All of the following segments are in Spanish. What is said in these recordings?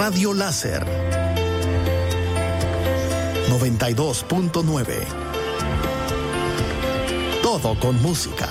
Radio Láser 92.9. Todo con música.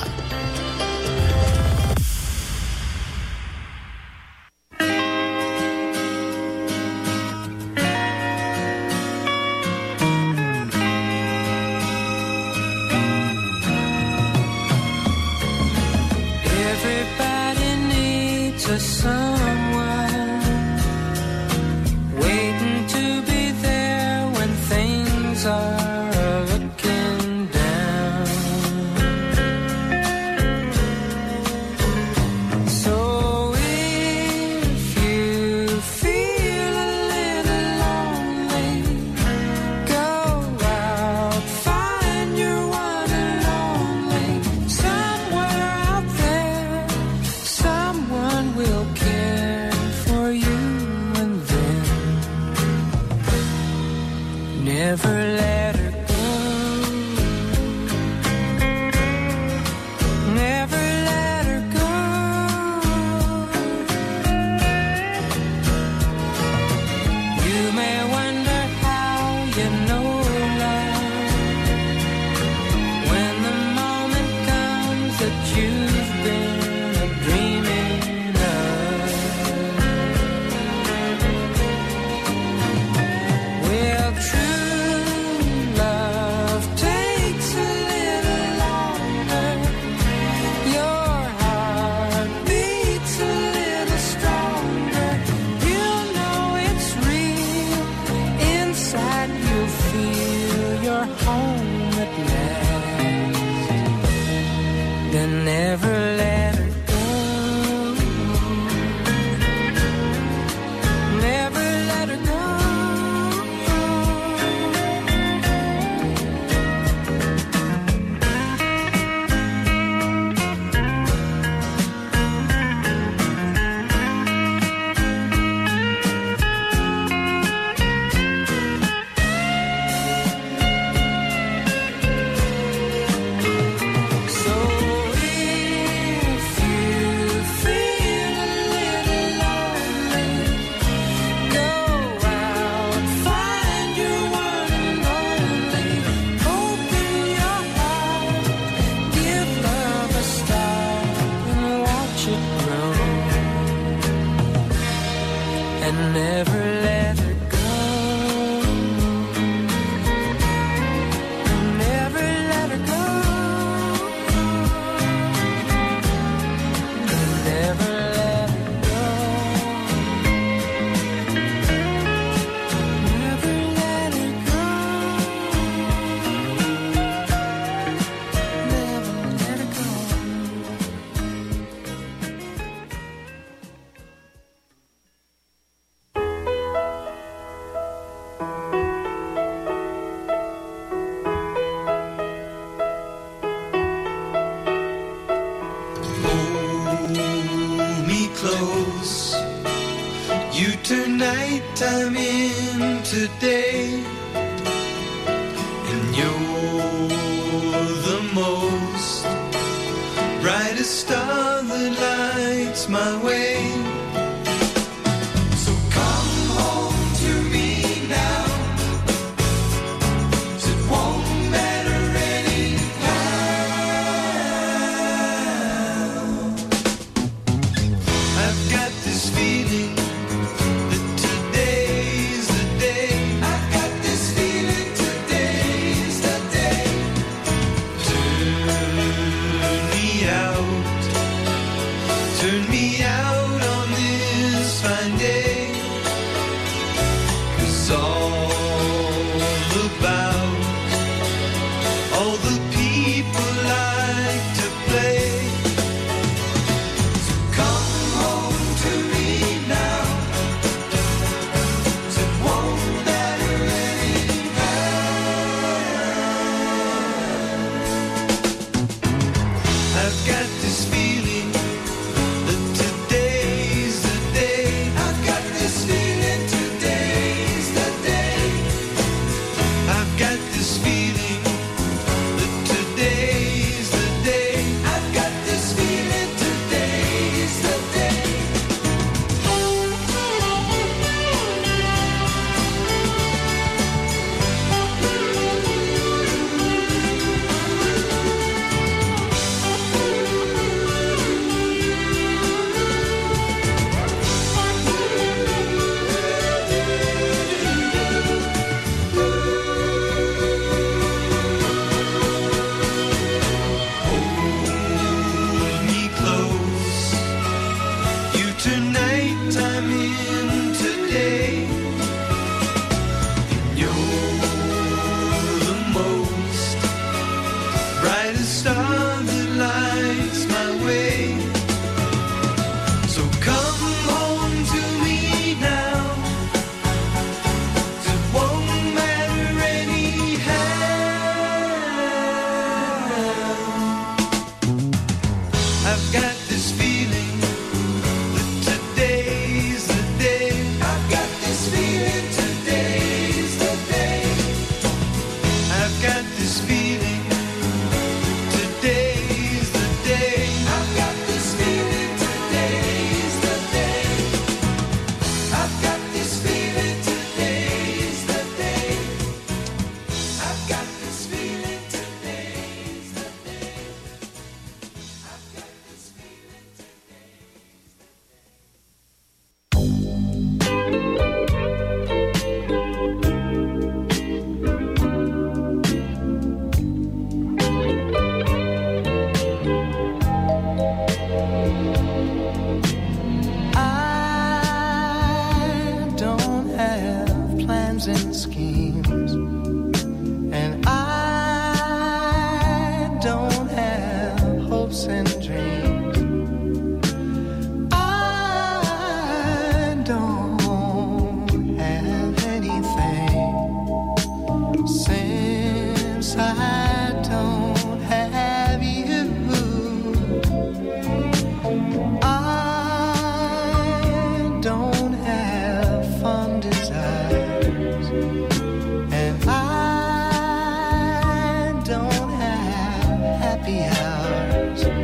hours.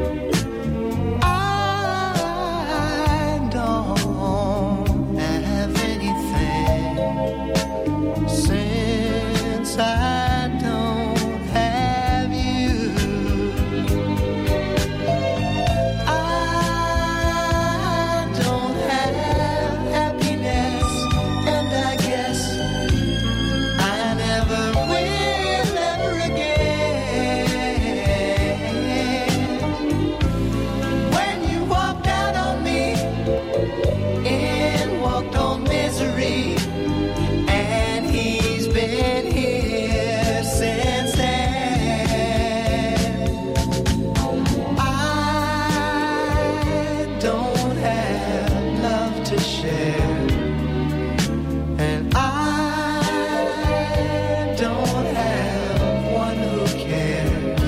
I don't have anything since I don't have you. I don't have happiness, and I guess I never will ever again. When you walked out on me and walked on misery, and he's been here since then. I don't have love to share, and I don't have one who cares.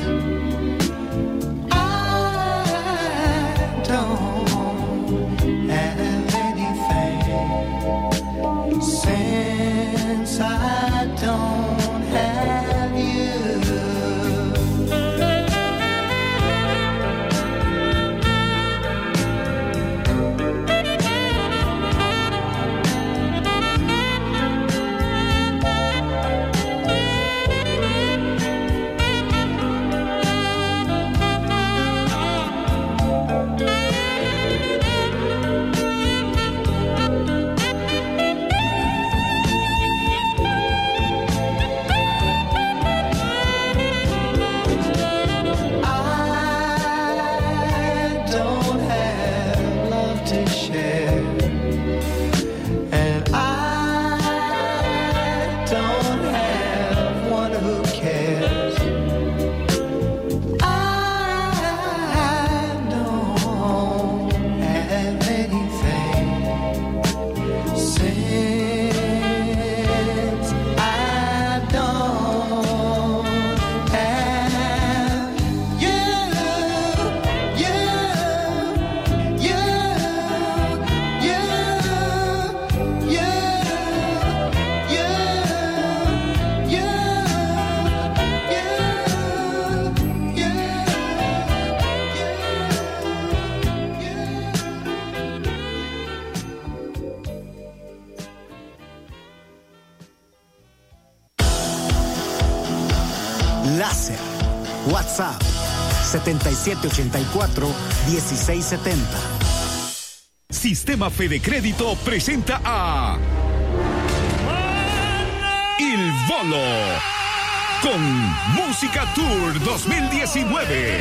I don't have anything since I don't have you. I don't have love to share, and I don't have one who cares. I don't have anything since I don't have you, you, you, you, you, you, Láser. WhatsApp 7784-1670. Sistema Fede Crédito presenta a Il Volo con Música Tour 2019.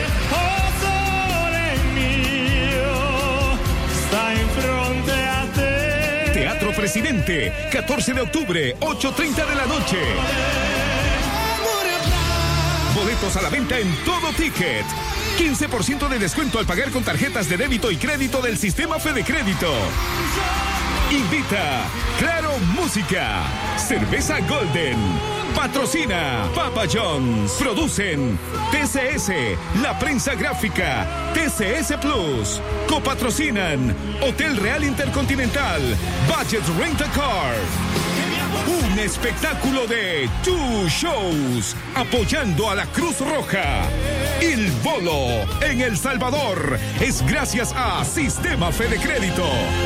Teatro Presidente, 14 de octubre, 8:30 de la noche. Boletos a la venta en Todo Ticket. 15% de descuento al pagar con tarjetas de débito y crédito del Sistema Fede Crédito. Invita Claro Música, Cerveza Golden, patrocina Papa John's, producen TCS, La Prensa Gráfica, TCS Plus, copatrocinan Hotel Real Intercontinental, Budget Rent a Car. Un espectáculo de Two Shows, apoyando a la Cruz Roja. Il Volo en El Salvador es gracias a Sistema Fede Crédito.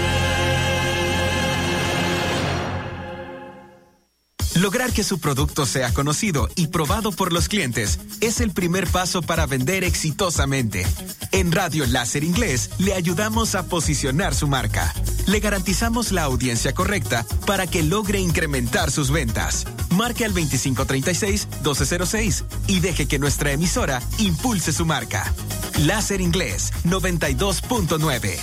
Lograr que su producto sea conocido y probado por los clientes es el primer paso para vender exitosamente. En Radio Láser Inglés le ayudamos a posicionar su marca. Le garantizamos la audiencia correcta para que logre incrementar sus ventas. Marque al 2536-1206 y deje que nuestra emisora impulse su marca. Láser Inglés 92.9.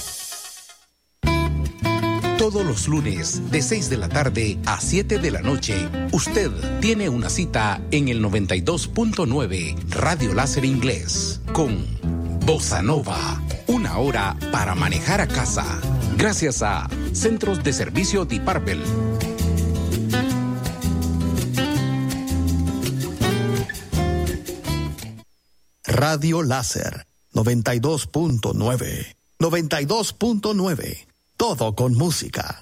Todos los lunes de 6 de la tarde a 7 de la noche, usted tiene una cita en el 92.9 Radio Láser Inglés con Bossa Nova, una hora para manejar a casa. Gracias a Centros de Servicio Deep Purple. Radio Láser 92.9. 92.9. Todo con música.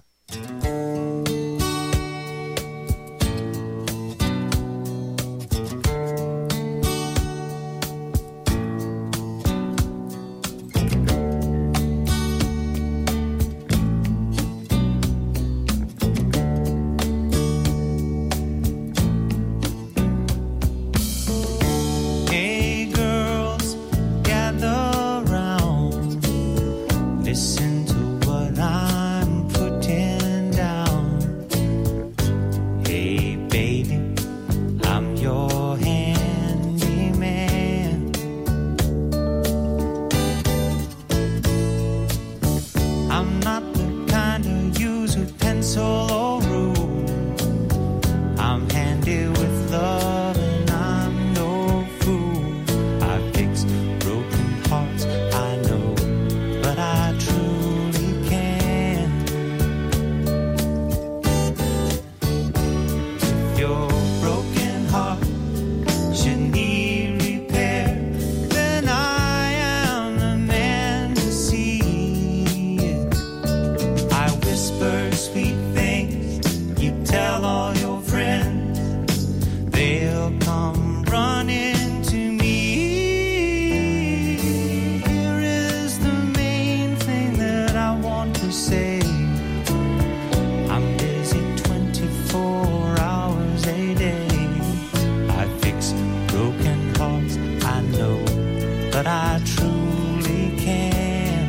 but I truly can.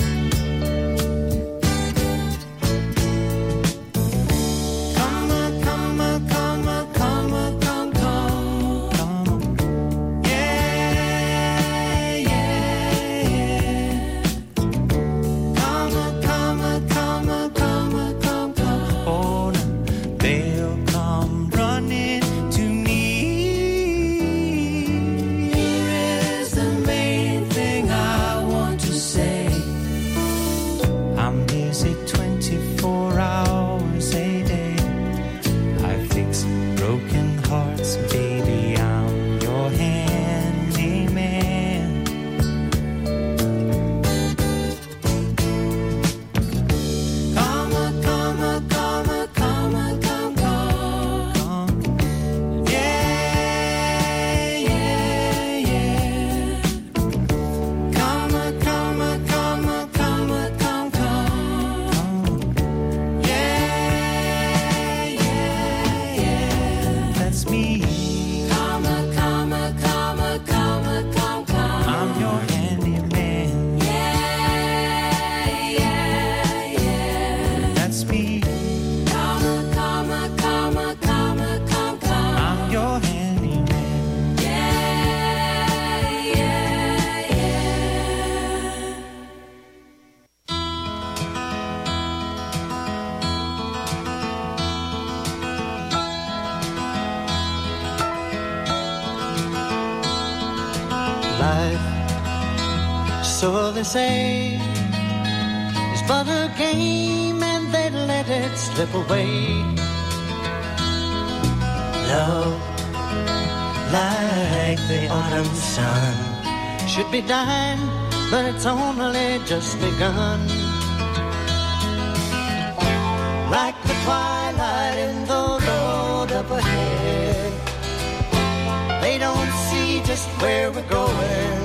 Come on, come on, come on, come on, come on, come on. Yeah, yeah, yeah. Come on, come on, come on, come on, come on. Oh, no. They'll come running to me. Here is the main thing I want to say. I'm busy 24 hours a day. I fix broken hearts, baby. I'm your handyman. Come on, come on, come on, come on, come on. Yeah, yeah, yeah. Come on, come on, come on, come on, come on. Yeah, yeah, yeah. That's me. Come on, come on, come on, come on, come on. I'm your handyman. Yeah, yeah, yeah. That's me. Come on, come on, come on, come on, come on. I'm your handyman. Yeah, yeah, yeah. Life, so they say, is but a game and they let it slip away. Love, like the autumn sun, should be dying, but it's only just begun. Like the twilight in the road up ahead, they don't see just where we're going.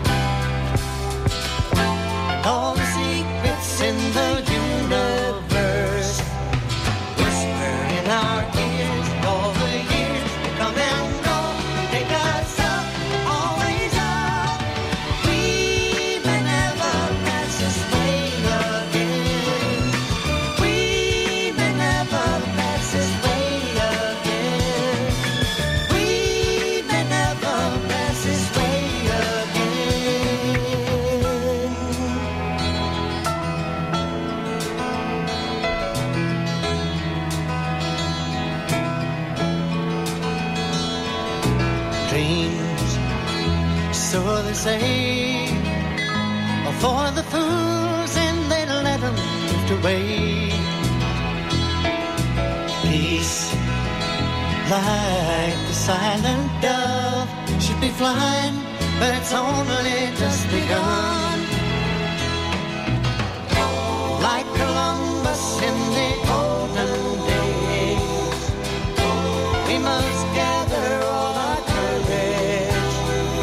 All the secrets in the universe whisper in our ears. All the years that come and go, take us up, always up. We may never pass this way again. We may never pass this way again. We may never pass this way again. Dreams, so they say, are for the fools and they let them drift away. Peace, like the silent dove, should be flying, but it's only just begun. Like Columbus in the olden days, we must gather all our courage,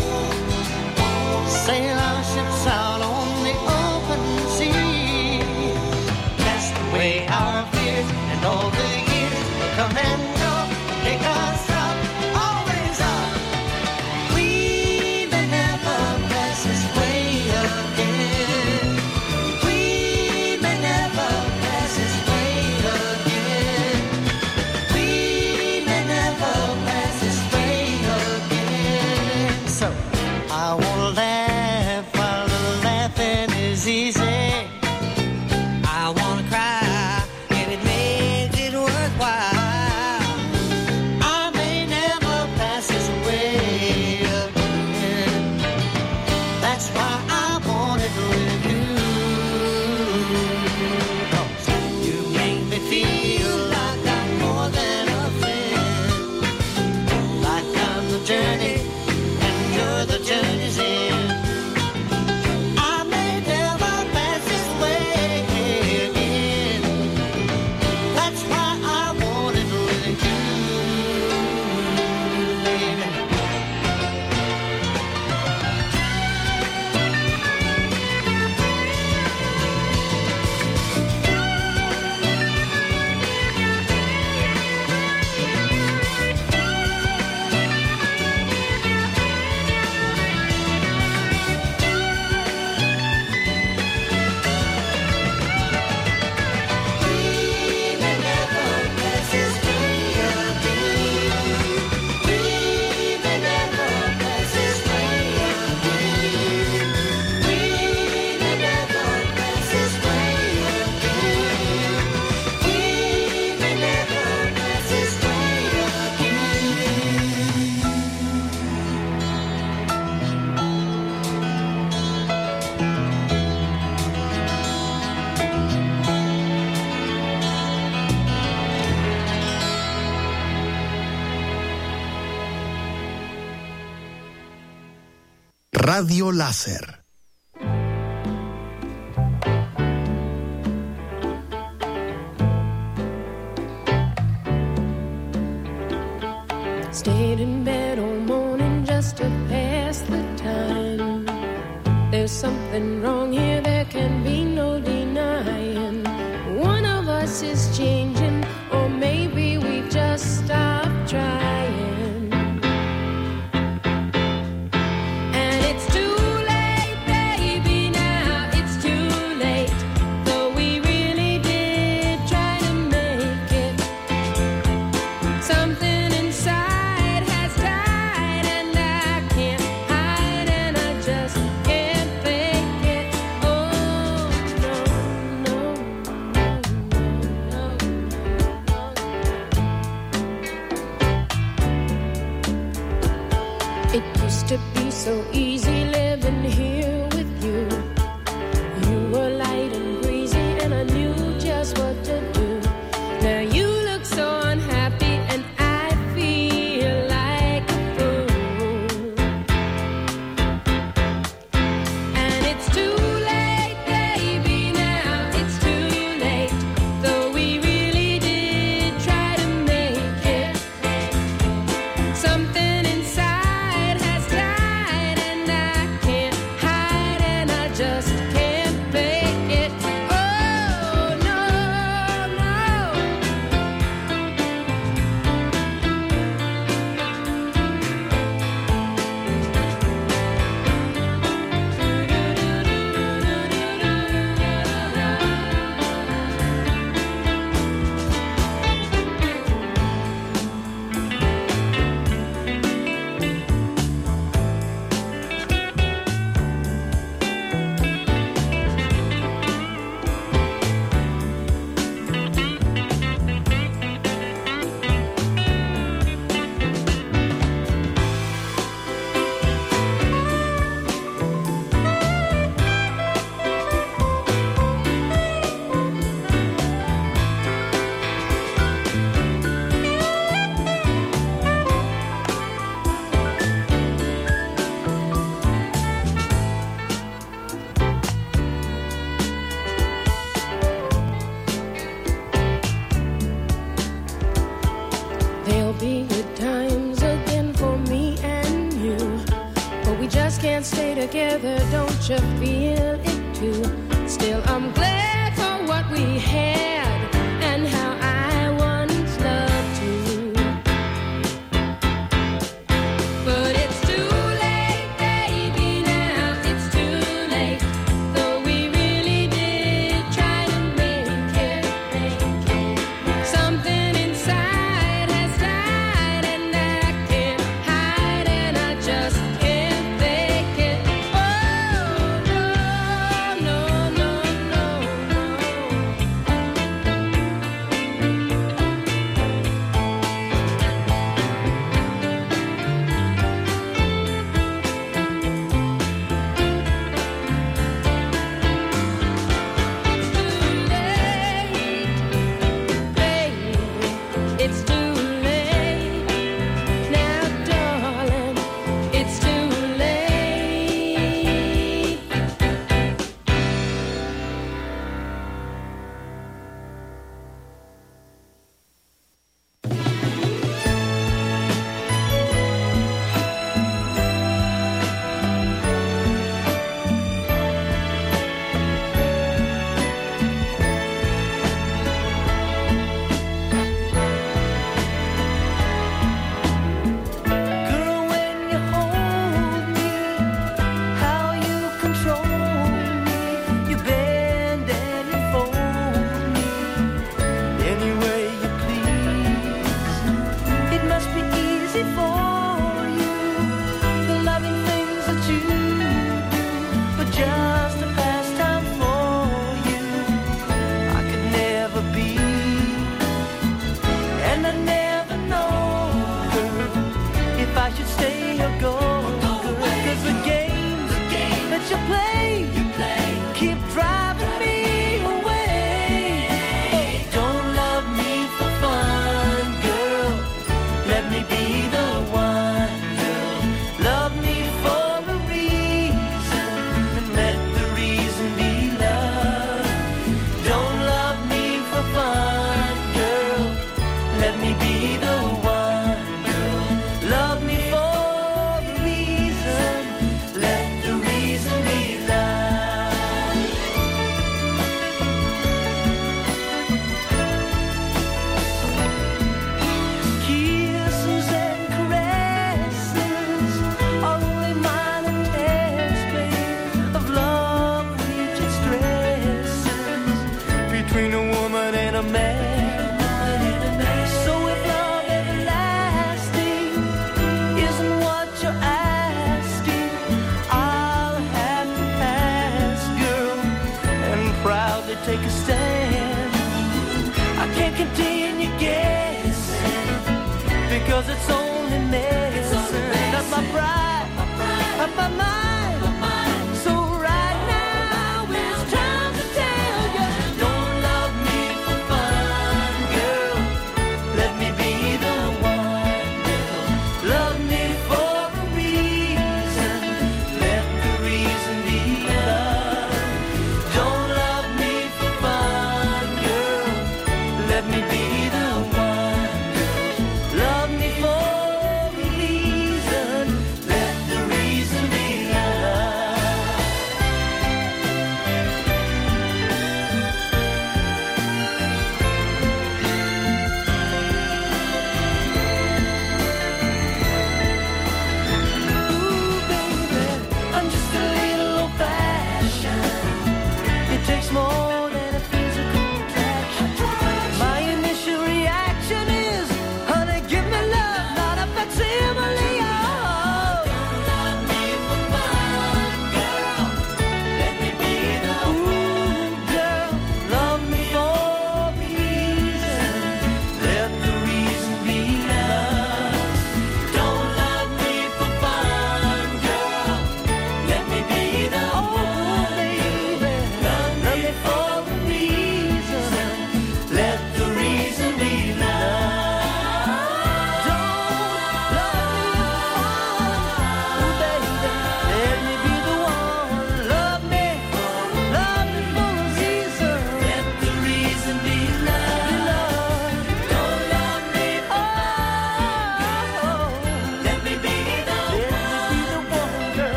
sail our ships out on the open sea, cast away our fears, and all the years will come and go, take us up, always up. We may never pass this way again. We may never pass this way again. We may never pass this way again. So I wanna laugh while the laughing is easy. I wanna cry if it makes it worthwhile. I may never pass this way again. That's why I want it with you. 'Cause you make me feel like I'm more than a friend. Like I'm the journey and you're the journey's end. Radio Láser. Stayed in bed all morning just to pass the time. There's something wrong here, there can be no denying. One of us is changing, or maybe we just stopped trying. And it's too late, baby, now it's too late. Though we really did try to make it. Something inside has died, and I can't hide, and I just can't fake it. Oh, no, no, no, no, no. It used to be so easy living here with you. You were light and breezy, and I knew just what to do. Now you look so unhappy, and I feel like a fool. And it's too late, baby, now it's too late. Though we really did try to make it. Something inside has died, and I can't hide, and I just can't fake it. Oh, no, no. There'll be good times again for me and you, but we just can't stay together, don't you feel it too? Still, I'm glad for what we had and how I once loved you. But it's too late, baby, now it's too late. Though we really did try to make it. Something inside has died, and I can't hide, and I just can't fake it. Oh, no, no, no, Let me be the one, girl. Love me for a reason.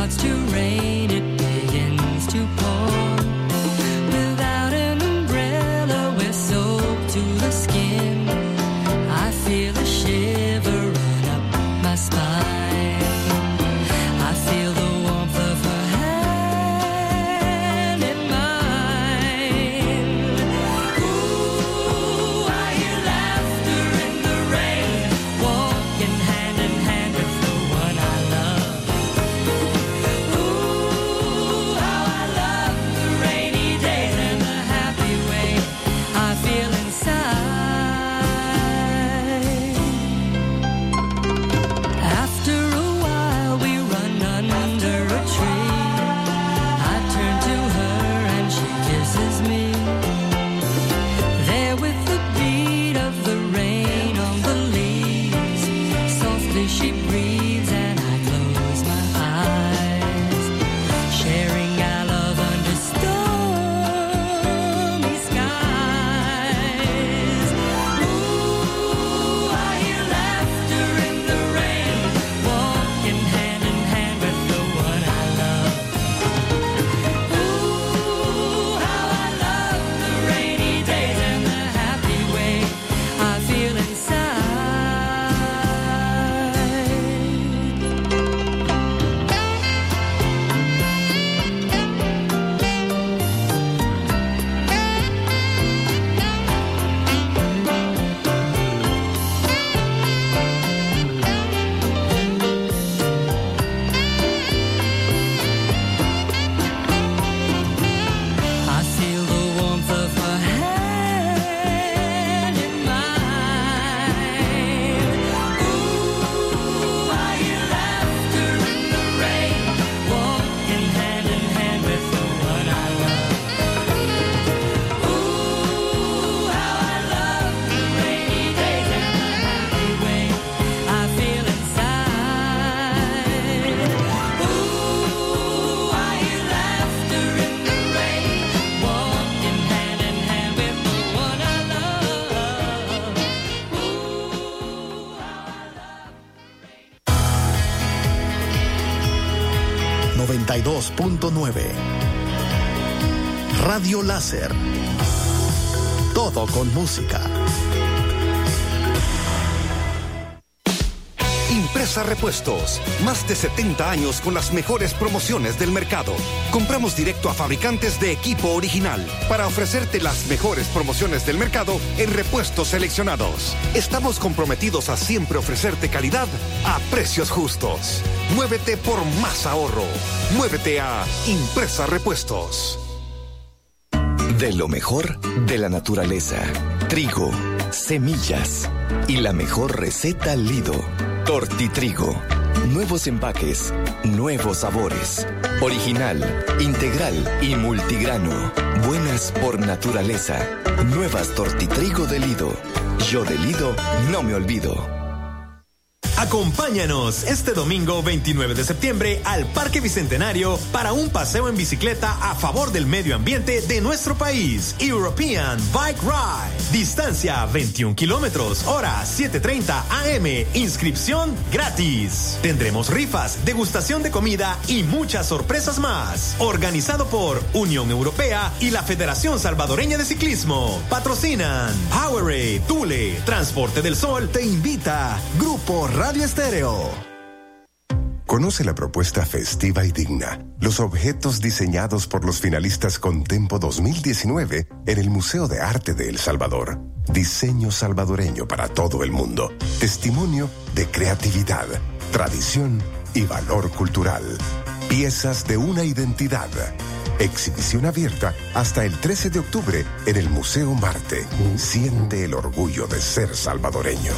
starts to rain, it begins to pour. Without an umbrella, we're soaked to the skin. I feel a shiver run up my spine. I feel the warmth of her hand in mine. Ooh, I hear laughter in the rain, walking hand in hand with the one I love. Ooh, how I love the rainy days and the happy way I feel inside. After a while we run under a tree. I turn to her and she kisses me. There with the beat of the rain on the leaves, softly she breathes and I close my eyes, sharing our love under stormy skies. Ooh, I hear laughter in the rain, walking hand in hand with the one I love. Ooh, how I love the rainy days and the happy way I feel inside. 92.9. Radio Láser. Todo con música. Impresa Repuestos, más de 70 años con las mejores promociones del mercado. Compramos directo a fabricantes de equipo original para ofrecerte las mejores promociones del mercado en repuestos seleccionados. Estamos comprometidos a siempre ofrecerte calidad a precios justos. Muévete por más ahorro. Muévete a Impresa Repuestos. De lo mejor de la naturaleza. Trigo, semillas y la mejor receta Lido. Tortitrigo. Nuevos empaques, nuevos sabores. Original, integral y multigrano. Buenas por naturaleza. Nuevas Tortitrigo de Lido. Yo de Lido no me olvido. Acompáñanos este domingo 29 de septiembre al Parque Bicentenario para un paseo en bicicleta a favor del medio ambiente de nuestro país. European Bike Ride. Distancia 21 kilómetros, hora 7:30 AM. Inscripción gratis. Tendremos rifas, degustación de comida y muchas sorpresas más. Organizado por Unión Europea y la Federación Salvadoreña de Ciclismo. Patrocinan Powerade, Thule, Transporte del Sol. Te invita Grupo Radio Estéreo. Conoce la propuesta festiva y digna, los objetos diseñados por los finalistas Contempo 2019 en el Museo de Arte de El Salvador. Diseño salvadoreño para todo el mundo. Testimonio de creatividad, tradición y valor cultural. Piezas de una identidad. Exhibición abierta hasta el 13 de octubre en el Museo Marte. Siente el orgullo de ser salvadoreño.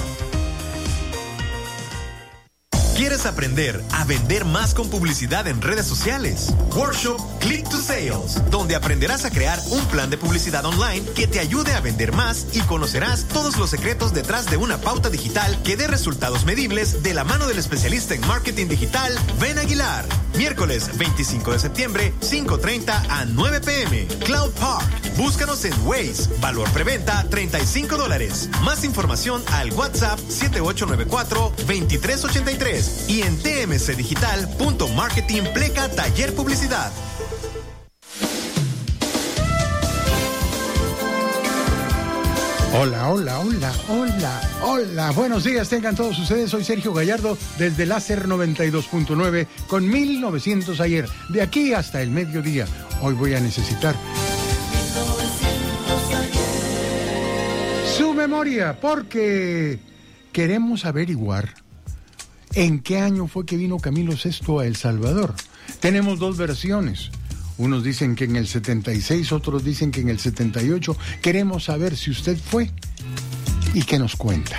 ¿Quieres aprender a vender más con publicidad en redes sociales? Workshop Click to Sales, donde aprenderás a crear un plan de publicidad online que te ayude a vender más y conocerás todos los secretos detrás de una pauta digital que dé resultados medibles de la mano del especialista en marketing digital, Ben Aguilar. Miércoles 25 de septiembre, 5:30 a 9 p.m. Cloud Park. Búscanos en Waze. Valor preventa $35. Más información al WhatsApp 7894-2383. sociales y en tmcdigital.marketing taller publicidad. Hola, hola, hola, hola, hola. Buenos días, tengan todos ustedes. Soy Sergio Gallardo desde Láser 92.9 con 1900 ayer. De aquí hasta el mediodía. Hoy voy a necesitar su memoria porque queremos averiguar en qué año fue que vino Camilo VI a El Salvador. Tenemos dos versiones. Unos dicen que en el 76, otros dicen que en el 78. Queremos saber si usted fue y qué nos cuenta.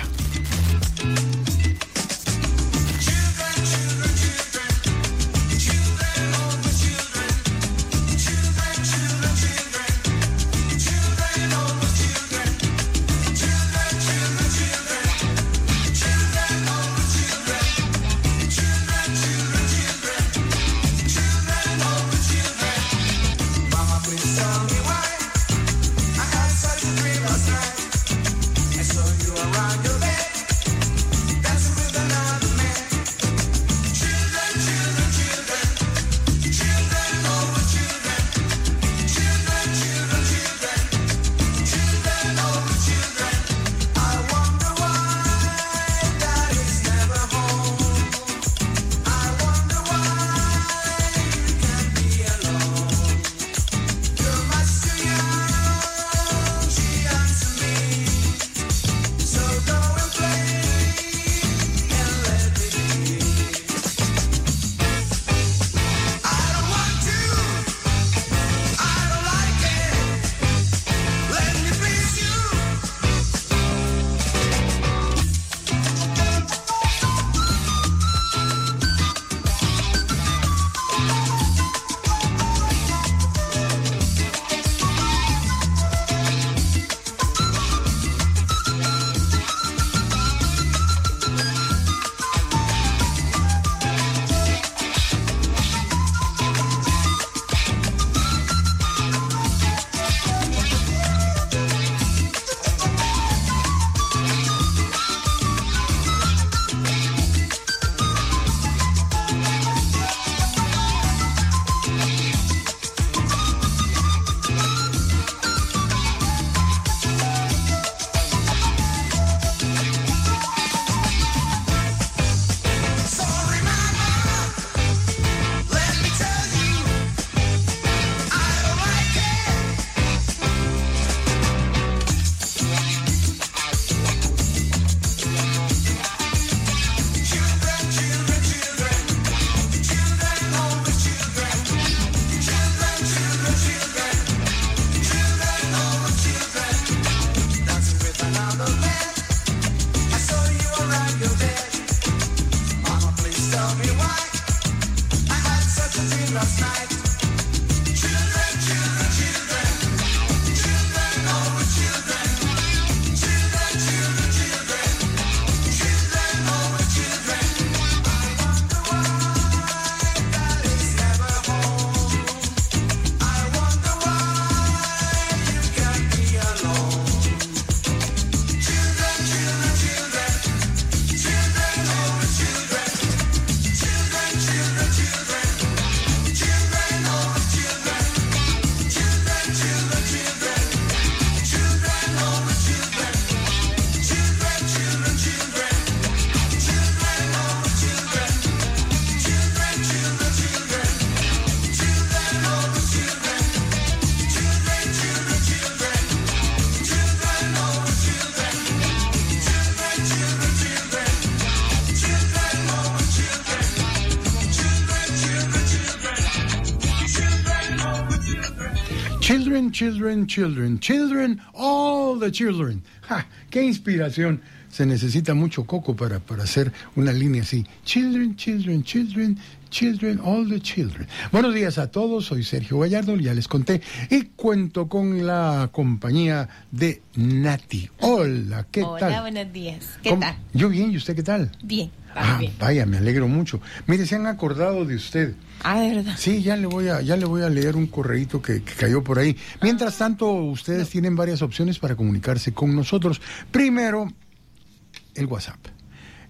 Children, children, children, children, all the children. ¡Ja! ¡Qué inspiración! Se necesita mucho coco para hacer una línea así. Children, children, children, children, all the children. Buenos días a todos, soy Sergio Gallardo, ya les conté, y cuento con la compañía de Nati. Hola, ¿qué tal? Hola, buenos días. ¿Qué tal? Yo bien, ¿y usted qué tal? Bien. Bien. Vaya, me alegro mucho. Mire, se han acordado de usted. Ah, ¿de verdad? Sí, ya le voy a leer un correíto que cayó por ahí. Mientras tanto, ustedes tienen varias opciones para comunicarse con nosotros. Primero, el WhatsApp,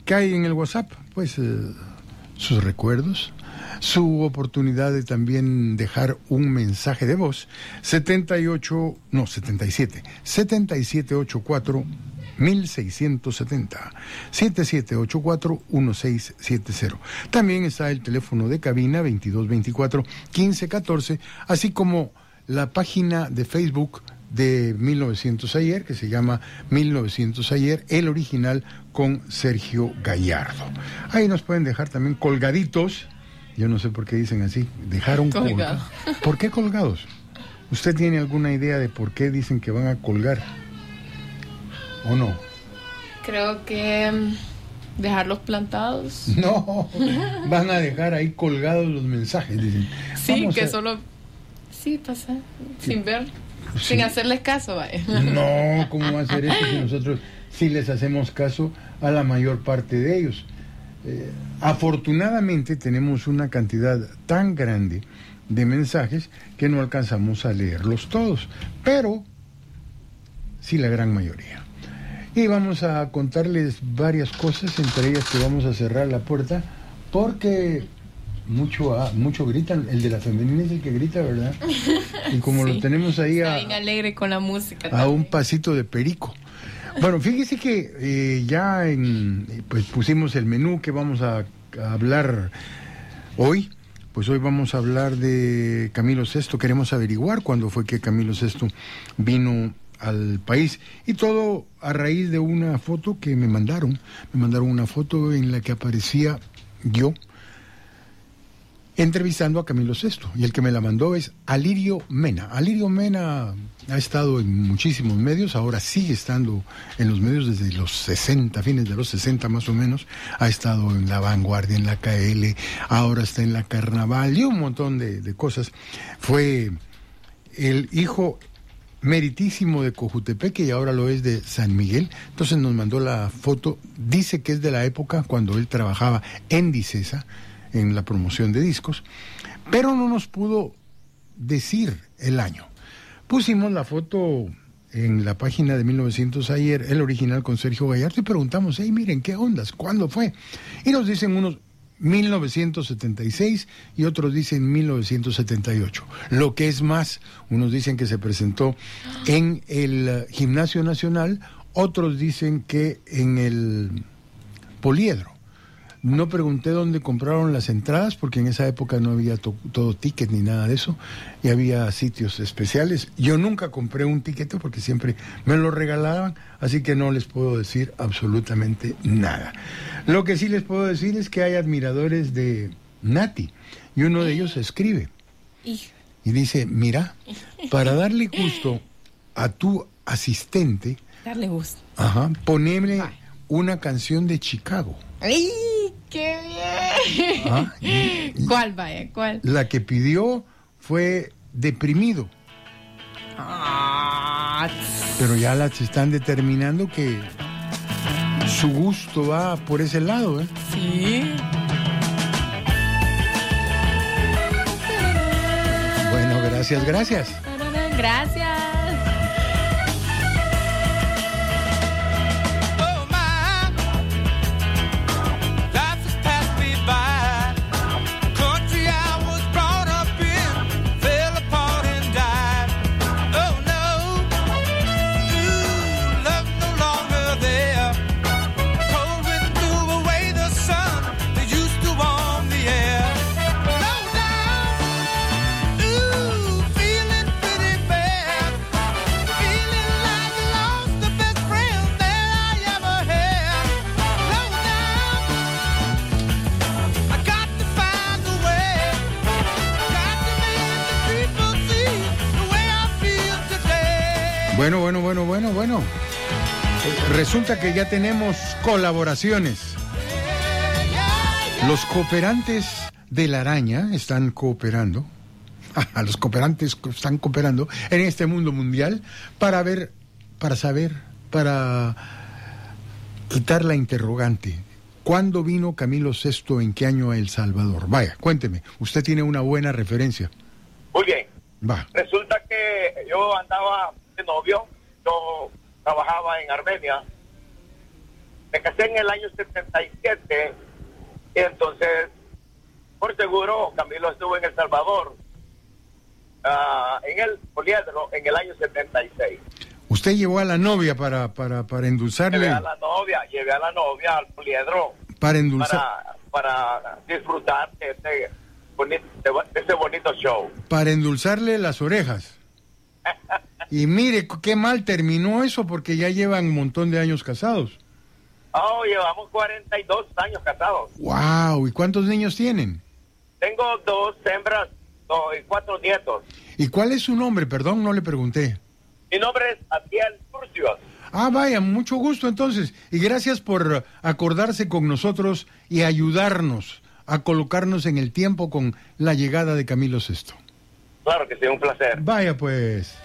¿Qué hay en el WhatsApp? Pues sus recuerdos, su oportunidad de también dejar un mensaje de voz. 7784 1670 7784 1670. También está el teléfono de cabina 2224 1514, así como la página de Facebook de 1900 ayer, que se llama 1900 ayer, el original con Sergio Gallardo. Ahí nos pueden dejar también colgaditos. Yo no sé por qué dicen así, dejaron colgados. ¿Por qué colgados? ¿Usted tiene alguna idea de por qué dicen que van a colgar? ¿O no? Creo que dejarlos plantados. No, van a dejar ahí colgados los mensajes, dicen. Sí, que solo... Sí, pasa, sin ver, sin hacerles caso, vaya. No, ¿cómo va a ser eso si nosotros sí les hacemos caso a la mayor parte de ellos? Afortunadamente tenemos una cantidad tan grande de mensajes que no alcanzamos a leerlos todos, pero sí la gran mayoría. Y vamos a contarles varias cosas, entre ellas que vamos a cerrar la puerta, porque mucho gritan. El de la femenina es el que grita, ¿verdad? Y como lo tenemos ahí bien alegre con la música. A un pasito de perico. Bueno, fíjese que pues pusimos el menú que vamos a hablar hoy. Pues hoy vamos a hablar de Camilo VI. Queremos averiguar cuándo fue que Camilo VI vino al país, y todo a raíz de una foto que me mandaron una foto en la que aparecía yo entrevistando a Camilo VI, y el que me la mandó es Alirio Mena. Alirio Mena ha estado en muchísimos medios, ahora sigue estando en los medios desde los 60, fines de los 60 más o menos. Ha estado en La Vanguardia, en la KL, ahora está en la Carnaval y un montón de cosas. Fue el hijo meritísimo de Cojutepeque y ahora lo es de San Miguel. Entonces nos mandó la foto, dice que es de la época cuando él trabajaba en Dicesa, en la promoción de discos, pero no nos pudo decir el año. Pusimos la foto en la página de 1900 ayer, el original con Sergio Gallardo, y preguntamos, miren, ¿qué ondas? ¿Cuándo fue? Y nos dicen unos 1976 y otros dicen 1978. Lo que es más, unos dicen que se presentó en el Gimnasio Nacional, otros dicen que en el Poliedro. No pregunté dónde compraron las entradas, porque en esa época no había todo ticket ni nada de eso, y había sitios especiales. Yo nunca compré un ticket porque siempre me lo regalaban, así que no les puedo decir absolutamente nada. Lo que sí les puedo decir es que hay admiradores de Nati, y uno de ellos escribe y dice, mira, para darle gusto a tu asistente, darle gusto, poneme una canción de Chicago. ¡Ay, qué bien! ¿Cuál, vaya? ¿Cuál? La que pidió fue Deprimido. Pero ya las están determinando que su gusto va por ese lado, ¿eh? Sí. Bueno, gracias. Gracias. Bueno. Resulta que ya tenemos colaboraciones. Los cooperantes de la araña están cooperando. Los cooperantes están cooperando en este mundo mundial para quitar la interrogante. ¿Cuándo vino Camilo VI? ¿En qué año a El Salvador? Vaya, cuénteme. Usted tiene una buena referencia. Muy bien. Va. Resulta que yo andaba de novio, yo trabajaba en Armenia, me casé en el año 77, y entonces, por seguro, Camilo estuvo en El Salvador, en el Poliedro, en el año 76. ¿Usted llevó a la novia para endulzarle? Llevé a la novia al Poliedro. Para endulzar. Para disfrutar de ese bonito show. Para endulzarle las orejas. Y mire, qué mal terminó eso, porque ya llevan un montón de años casados. Oh, llevamos 42 años casados. ¡Wow! ¿Y cuántos niños tienen? Tengo 2 hembras y 4 nietos. ¿Y cuál es su nombre? Perdón, no le pregunté. Mi nombre es Adiel Turcios. Ah, vaya, mucho gusto entonces. Y gracias por acordarse con nosotros y ayudarnos a colocarnos en el tiempo con la llegada de Camilo VI. Claro que sí, un placer. Vaya pues.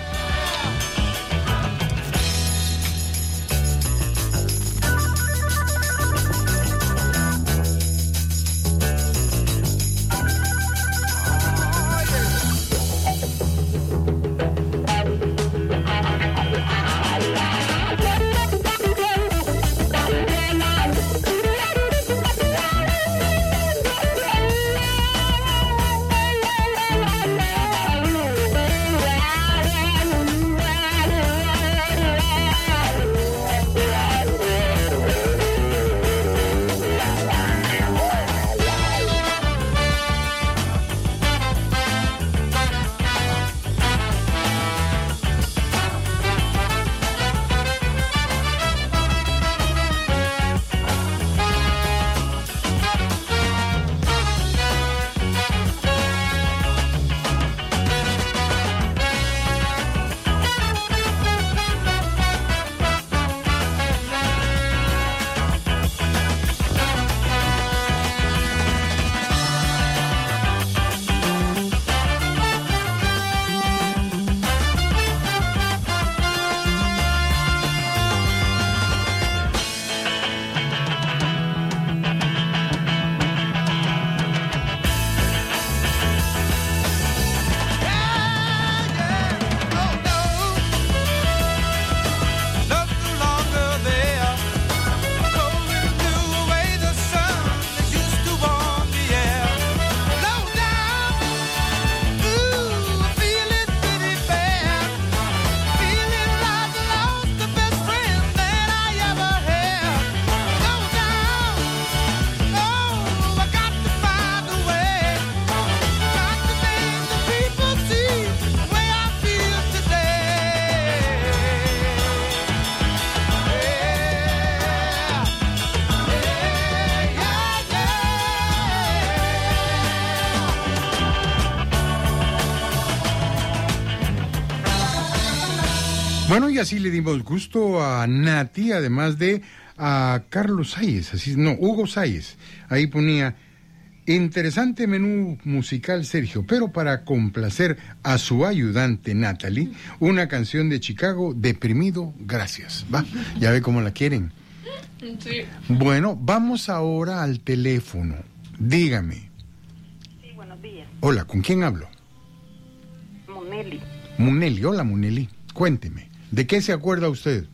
Bueno, y así le dimos gusto a Nati, además de a Carlos Sáez, Hugo Sáez. Ahí ponía, interesante menú musical, Sergio, pero para complacer a su ayudante Natalie, una canción de Chicago, Deprimido, gracias. Va, ya ve cómo la quieren. Sí. Bueno, vamos ahora al teléfono. Dígame. Sí, buenos días. Hola, ¿con quién hablo? Muneli. Muneli, hola Muneli, cuénteme. ¿De qué se acuerda usted?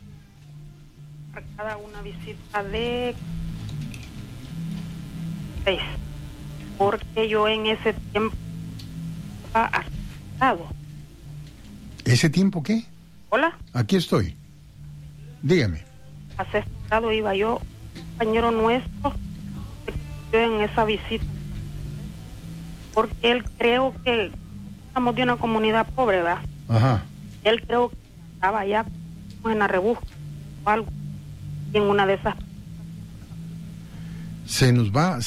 Cada una visita de 6. Porque yo en ese tiempo estaba asustado. ¿Ese tiempo qué? Hola. Aquí estoy. Dígame. Asustado iba yo, un compañero nuestro, yo en esa visita. Porque él creo que estamos de una comunidad pobre, ¿verdad? Ajá. Él creo que estaba allá en la rebusca o algo, y en una de esas. Se nos va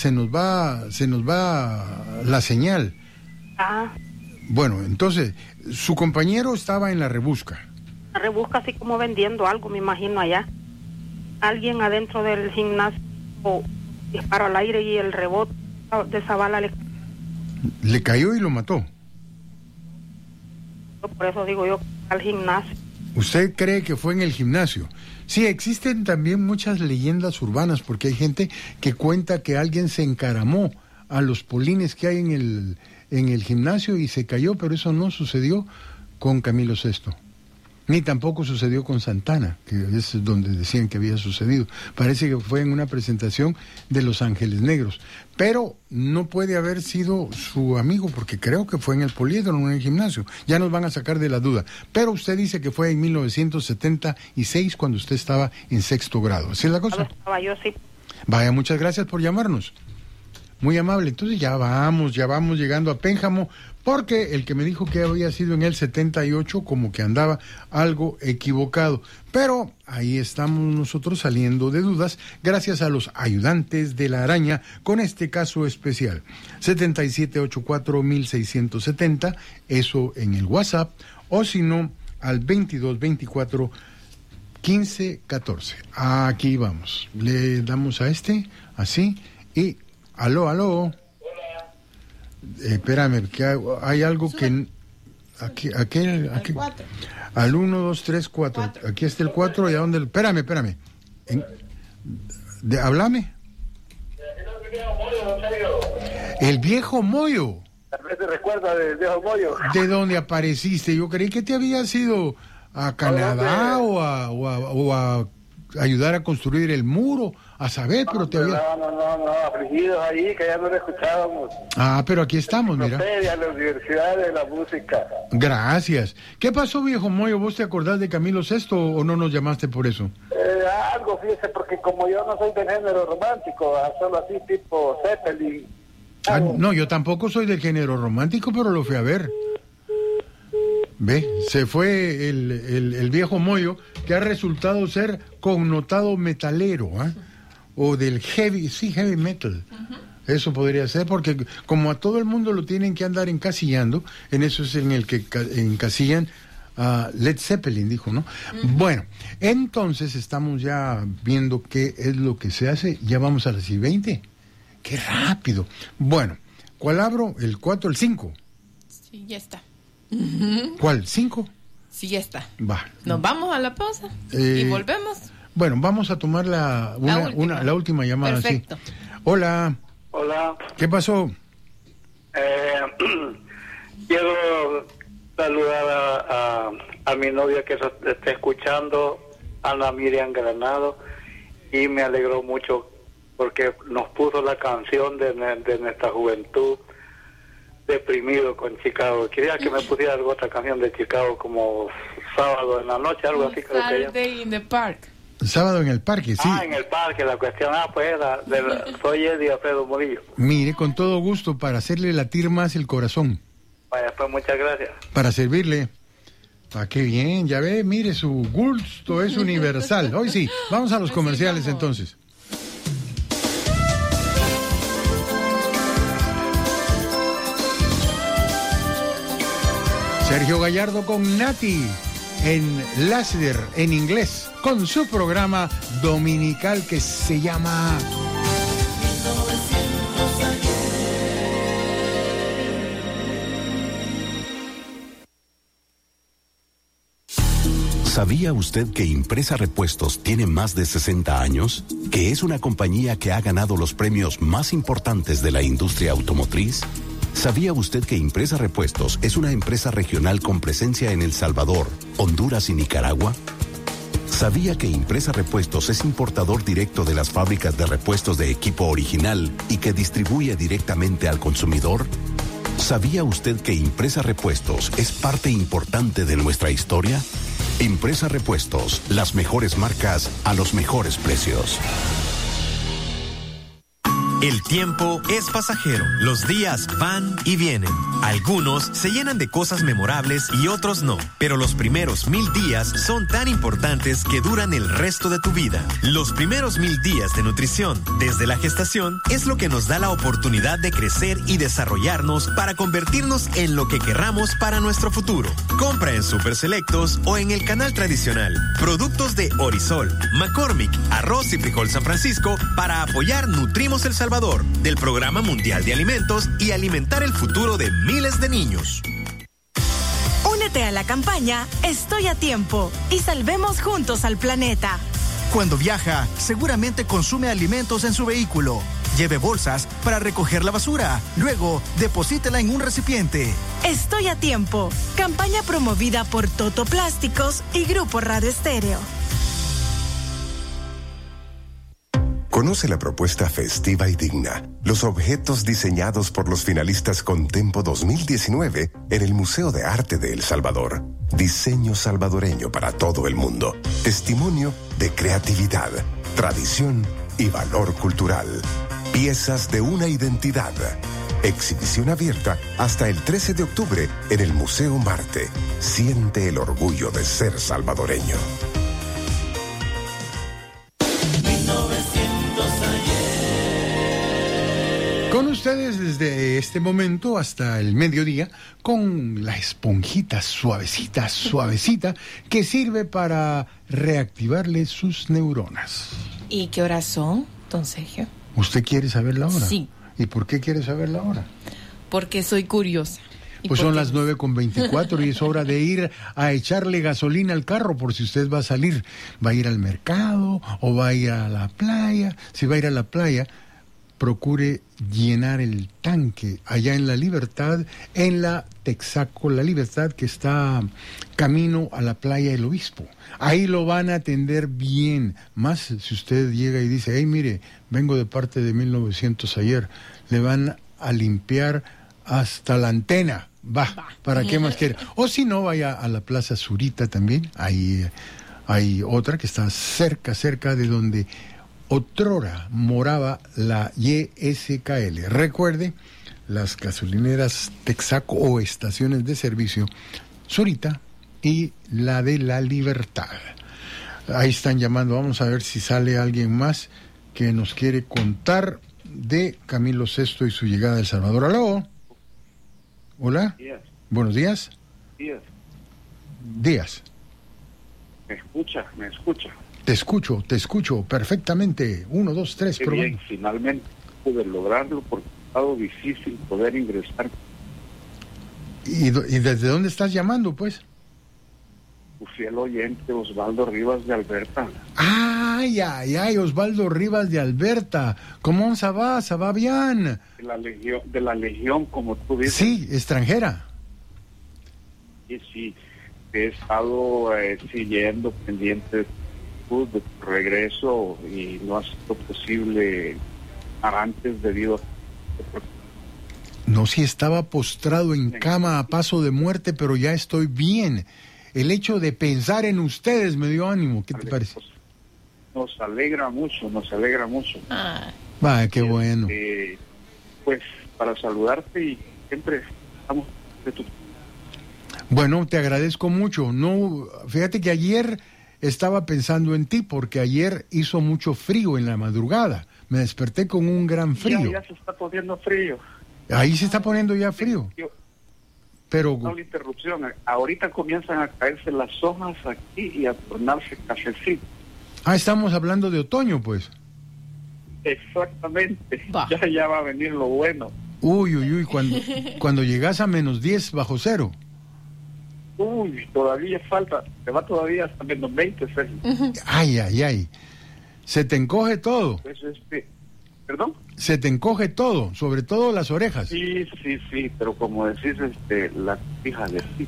la señal. Ah. Bueno, entonces, su compañero estaba en la rebusca. La rebusca así como vendiendo algo, me imagino allá. Alguien adentro del gimnasio disparó al aire y el rebote de esa bala le cayó y lo mató. Por eso digo yo, al gimnasio. ¿Usted cree que fue en el gimnasio? Sí, existen también muchas leyendas urbanas, porque hay gente que cuenta que alguien se encaramó a los polines que hay en el gimnasio y se cayó, pero eso no sucedió con Camilo VI. Ni tampoco sucedió con Santana, que es donde decían que había sucedido. Parece que fue en una presentación de Los Ángeles Negros. Pero no puede haber sido su amigo, porque creo que fue en el Poliedro, en el gimnasio. Ya nos van a sacar de la duda. Pero usted dice que fue en 1976, cuando usted estaba en 6º grado. ¿Así es la cosa? Estaba yo, sí. Vaya, muchas gracias por llamarnos. Muy amable. Entonces ya vamos llegando a Pénjamo, porque el que me dijo que había sido en el 78 como que andaba algo equivocado. Pero ahí estamos nosotros saliendo de dudas gracias a los ayudantes de la araña con este caso especial. 7784-1670, eso en el WhatsApp, o si no, al 2224-1514. Aquí vamos. Le damos a este, así, y... Aló. Espérame, que hay algo que... Aquí. Al 1, 2, 3, 4. Aquí está el 4 y a dónde... Espérame. Háblame. El viejo Moyo. Tal vez te recuerda del viejo Moyo. ¿De dónde apareciste? Yo creí que te habías ido a Canadá o a ayudar a construir el muro, a saber, pero te había... No, afligidos ahí, que ya no lo escuchábamos. Ah, pero aquí estamos, mira. La Universidad de la Música. Gracias. ¿Qué pasó, viejo Moyo? ¿Vos te acordás de Camilo VI o no nos llamaste por eso? Algo, fíjese, porque como yo no soy del género romántico, solo así tipo Zeppelin. No, yo tampoco soy del género romántico, pero lo fui a ver. Ve, se fue el viejo Moyo, que ha resultado ser connotado metalero, ¿eh? O del heavy metal. Eso podría ser, porque como a todo el mundo lo tienen que andar encasillando, en eso es en el que encasillan a Led Zeppelin, dijo, ¿no? Bueno, entonces estamos ya viendo qué es lo que se hace. Ya vamos a las 20. ¡Qué rápido! Bueno, ¿cuál abro? ¿El 4, el 5? Sí, ya está. ¿Cuál? ¿5? Sí, ya está. Va. Nos vamos a la pausa y volvemos. Bueno, vamos a tomar la última llamada. Perfecto. Sí. Hola. ¿Qué pasó? Quiero saludar a mi novia que está escuchando, Ana Miriam Granado, y me alegró mucho porque nos puso la canción de nuestra juventud, Deprimido con Chicago. Quería que me pusiera alguna otra canción de Chicago, como Sábado en la Noche, algo así. Creo que Saturday in the Park. Sábado en el parque, sí. En el parque, la cuestión, pues soy Eddie Alfredo Murillo. Mire, con todo gusto, para hacerle latir más el corazón. Vaya, pues muchas gracias. Para servirle. Qué bien, ya ve, mire, su gusto es universal. Hoy sí, vamos a los comerciales entonces. Sergio Gallardo con Nati en Láser en inglés, con su programa dominical que se llama ¿Sabía usted que Impresa Repuestos tiene más de 60 años? ¿Que es una compañía que ha ganado los premios más importantes de la industria automotriz? ¿Sabía usted que Impresa Repuestos es una empresa regional con presencia en El Salvador, Honduras y Nicaragua? ¿Sabía que Impresa Repuestos es importador directo de las fábricas de repuestos de equipo original y que distribuye directamente al consumidor? ¿Sabía usted que Impresa Repuestos es parte importante de nuestra historia? Impresa Repuestos, las mejores marcas a los mejores precios. El tiempo es pasajero, los días van y vienen. Algunos se llenan de cosas memorables y otros no, pero los primeros 1000 días son tan importantes que duran el resto de tu vida. Los primeros 1000 días de nutrición, desde la gestación, es lo que nos da la oportunidad de crecer y desarrollarnos para convertirnos en lo que querramos para nuestro futuro. Compra en Super Selectos o en el canal tradicional productos de Orisol, McCormick, Arroz y Frijol San Francisco para apoyar Nutrimos El Salvador del Programa Mundial de Alimentos y alimentar el futuro de miles de niños. Únete a la campaña Estoy a tiempo y salvemos juntos al planeta. Cuando viaja, seguramente consume alimentos en su vehículo. Lleve bolsas para recoger la basura. Luego, deposítela en un recipiente. Estoy a tiempo. Campaña promovida por Toto Plásticos y Grupo Radio Estéreo. Conoce la propuesta festiva y digna, los objetos diseñados por los finalistas Contempo 2019 en el Museo de Arte de El Salvador. Diseño salvadoreño para todo el mundo. Testimonio de creatividad, tradición y valor cultural. Piezas de una identidad. Exhibición abierta hasta el 13 de octubre en el Museo Marte. Siente el orgullo de ser salvadoreño. Con ustedes desde este momento hasta el mediodía con la esponjita suavecita, suavecita, que sirve para reactivarle sus neuronas. ¿Y qué horas son, don Sergio? ¿Usted quiere saber la hora? Sí. ¿Y por qué quiere saber la hora? Porque soy curiosa. Pues son las 9:24 y es hora de ir a echarle gasolina al carro por si usted va a salir. ¿Va a ir al mercado o va a ir a la playa? Si va a ir a la playa, procure llenar el tanque allá en La Libertad, en la Texaco La Libertad, que está camino a la playa del Obispo. Ahí lo van a atender bien. Más si usted llega y dice, hey, mire, vengo de parte de 1900 ayer, le van a limpiar hasta la antena. ¿Para qué más quiere? O si no, vaya a la Plaza Zurita también. Ahí hay otra que está cerca de donde otrora moraba la YSKL. Recuerde, las gasolineras Texaco o estaciones de servicio Zurita y la de La Libertad. Ahí están llamando. Vamos a ver si sale alguien más que nos quiere contar de Camilo VI y su llegada a El Salvador. ¿Aló? Hola. Días. Buenos días. Días. ¿Me escucha? Te escucho perfectamente. 1, 2, 3, Qué bien, finalmente pude lograrlo porque ha estado difícil poder ingresar. ¿Y desde dónde estás llamando, pues? Tu fiel oyente, Osvaldo Rivas de Alberta. Ay, Osvaldo Rivas de Alberta. ¿Cómo se va? ¿Se va bien? De la Legión, como tú dices. Sí, extranjera. Sí, he estado siguiendo pendiente de tu regreso y no ha sido posible antes debido a... No, si estaba postrado en cama a paso de muerte, pero ya estoy bien. El hecho de pensar en ustedes me dio ánimo. ¿Qué te parece? Nos alegra mucho. Va, qué bueno. Pues para saludarte y siempre estamos de tu... Bueno, te agradezco mucho. No, fíjate que ayer estaba pensando en ti porque ayer hizo mucho frío en la madrugada. Me desperté con un gran frío. Ya se está poniendo frío. Ahí se está poniendo ya frío. Pero no la interrupción. Ahorita comienzan a caerse las hojas aquí y a tornarse cafecito. Estamos hablando de otoño, pues. Exactamente. Ya va a venir lo bueno. Uy, cuando llegas a -10 bajo cero. Uy, todavía falta. Se va todavía hasta -20, Sergio. Ay. Se te encoge todo. Pues ¿Perdón? Se te encoge todo, sobre todo las orejas. Sí, pero como decís, la hija de sí.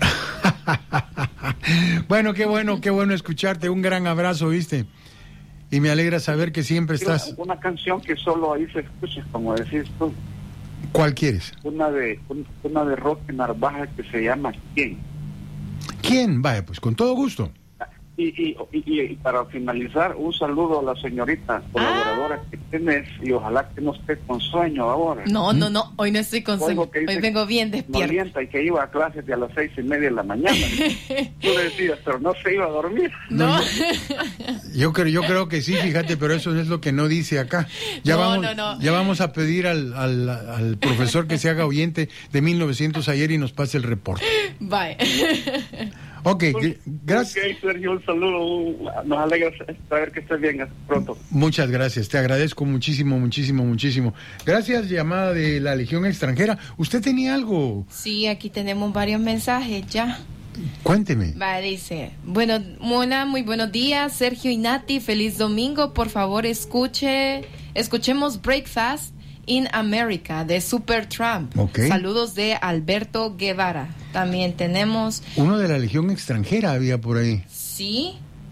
Bueno, qué bueno escucharte. Un gran abrazo, ¿viste? Y me alegra saber que siempre estás... Una canción que solo ahí se escucha, como decís tú. ¿Cuál quieres? Una de Roque Narvaja que se llama ¿Quién? ¿Quién? Vaya, pues con todo gusto. Y para finalizar, un saludo a la señorita colaboradora que tienes y ojalá que no esté con sueño ahora. No, hoy no estoy con sueño, hoy vengo bien despierta. Y que iba a clases de a las 6:30 de la mañana. Tú decías, pero no se iba a dormir. No. Yo creo que sí, fíjate, pero eso es lo que no dice acá. Ya vamos a pedir al profesor que se haga oyente de 1900 ayer y nos pase el reporte. Bye. Ok, gracias. Ok, Sergio, un saludo. Nos alegra saber que estés bien. Hasta pronto. Muchas gracias, te agradezco muchísimo. Gracias, llamada de la Legión Extranjera. ¿Usted tenía algo? Sí, aquí tenemos varios mensajes ya. Cuénteme. Dice, bueno, Mona, muy buenos días, Sergio y Nati, feliz domingo, por favor escuche escuchemos Breakfast in America de Supertramp. Okay. Saludos de Alberto Guevara. También tenemos... Uno de la Legión Extranjera había por ahí. Sí.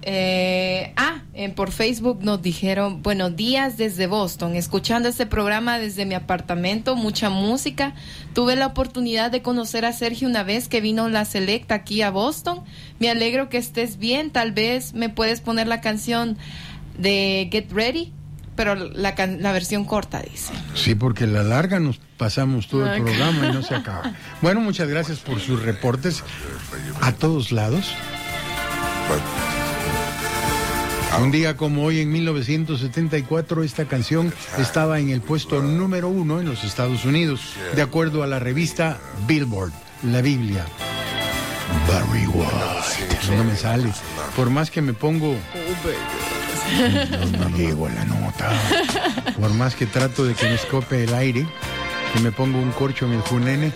Por Facebook nos dijeron: buenos días desde Boston, escuchando este programa desde mi apartamento, mucha música. Tuve la oportunidad de conocer a Sergio una vez que vino la Selecta aquí a Boston. Me alegro que estés bien. Tal vez me puedes poner la canción de Get Ready, pero la versión corta, dice. Sí, porque la larga nos pasamos todo el programa y no se acaba. Bueno, muchas gracias por sus reportes a todos lados. Un día como hoy, en 1974, esta canción estaba en el puesto número 1 en los Estados Unidos, de acuerdo a la revista Billboard, la Biblia. Barry White. No me sale. Por más que me pongo... No llego a la nota. Por más que trato de que me escope el aire, que me pongo un corcho en el junene.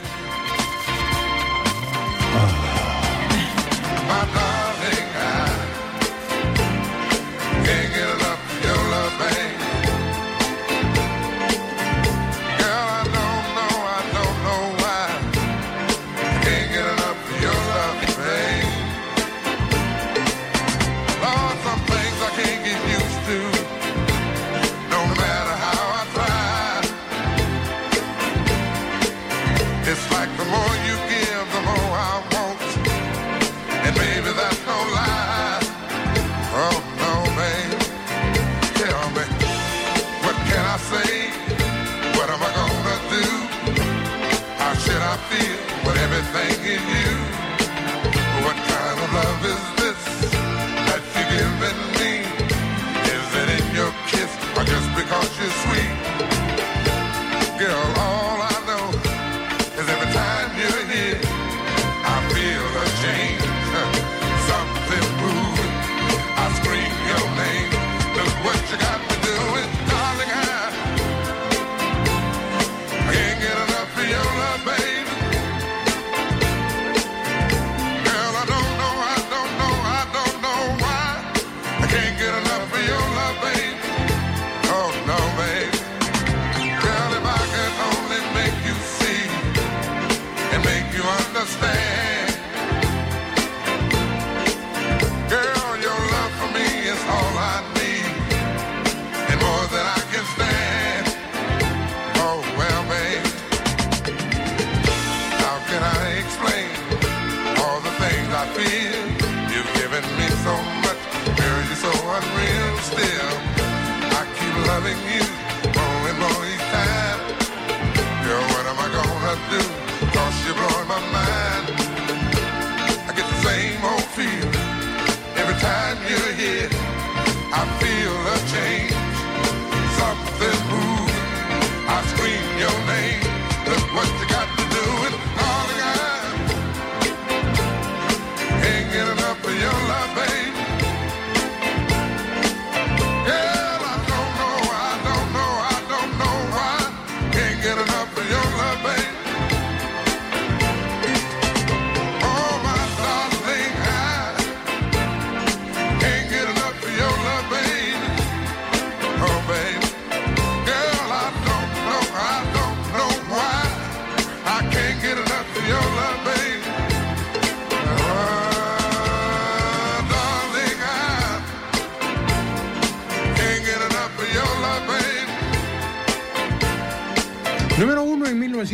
Número 1 en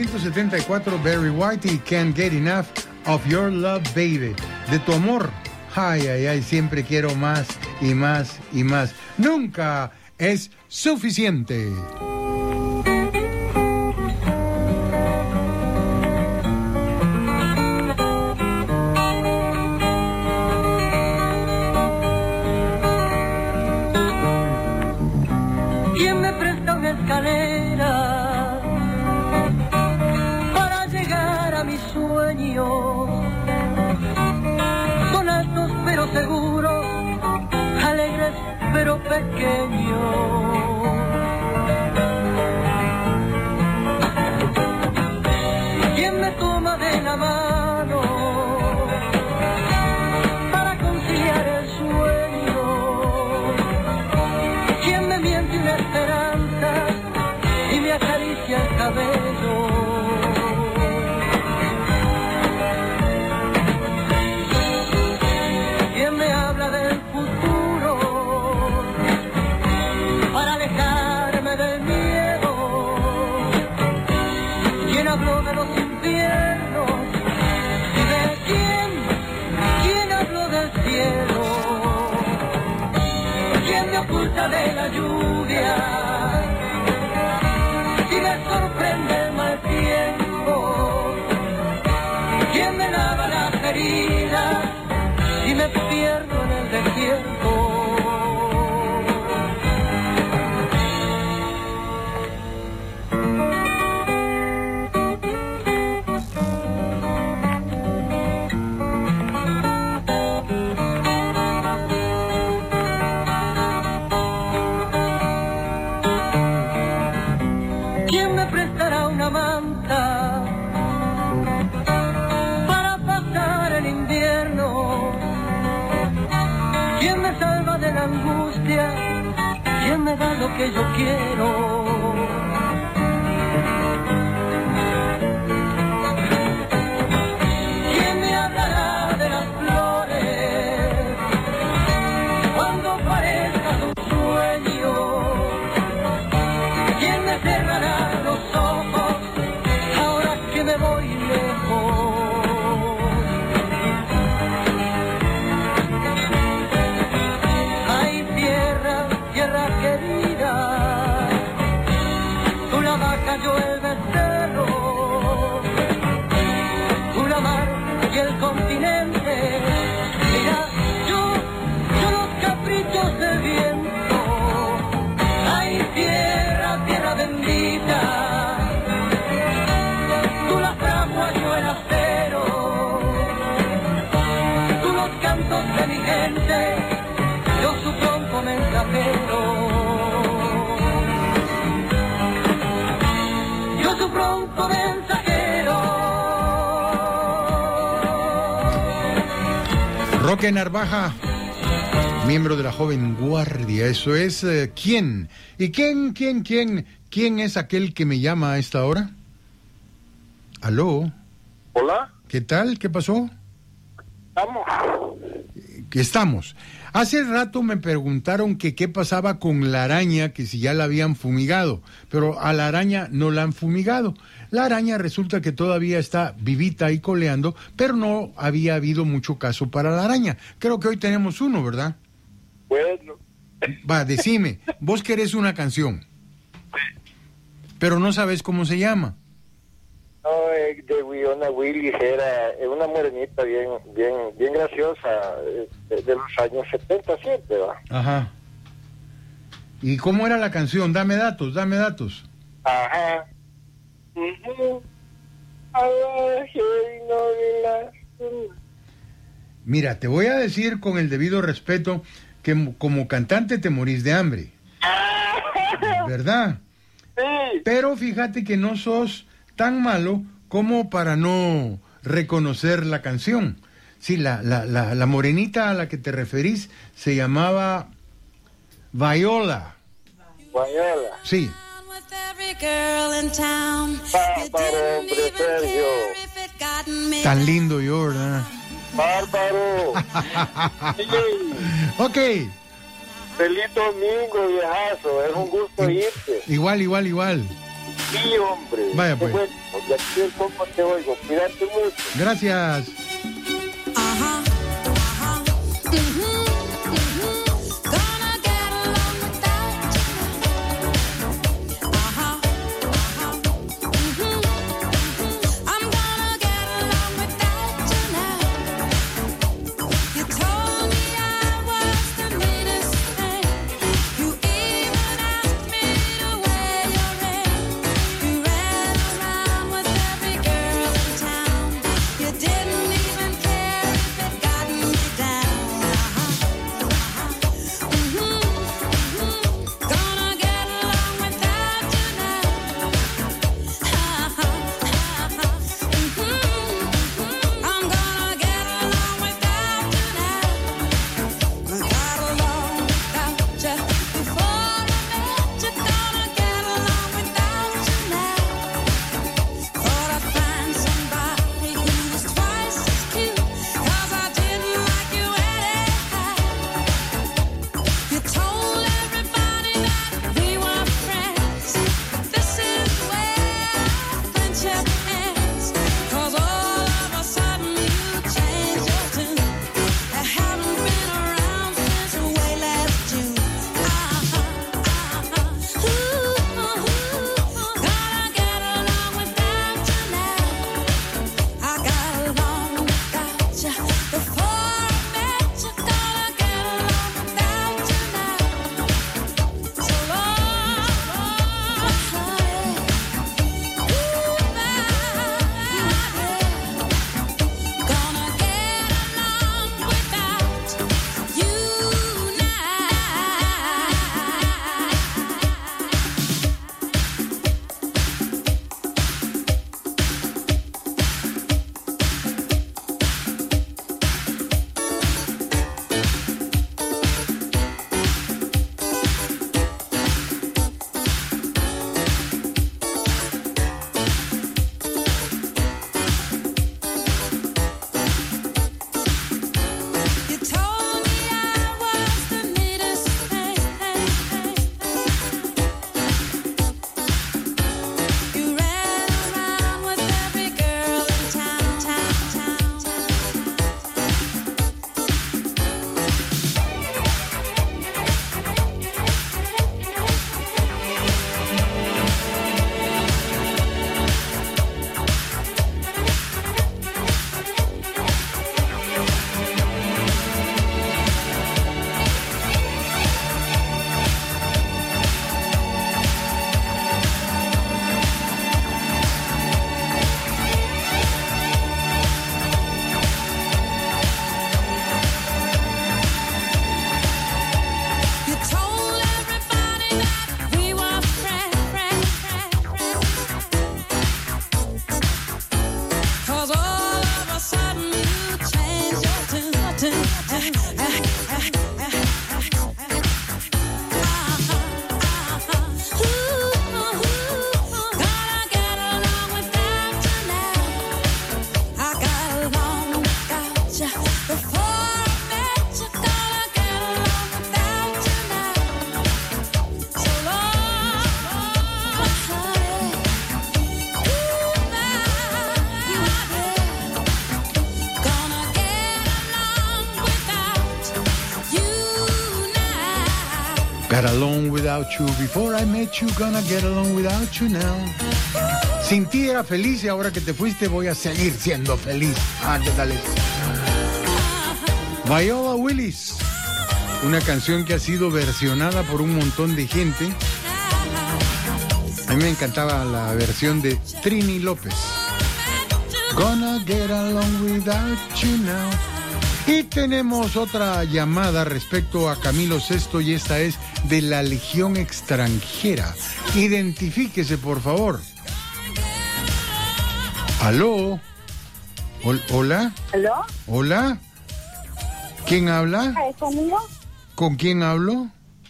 1974, Barry White y Can't Get Enough of Your Love, Baby. De tu amor, ay, ay, ay, siempre quiero más y más y más. Nunca es suficiente. ¿Quién me presta una escalera para llegar a mis sueños? Son altos pero seguros, alegres pero pequeños. ¿Quién me toma de la mano para conciliar el sueño? ¿Quién me miente una esperanza acaricia el cabello. ¿Quién me habla del futuro para alejarme del miedo? ¿Quién habló de los infiernos? ¿Y de quién habló del cielo? ¿Quién me oculta de la lluvia? Si me sorprende el mal tiempo, ¿quién me lava las heridas si me pierdo en el desierto? Para pasar el invierno, ¿quién me salva de la angustia? ¿Quién me da lo que yo quiero? ¿Quién me hablará de las flores cuando parezca un sueño? ¿Quién me cerrará los ojos ahora que me voy lejos? Ay, tierra, tierra querida, tú la vaca, yo el becerro, tú la mar y el continente. Mira, yo los caprichos del viento. Ay, tierra, tierra bendita, tú la fragua, yo el acero, tú los cantos de mi gente, yo su tronco mensajero, yo su tronco mensajero. Roque Narvaja, miembro de la Joven Guardia. Eso es ¿quién? ¿Y quién es aquel que me llama a esta hora? ¿Aló? Hola. ¿Qué tal? ¿Qué pasó? Estamos. Hace rato me preguntaron que qué pasaba con la araña, que si ya la habían fumigado, pero a la araña no la han fumigado. La araña resulta que todavía está vivita y coleando, pero no había habido mucho caso para la araña. Creo que hoy tenemos uno, ¿verdad? Bueno. Va, decime, vos querés una canción, pero no sabes cómo se llama. No, de Winona Willis, era una morenita bien graciosa, de los años 70 siempre, ¿va? Ajá. ¿Y cómo era la canción? Dame datos. Ajá. Mira, te voy a decir con el debido respeto que como cantante te morís de hambre, ¿verdad? Sí. Pero fíjate que no sos tan malo como para no reconocer la canción. Sí, la morenita a la que te referís se llamaba Viola. Viola. Sí. Bárbaro, hombre, Sergio. Tan lindo yo, ¿verdad? Bárbaro. Ok. Feliz domingo, viejazo. Es un gusto irte. Igual. Sí, hombre. Vaya, pues. Bueno, de aquí el poco te oigo. Cuídate mucho. Gracias. along without you. Before I met you, gonna get along without you now. Sin ti era feliz y ahora que te fuiste voy a seguir siendo feliz. Ah, ¿qué tal es? Viola Willis, una canción que ha sido versionada por un montón de gente. A mí me encantaba la versión de Trini López. Gonna get along without you now. Y tenemos otra llamada respecto a Camilo VI y esta es de la Legión Extranjera. Identifíquese, por favor. ¿Aló? ¿Hola? ¿Aló? ¿Hola? ¿Quién habla? ¿Es conmigo? ¿Con quién hablo?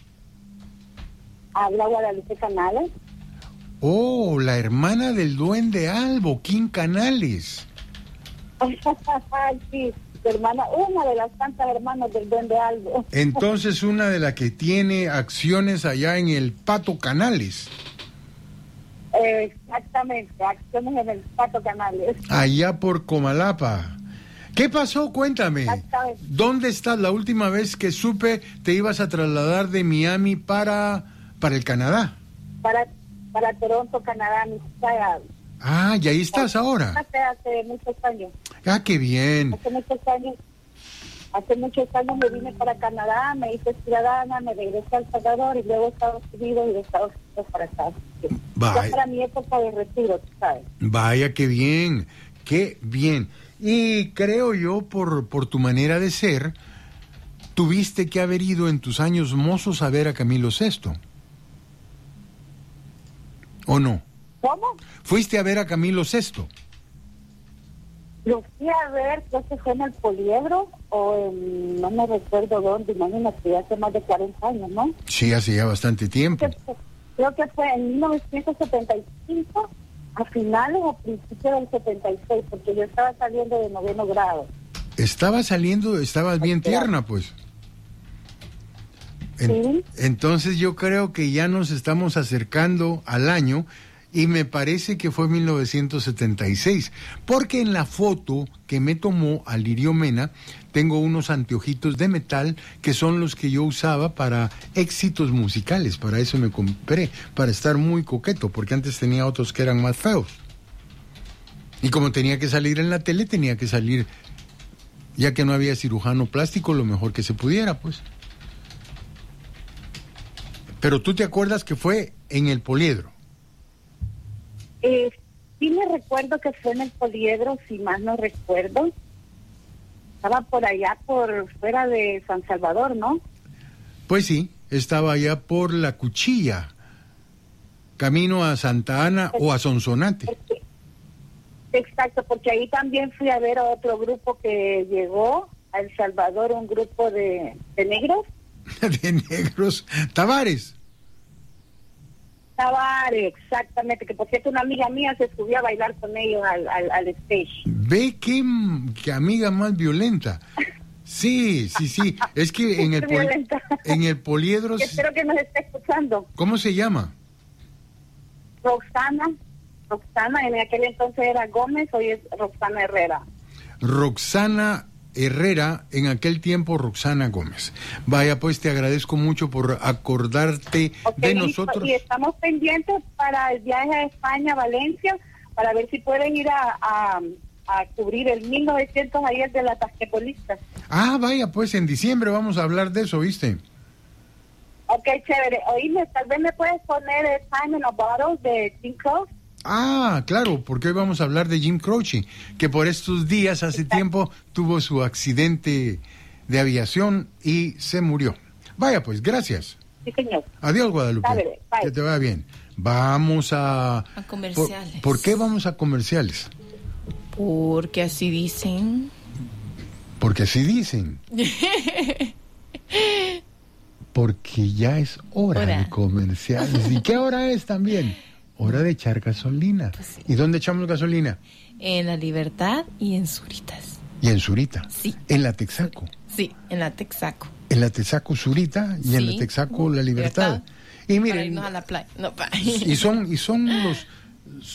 Habla Guadalupe Canales. Oh, la hermana del Duende Albo, Kim Canales. Sí, tu hermana, una de las tantas hermanas del Duende Albo. Entonces, una de las que tiene acciones allá en el Pato Canales. Exactamente, acciones en el Pato Canales. Allá por Comalapa. ¿Qué pasó? Cuéntame. ¿Dónde estás? La última vez que supe te ibas a trasladar de Miami para el Canadá. Para Toronto, Canadá, Mississauga. Ah, y ahí estás ahora. Hace muchos años. Ah, qué bien. Hace muchos años me vine para Canadá, me hice ciudadana, me regresé a El Salvador y luego a Estados Unidos y de Estados Unidos para acá. Ya para mi época de retiro, tú sabes. Vaya, qué bien, qué bien. Y creo yo, por tu manera de ser, tuviste que haber ido en tus años mozos a ver a Camilo VI. ¿O no? ¿Cómo? ¿Fuiste a ver a Camilo VI? Lo fui a ver, creo que fue en el Poliedro o en, no me recuerdo dónde, imagínate, hace más de 40 años, ¿no? Sí, hace ya bastante tiempo. Creo que fue en 1975, a finales o principios del 76, porque yo estaba saliendo de 9º grado. Estabas bien tierna, pues. ¿Sí? Entonces yo creo que ya nos estamos acercando al año y me parece que fue 1976, porque en la foto que me tomó Alirio Mena tengo unos anteojitos de metal que son los que yo usaba para éxitos musicales, para eso me compré, para estar muy coqueto, porque antes tenía otros que eran más feos. Y como tenía que salir en la tele, tenía que salir, ya que no había cirujano plástico, lo mejor que se pudiera, pues. Pero tú te acuerdas que fue en el Poliedro. Sí me recuerdo que fue en el Poliedro, si más no recuerdo. Estaba por allá, por fuera de San Salvador, ¿no? Pues sí, estaba allá por La Cuchilla, camino a Santa Ana o a Sonsonate. Exacto, porque ahí también fui a ver a otro grupo que llegó a El Salvador, un grupo de negros. De negros, Tavares, exactamente, que por cierto una amiga mía se subió a bailar con ellos al stage. Ve qué amiga más violenta. Sí, es que en el Poliedro... Espero que nos esté escuchando. ¿Cómo se llama? Roxana, en aquel entonces era Gómez, hoy es Roxana Herrera. Roxana Herrera, en aquel tiempo Roxana Gómez. Vaya, pues te agradezco mucho por acordarte de nosotros. Y estamos pendientes para el viaje a España, Valencia, para ver si pueden ir a cubrir el 1900 ayer de las basquetbolistas. Ah, vaya, pues en diciembre vamos a hablar de eso, ¿viste? Ok, chévere. Oíme, tal vez me puedes poner Time in a Bottle de Jim Croce. Ah, claro, porque hoy vamos a hablar de Jim Croce, que por estos días, hace tiempo, tuvo su accidente de aviación y se murió. Vaya, pues, gracias. Sí, señor. Adiós, Guadalupe. Dale, bye. Que te vaya bien. Vamos a comerciales. ¿Por qué vamos a comerciales? Porque así dicen. Porque así dicen. Porque ya es hora de comerciales. ¿Y qué hora es también? Hora de echar gasolina. Pues sí. ¿Y dónde echamos gasolina? En La Libertad y en Zuritas. ¿Y en Zurita? Sí. ¿En la Texaco? Sí, en la Texaco. En la Texaco Zurita y en la Texaco La Libertad. Y miren, para irnos a la playa. No, y son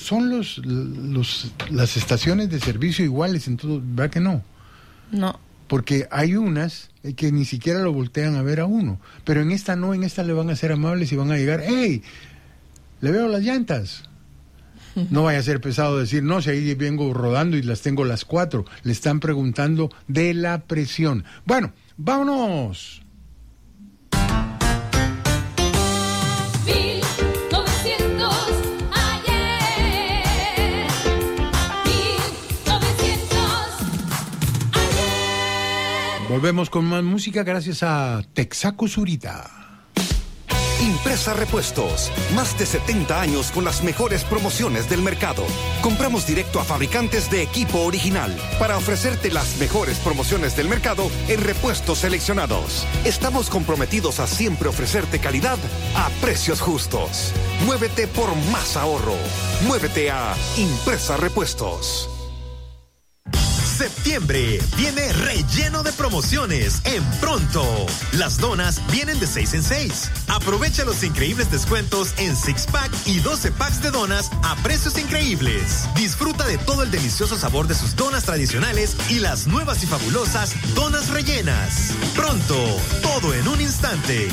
las estaciones de servicio iguales en todo, ¿verdad que no? No. porque hay unas que ni siquiera lo voltean a ver a uno, pero en esta no, en esta le van a ser amables y van a llegar, ¡hey! Le veo las llantas. No vaya a ser pesado decir, no, si ahí vengo rodando y las tengo las 4. Le están preguntando de la presión. Bueno, vámonos. 1900 ayer. 1900 ayer. Volvemos con más música gracias a Texaco Zurita. Impresa Repuestos, más de 70 años con las mejores promociones del mercado. Compramos directo a fabricantes de equipo original para ofrecerte las mejores promociones del mercado en repuestos seleccionados. Estamos comprometidos a siempre ofrecerte calidad a precios justos. Muévete por más ahorro. Muévete a Impresa Repuestos. Septiembre viene relleno de promociones en Pronto. Las donas vienen de 6 en 6. Aprovecha los increíbles descuentos en 6-pack y 12 packs de donas a precios increíbles. Disfruta de todo el delicioso sabor de sus donas tradicionales y las nuevas y fabulosas donas rellenas. Pronto, todo en un instante.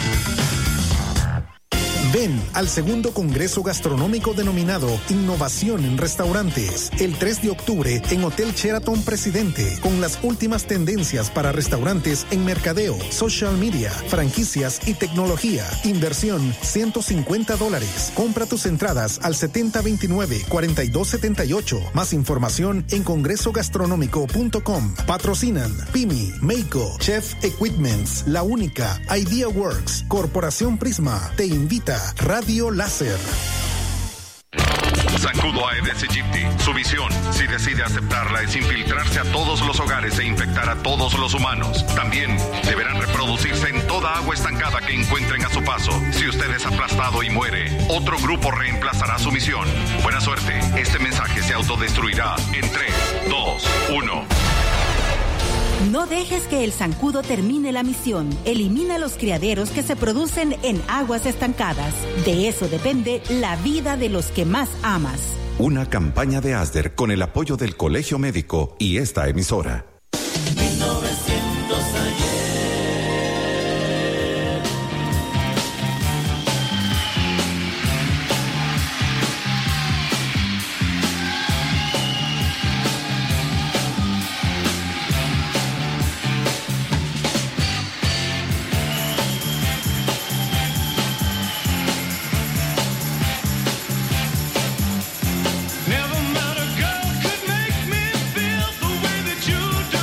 Ven al segundo Congreso Gastronómico denominado Innovación en Restaurantes, el 3 de octubre en Hotel Sheraton Presidente, con las últimas tendencias para restaurantes en mercadeo, social media, franquicias y tecnología. Inversión $150. Compra tus entradas al 7029-4278. Más información en congresogastronómico.com. Patrocinan Pimi, Meiko, Chef Equipments, La Única, Idea Works, Corporación Prisma. Te invita Radio Láser. Zancudo Aedes aegypti. Su visión, si decide aceptarla, es infiltrarse a todos los hogares e infectar a todos los humanos. También deberán reproducirse en toda agua estancada que encuentren a su paso. Si usted es aplastado y muere, otro grupo reemplazará su misión. Buena suerte. Este mensaje se autodestruirá en 3, 2, 1. No dejes que el zancudo termine la misión. Elimina los criaderos que se producen en aguas estancadas. De eso depende la vida de los que más amas. Una campaña de ASDER con el apoyo del Colegio Médico y esta emisora. 1900 ayer. Never met a girl could make me feel the way that you do.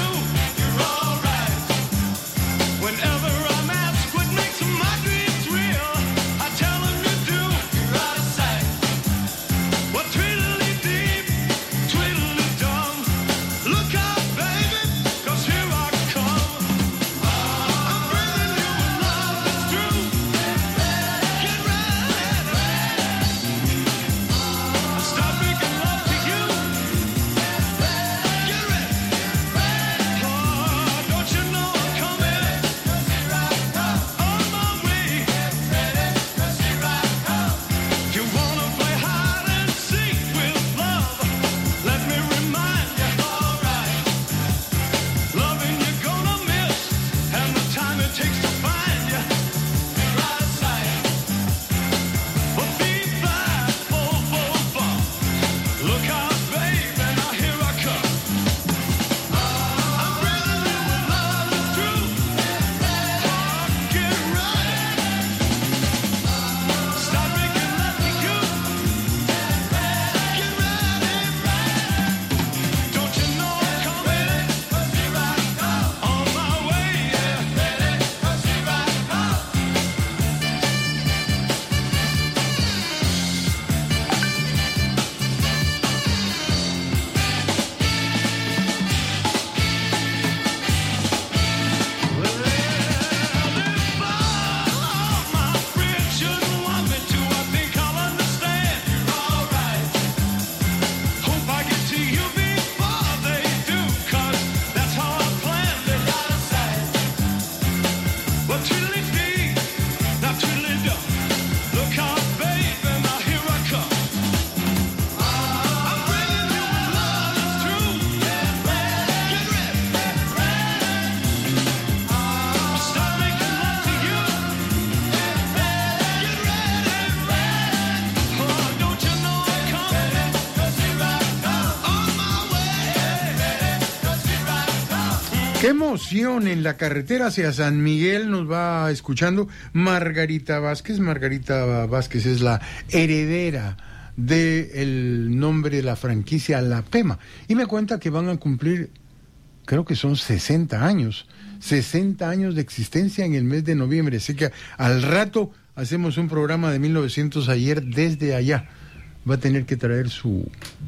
Qué emoción en la carretera hacia San Miguel nos va escuchando Margarita Vázquez. Margarita Vázquez es la heredera del nombre de la franquicia La Pema. Y me cuenta que van a cumplir, creo que son 60 años. 60 años de existencia en el mes de noviembre. Así que al rato hacemos un programa de 1900 ayer desde allá. Va a tener que traer su...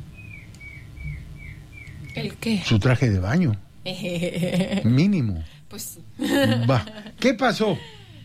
¿El qué? Su traje de baño. Mínimo. Pues Va. ¿Qué pasó?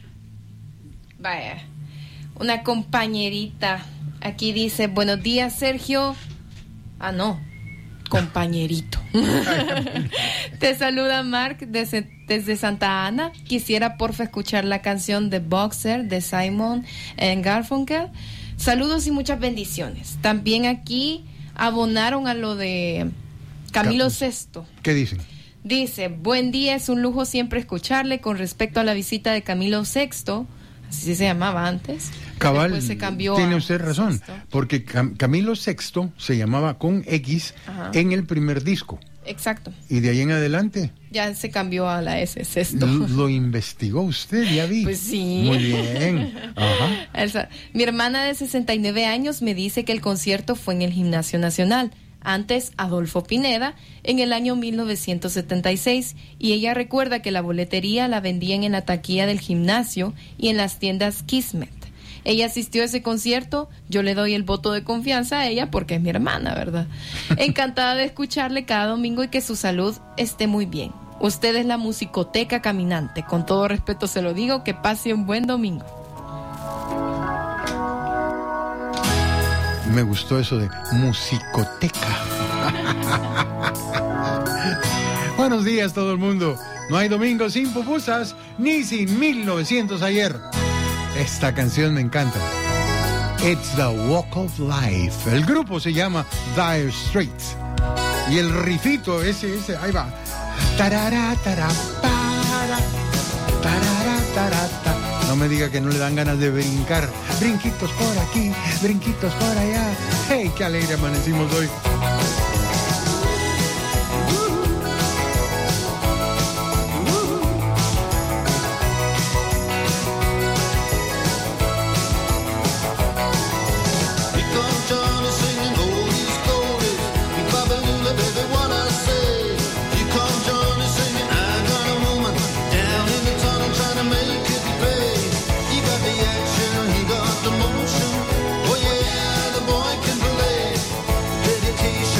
Vaya, una compañerita aquí dice: buenos días, Sergio. Ah, no, compañerito. Te saluda Mark desde Santa Ana. Quisiera porfa escuchar la canción de Boxer de Simon Garfunkel. Saludos y muchas bendiciones. También aquí abonaron a lo de Camilo VI. ¿Qué dicen? Dice: buen día, es un lujo siempre escucharle. Con respecto a la visita de Camilo VI, así se llamaba antes. Cabal, después se cambió. Tiene usted razón, porque Camilo VI se llamaba con X. Ajá. En el primer disco. Exacto. Y de ahí en adelante ya se cambió a la S. VI. Lo investigó usted, ya vi. Pues sí. Muy bien. Ajá. Mi hermana de 69 años me dice que el concierto fue en el Gimnasio Nacional, antes Adolfo Pineda, en el año 1976, y ella recuerda que la boletería la vendían en la taquilla del gimnasio y en las tiendas Kismet. Ella asistió a ese concierto, yo le doy el voto de confianza a ella porque es mi hermana, ¿verdad? Encantada de escucharle cada domingo y que su salud esté muy bien. Usted es la musicoteca caminante, con todo respeto se lo digo, que pase un buen domingo. Me gustó eso de musicoteca. Buenos días todo el mundo. No hay domingo sin pupusas, ni sin 1900 ayer. Esta canción me encanta. It's the Walk of Life. El grupo se llama Dire Straits. Y el rifito, ese, ahí va. Tarara, tarara, para, tarara, tarara. No me diga que no le dan ganas de brincar. Brinquitos por aquí, brinquitos por allá. ¡Hey, qué alegre amanecimos hoy! Dedication.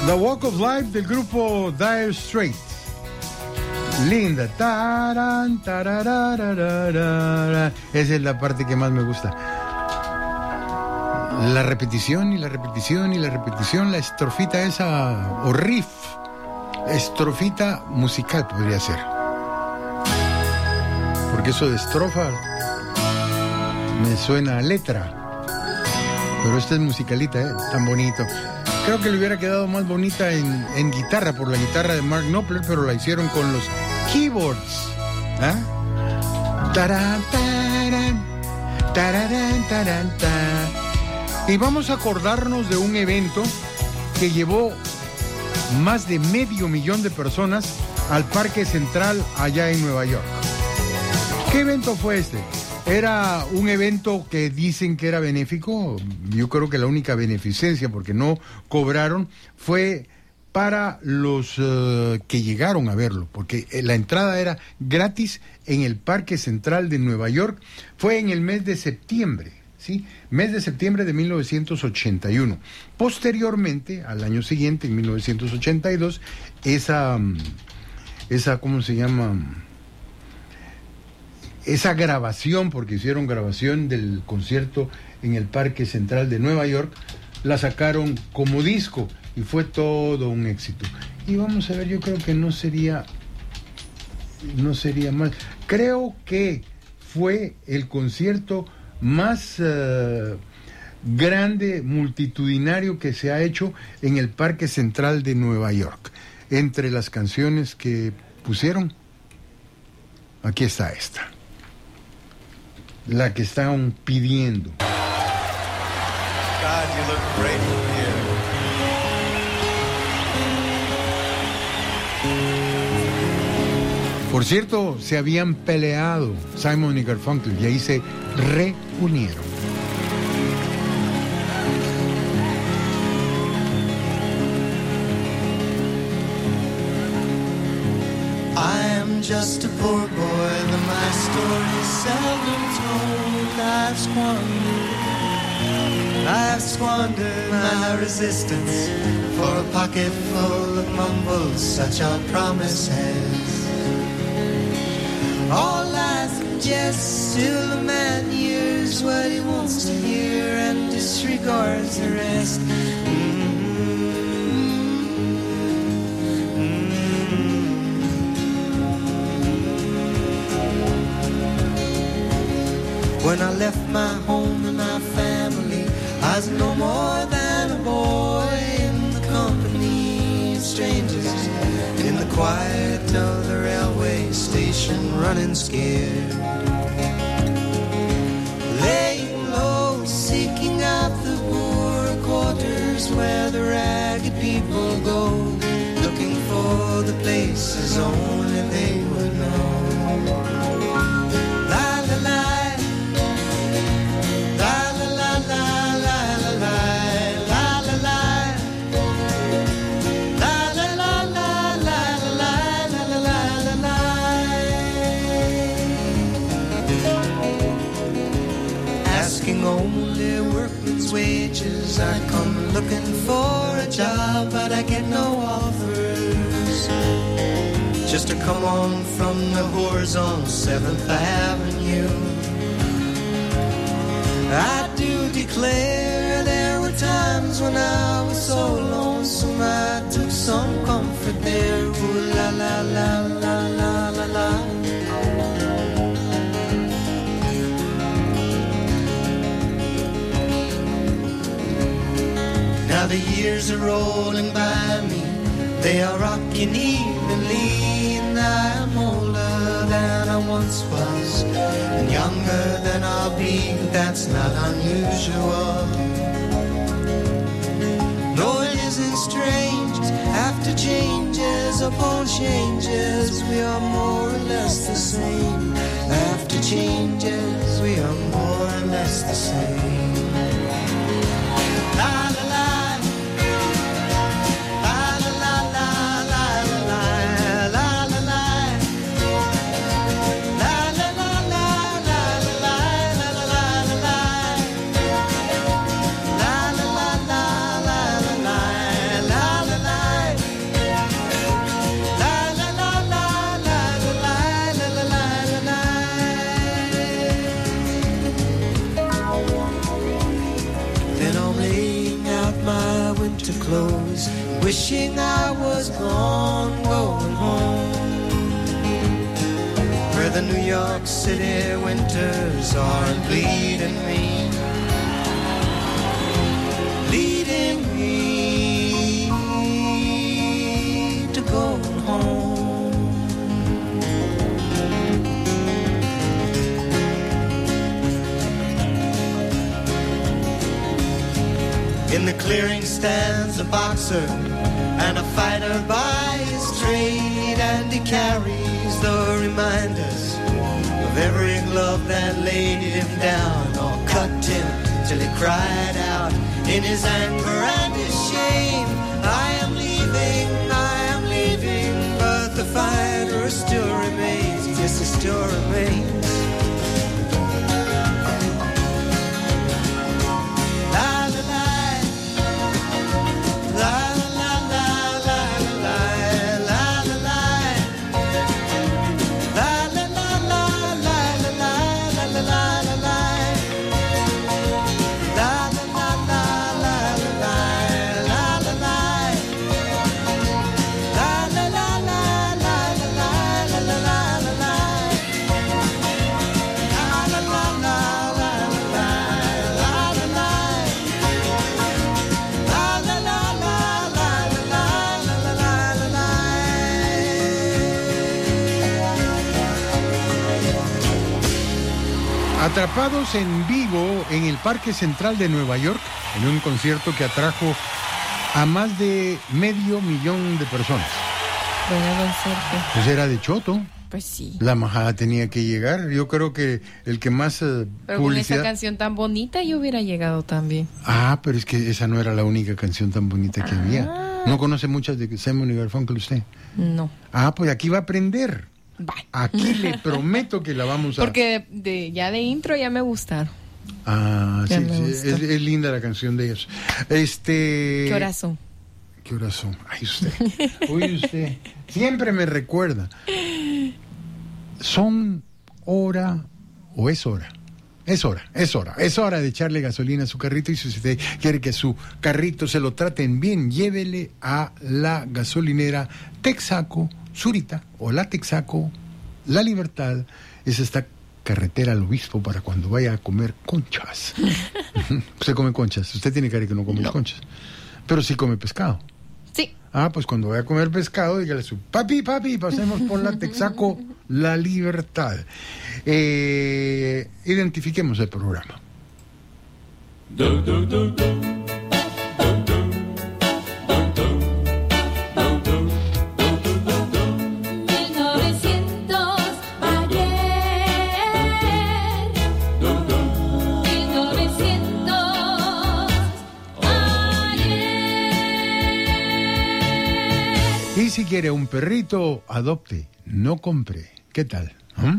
The Walk of Life del grupo Dire Straits. Linda. Taran, tararararara. Esa es la parte que más me gusta. La repetición y la repetición y la repetición, la estrofita esa, o riff, estrofita musical podría ser. Porque eso de estrofa me suena a letra. Pero esta es musicalita, tan bonito. Creo que le hubiera quedado más bonita en guitarra, por la guitarra de Mark Knopfler, pero la hicieron con los keyboards. ¿Ah? Tarán, tarán, tararán, tarán, tarán. Y vamos a acordarnos de un evento que llevó más de 500,000 de personas al Parque Central allá en Nueva York. ¿Qué evento fue este? Era un evento que dicen que era benéfico. Yo creo que la única beneficencia, porque no cobraron, fue para los que llegaron a verlo, porque la entrada era gratis en el Parque Central de Nueva York. Fue en el mes de septiembre, ¿sí? Mes de septiembre de 1981. Posteriormente, al año siguiente, en 1982, esa ¿cómo se llama? Esa grabación, porque hicieron grabación del concierto en el Parque Central de Nueva York, la sacaron como disco y fue todo un éxito. Y vamos a ver, yo creo que no sería mal. Creo que fue el concierto más grande, multitudinario que se ha hecho en el Parque Central de Nueva York. Entre las canciones que pusieron, aquí está esta. La que estaban pidiendo. God, you look great here. Por cierto, se habían peleado Simon y Garfunkel y ahí se reunieron. I am just a poor boy, and my story seldom told. I've squandered my resistance for a pocket full of mumbles, such are promises. All lies and jests till the man hears what he wants to hear and disregards the rest. When I left my home and my family, I was no more than a boy in the company of strangers, in the quiet of the railway station, running scared, laying low, seeking out the poor quarters where the ragged people go, looking for the places only they would know. La la la. Only workman's wages. I come looking for a job, but I get no offers. Just to come on from the whores on 7th Avenue. I do declare there were times when I was so lonesome I took some comfort there. Ooh la la la la la la la. Now the years are rolling by me, they are rocking evenly, and I am older than I once was, and younger than I'll be, that's not unusual. No, it isn't strange, after changes upon changes, we are more or less the same. After changes, we are more or less the same. La la la. La la la clothes, wishing I was gone, going home, where the New York City winters aren't bleeding me, leading me to go home. In the clearing stands a boxer and a fighter by his trade, and he carries the reminders of every glove that laid him down or cut him till he cried out in his anger and his shame, I am leaving, but the fighter still remains, yes, he still remains. Atrapados en vivo en el Parque Central de Nueva York, en un concierto que atrajo a más de 500,000 de personas. Bueno, concierto. Pues era de Choto. Pues sí. La majada tenía que llegar. Yo creo que el que más pero publicidad... con esa canción tan bonita yo hubiera llegado también. Ah, pero es que esa no era la única canción tan bonita que había. ¿No conoce muchas de Simon y Garfunkel usted? No. Ah, pues aquí va a aprender. Aquí le prometo que la vamos a... Porque ya de intro ya me gustaron. Ah, sí, es linda la canción de ellos. ¿Qué horas son? ¿Qué horas son? Ay, usted. Uy, usted. Siempre me recuerda. ¿Son hora o es hora? Es hora de echarle gasolina a su carrito, y si usted quiere que su carrito se lo traten bien, llévele a la gasolinera Texaco Zurita o la Texaco La Libertad. Es esta carretera al Obispo para cuando vaya a comer conchas. Usted come conchas, usted tiene cara que no come conchas, pero sí come pescado. Sí. Ah, pues cuando vaya a comer pescado, dígale a su papi, pasemos por la Texaco La Libertad. Identifiquemos el programa. Y si quiere un perrito, adopte, no compre. ¿Qué tal?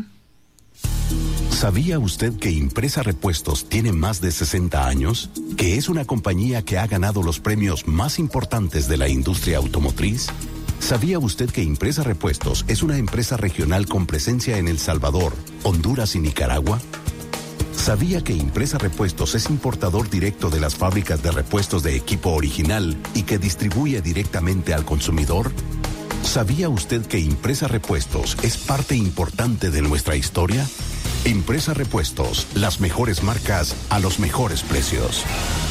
¿Sabía usted que Impresa Repuestos tiene más de 60 años? ¿Que es una compañía que ha ganado los premios más importantes de la industria automotriz? ¿Sabía usted que Impresa Repuestos es una empresa regional con presencia en El Salvador, Honduras y Nicaragua? ¿Sabía que Impresa Repuestos es importador directo de las fábricas de repuestos de equipo original y que distribuye directamente al consumidor? ¿Sabía usted que Impresa Repuestos es parte importante de nuestra historia? Impresa Repuestos, las mejores marcas a los mejores precios.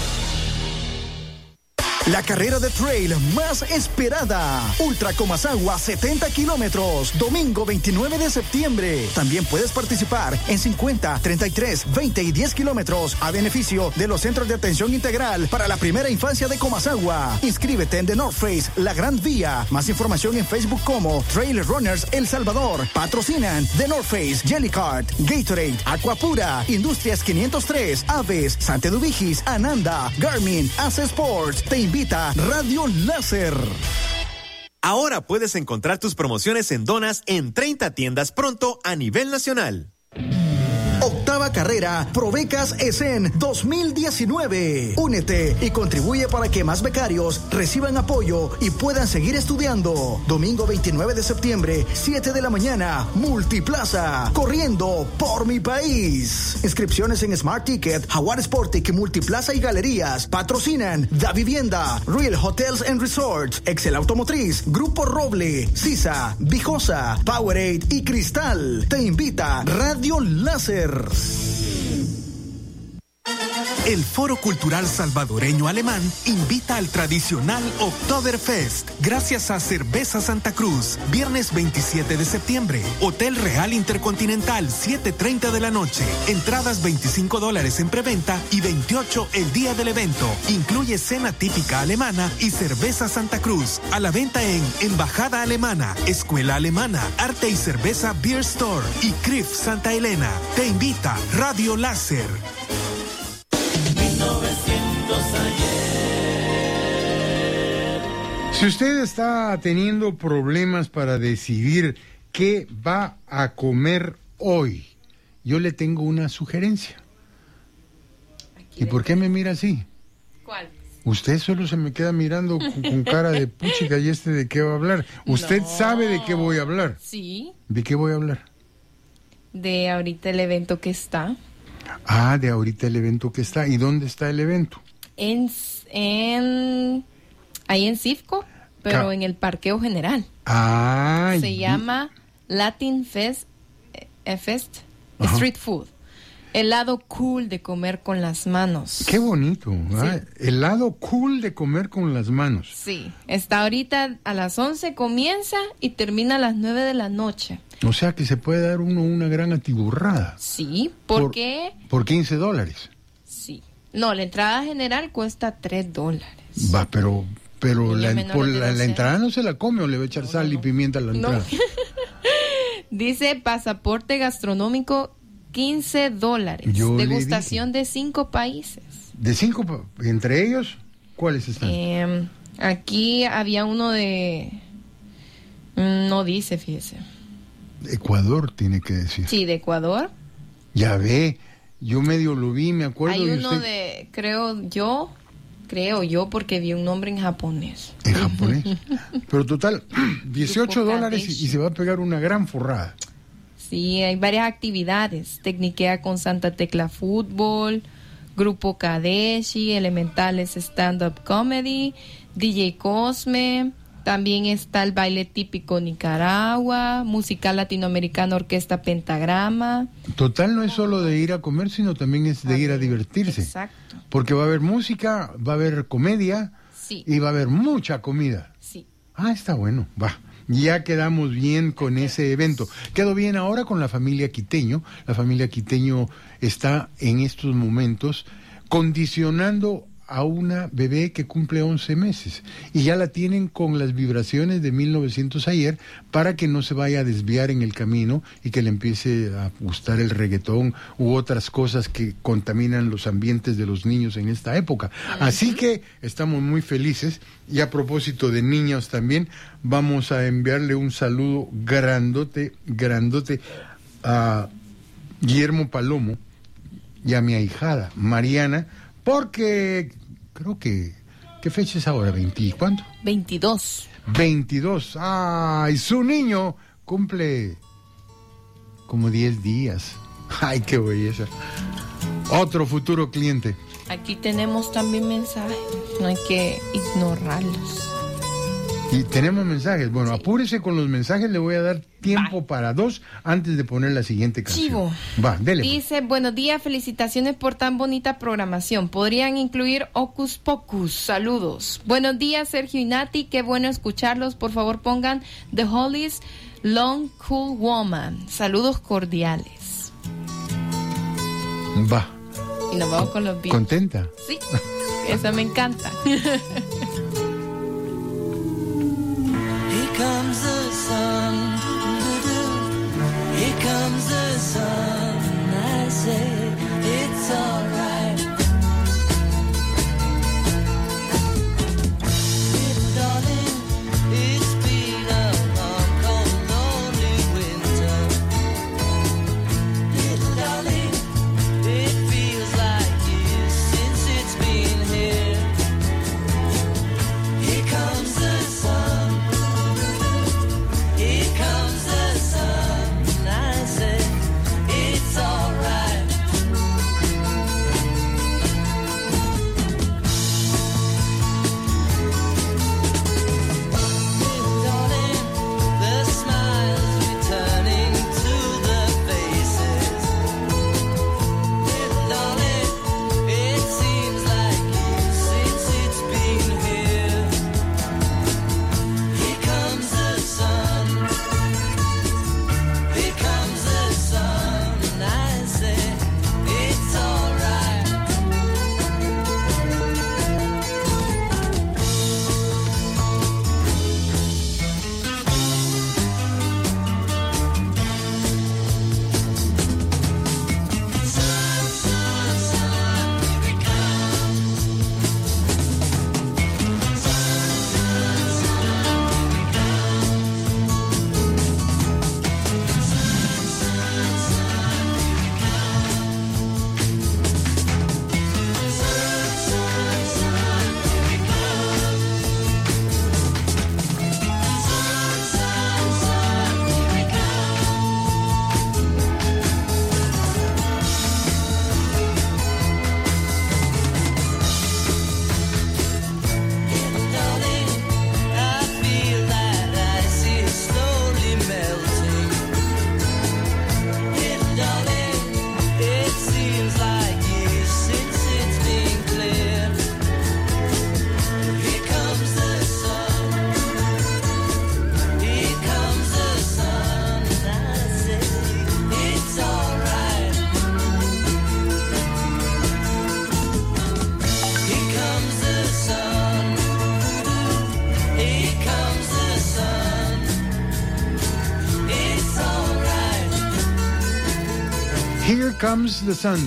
La carrera de trail más esperada. Ultra Comasagua 70 kilómetros. Domingo 29 de septiembre. También puedes participar en 50, 33, 20 y 10 kilómetros a beneficio de los centros de atención integral para la primera infancia de Comasagua. Inscríbete en The North Face, La Gran Vía. Más información en Facebook como Trail Runners El Salvador. Patrocinan The North Face, Jellycart, Gatorade, Aquapura, Industrias 503, Aves, Santedubigis, Ananda, Garmin, Ace Sports. Te invita Radio Láser. Ahora puedes encontrar tus promociones en donas en 30 tiendas pronto a nivel nacional. 18ª carrera Provecas ESEN 2019. Únete y contribuye para que más becarios reciban apoyo y puedan seguir estudiando. Domingo 29 de septiembre, 7 de la mañana, Multiplaza, corriendo por mi país. Inscripciones en Smart Ticket, Jaguar Sportic, Multiplaza y Galerías. Patrocinan Da Vivienda, Real Hotels and Resorts, Excel Automotriz, Grupo Roble, Sisa, Vijosa, Powerade y Cristal. Te invita Radio Láser. El Foro Cultural Salvadoreño Alemán invita al tradicional Oktoberfest gracias a Cerveza Santa Cruz, viernes 27 de septiembre, Hotel Real Intercontinental, 7:30 de la noche, entradas $25 en preventa y 28 el día del evento. Incluye cena típica alemana y Cerveza Santa Cruz, a la venta en Embajada Alemana, Escuela Alemana, Arte y Cerveza Beer Store y CRIF Santa Elena. Te invita Radio Láser. 1900 ayer. Si usted está teniendo problemas para decidir qué va a comer hoy, yo le tengo una sugerencia. ¿Y por qué me mira así? ¿Cuál? Usted solo se me queda mirando con cara de puchica y ¿de qué va a hablar? Usted sabe de qué voy a hablar. Sí. ¿De qué voy a hablar? De ahorita el evento que está. Ah, de ahorita el evento que está. ¿Y dónde está el evento? Ahí en Cifco, pero en el parqueo general. Ah. Se llama Latin Fest Street Food. El lado cool de comer con las manos. Qué bonito. Sí. El lado cool de comer con las manos. Sí. Está ahorita a las 11, comienza y termina a las 9 de la noche. O sea que se puede dar uno una gran atiburrada. Sí, ¿por qué? Por $15. Sí. No, la entrada general cuesta $3. Va, pero la entrada no se la come o le va a echar sal y pimienta a la entrada. Dice pasaporte gastronómico $15. Degustación de 5 países. ¿De 5? ¿Entre ellos? ¿Cuáles están? Aquí había uno de... No dice, fíjese. Ecuador tiene que decir. Sí, de Ecuador. Ya ve, yo medio lo vi, me acuerdo. Hay uno de, creo yo, porque vi un nombre en japonés. ¿En japonés? Pero total, $18 y se va a pegar una gran forrada. Sí, hay varias actividades. Tecniquea con Santa Tecla Fútbol, Grupo Kadeshi, Elementales Stand-Up Comedy, DJ Cosme. También está el baile típico Nicaragua, musical latinoamericano, orquesta Pentagrama. Total, no es solo de ir a comer, sino también es de ir a divertirse. Exacto. Porque va a haber música, va a haber comedia, sí, y va a haber mucha comida. Sí. Ah, está bueno, va. Ya quedamos bien con ese evento. Quedó bien ahora con la familia Quiteño. La familia Quiteño está en estos momentos condicionando a una bebé que cumple 11 meses y ya la tienen con las vibraciones de 1900 ayer para que no se vaya a desviar en el camino y que le empiece a gustar el reggaetón u otras cosas que contaminan los ambientes de los niños en esta época. Así que estamos muy felices y a propósito de niños también vamos a enviarle un saludo grandote a Guillermo Palomo y a mi ahijada Mariana, porque creo que... ¿Qué fecha es ahora? ¿20 cuánto? 22. 22. ¡Ay! Su niño cumple como 10 días. ¡Ay, qué belleza! Otro futuro cliente. Aquí tenemos también mensajes. No hay que ignorarlos. Y tenemos mensajes. Bueno, sí, apúrese con los mensajes. Le voy a dar tiempo para 2 antes de poner la siguiente canción. Chivo. Va, dele. Dice, buenos días, felicitaciones por tan bonita programación. ¿Podrían incluir Hocus Pocus? Saludos. Buenos días, Sergio y Nati. Qué bueno escucharlos. Por favor, pongan The Hollies, Long Cool Woman. Saludos cordiales. Va. Y nos vamos con los beats. ¿Contenta? Sí, esa me encanta. Here comes the sun, here comes the sun, I say it's alright. Little darling, it's been a long, cold, lonely winter. Little darling, Comes the Sun.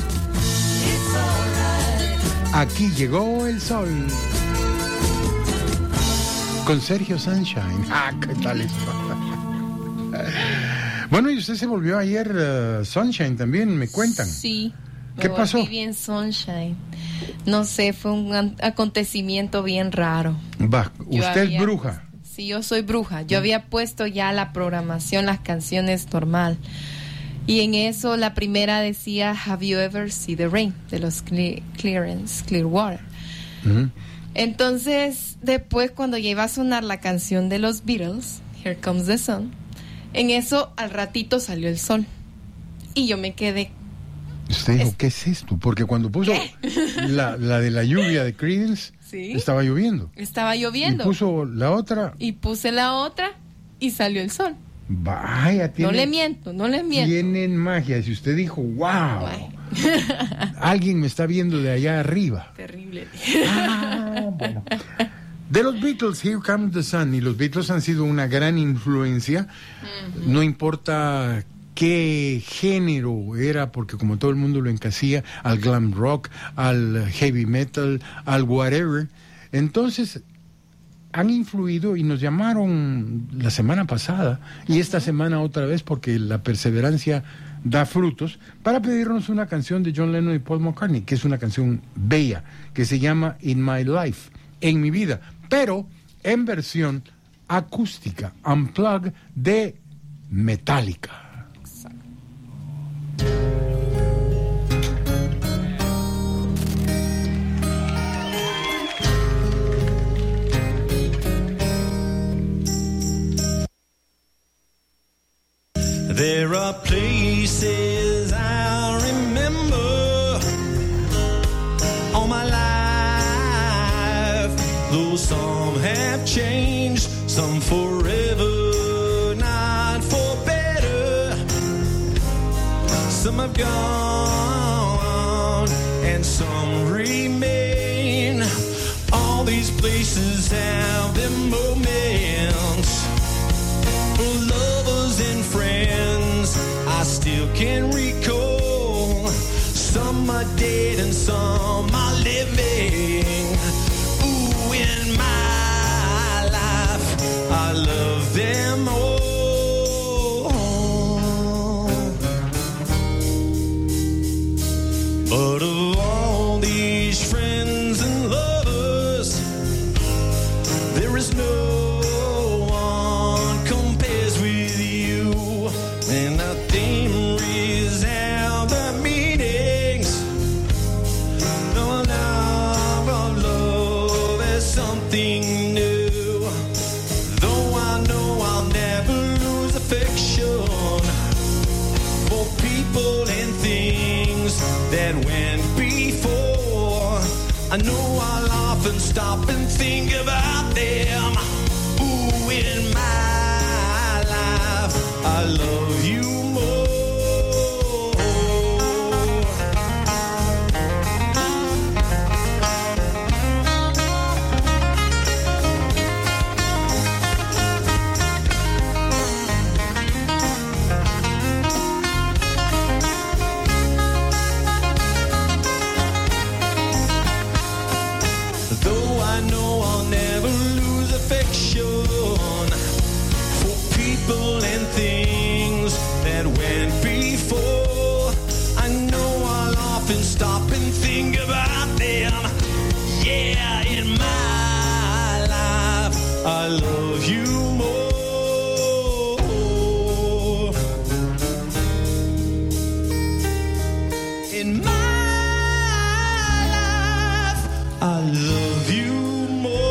Aquí llegó el sol. Con Sergio Sunshine. ¿Qué tal esto? Bueno, y usted se volvió ayer Sunshine también, me cuentan. Sí. ¿Qué pasó? Bien Sunshine. No sé, fue un acontecimiento bien raro. Va, usted es bruja. Sí, yo soy bruja. Yo había puesto ya la programación, las canciones normal. Y en eso la primera decía Have You Ever Seen the Rain, de los Clearwater. Entonces, después cuando ya iba a sonar la canción de los Beatles, Here Comes the Sun, en eso al ratito salió el sol. Y yo me quedé. Usted dijo, ¿qué es esto? Porque cuando puso la de la lluvia de Creedence, ¿sí? Estaba lloviendo. Estaba lloviendo. Y puso la otra. Y puse la otra y salió el sol. Vaya, no le miento. Tienen magia. Si usted dijo, wow, alguien me está viendo de allá arriba. Terrible. Bueno. De los Beatles, Here Comes the Sun. Y los Beatles han sido una gran influencia. No importa qué género era, porque como todo el mundo lo encasilla al glam rock, al heavy metal, al whatever. Entonces han influido y nos llamaron la semana pasada y esta semana otra vez, porque la perseverancia da frutos, para pedirnos una canción de John Lennon y Paul McCartney, que es una canción bella, que se llama In My Life, en mi vida, pero en versión acústica, unplugged, de Metallica. There are places I remember all my life, though some have changed, some forever, not for better. Some have gone and some remain. All these places have their moments, lovers and friends I still can recall. Some are dead and some are living. Ooh, in my life I love them all. But of all these friends and lovers, there is no that went before. I know I'll often stop and think about them. Ooh, in my life I love you more. And things that went before, I know I'll often stop and think about them. Yeah, in my life I love you more. In my life I love you more.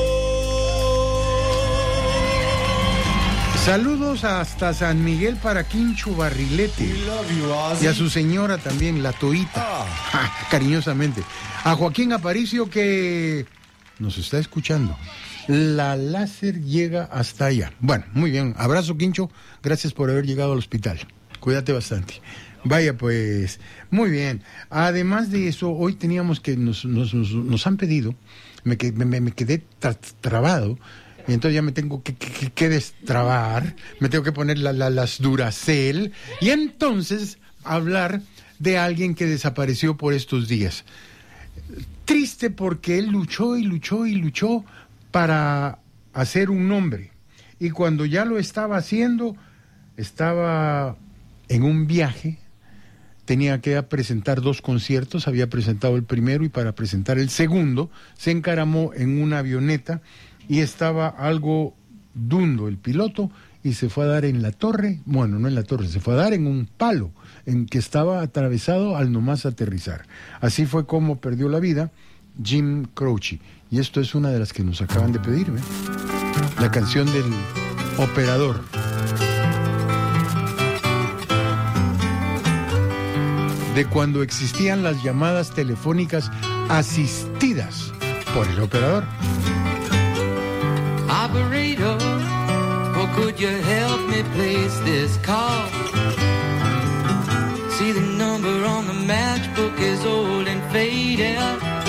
Saludos hasta San Miguel para Quincho Barrilete. Y a su señora también, la Toita. Cariñosamente. A Joaquín Aparicio, que nos está escuchando. La láser llega hasta allá. Bueno, muy bien. Abrazo, Quincho. Gracias por haber llegado al hospital. Cuídate bastante. Vaya, pues, muy bien. Además de eso, hoy teníamos que nos han pedido, me quedé trabado. Y entonces ya me tengo que destrabar, me tengo que poner las Duracell y entonces hablar de alguien que desapareció por estos días. Triste porque él luchó y luchó y luchó para hacer un nombre. Y cuando ya lo estaba haciendo, estaba en un viaje, tenía que presentar 2 conciertos, había presentado el primero y para presentar el segundo se encaramó en una avioneta y estaba algo dundo el piloto y se fue a dar en la torre, bueno, no en la torre, se fue a dar en un palo en que estaba atravesado al nomás aterrizar. Así fue como perdió la vida Jim Croce. Y esto es una de las que nos acaban de pedir, ¿eh? La canción del operador. De cuando existían las llamadas telefónicas asistidas por el operador. Operator, or could you help me place this call? See, the number on the matchbook is old and faded.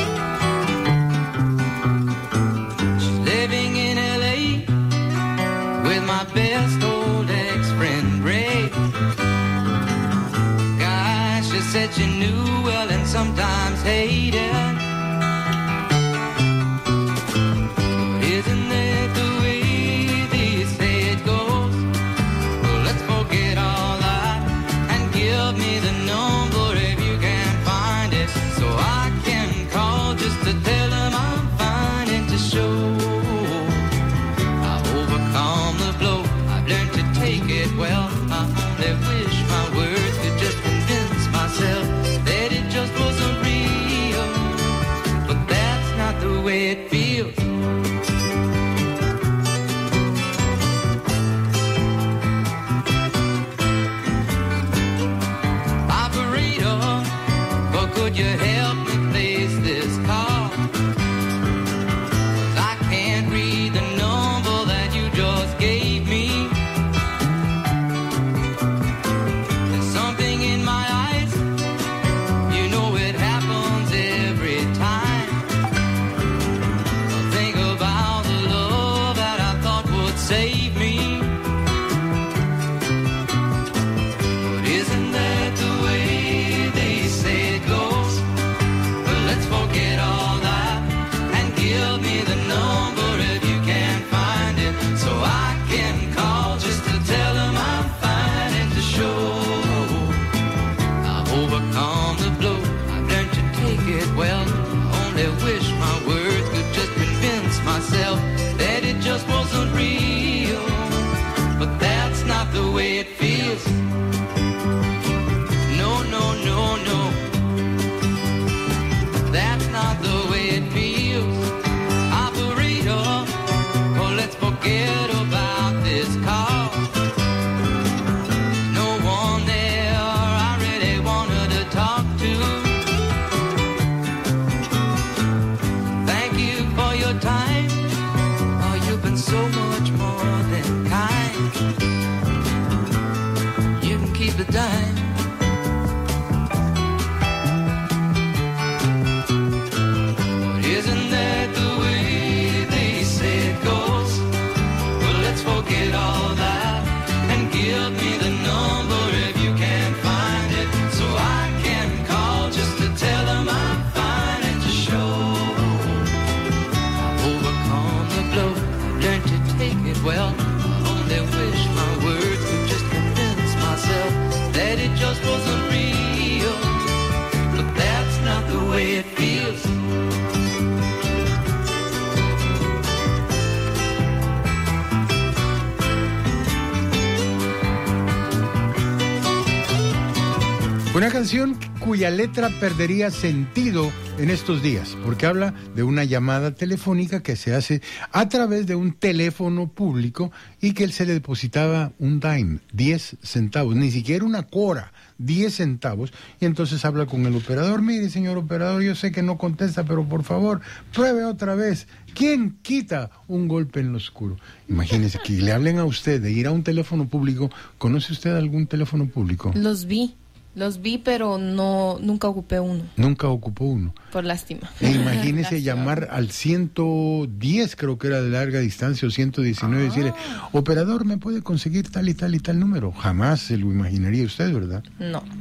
She's living in LA with my best old ex-friend Ray. Gosh, she said she knew well and sometimes hated. Isn't that the way they say it goes? Well, let's forget all that and give me the number if you can find it, so I can call just to tell them I'm fine and to show I've overcome the blow. I've learned to take it well. I only wish my words could just convince myself that it just wasn't real, but that's not the way it feels. Could you help me place this call? 'Cause I can't read the number that you just gave me. There's something in my eyes, you know it happens every time. I think about the love that I thought would save me. But isn't that the way they say it goes? Forget all that and give me the number if you can find it, so I can call just to tell them I'm fine and to show I've overcome the blow. I've learned to take it well. I only wish my words could just convince myself that it just wasn't real, but that's not the way it feels. No, no, no, no. That's not the way it feels. Operator, well, let's forget about this call. No one there I really wanted to talk to. Thank you for your time. Oh, you've been so much more than kind. You can keep the dime. Isn't that the way they say it goes? Well, let's forget all that and give me the number if you can find it, so I can call just to tell them I'm fine and to show I've overcome the blow. I've learned to take it well. I only wish my words could just convince myself that it just wasn't real, but that's not the way it feels. Una canción cuya letra perdería sentido en estos días, porque habla de una llamada telefónica que se hace a través de un teléfono público y que él se le depositaba un dime, 10 centavos, ni siquiera una cora, 10 centavos, y entonces habla con el operador. Mire, señor operador, yo sé que no contesta, pero por favor, pruebe otra vez. ¿Quién quita un golpe en lo oscuro? Imagínese que le hablen a usted de ir a un teléfono público. ¿Conoce usted algún teléfono público? Los vi, pero nunca ocupé uno. Nunca ocupó uno. Por lástima. Imagínese llamar al 110, creo que era de larga distancia, o 119, y decirle, operador, ¿me puede conseguir tal y tal y tal número? Jamás se lo imaginaría usted, ¿verdad? No.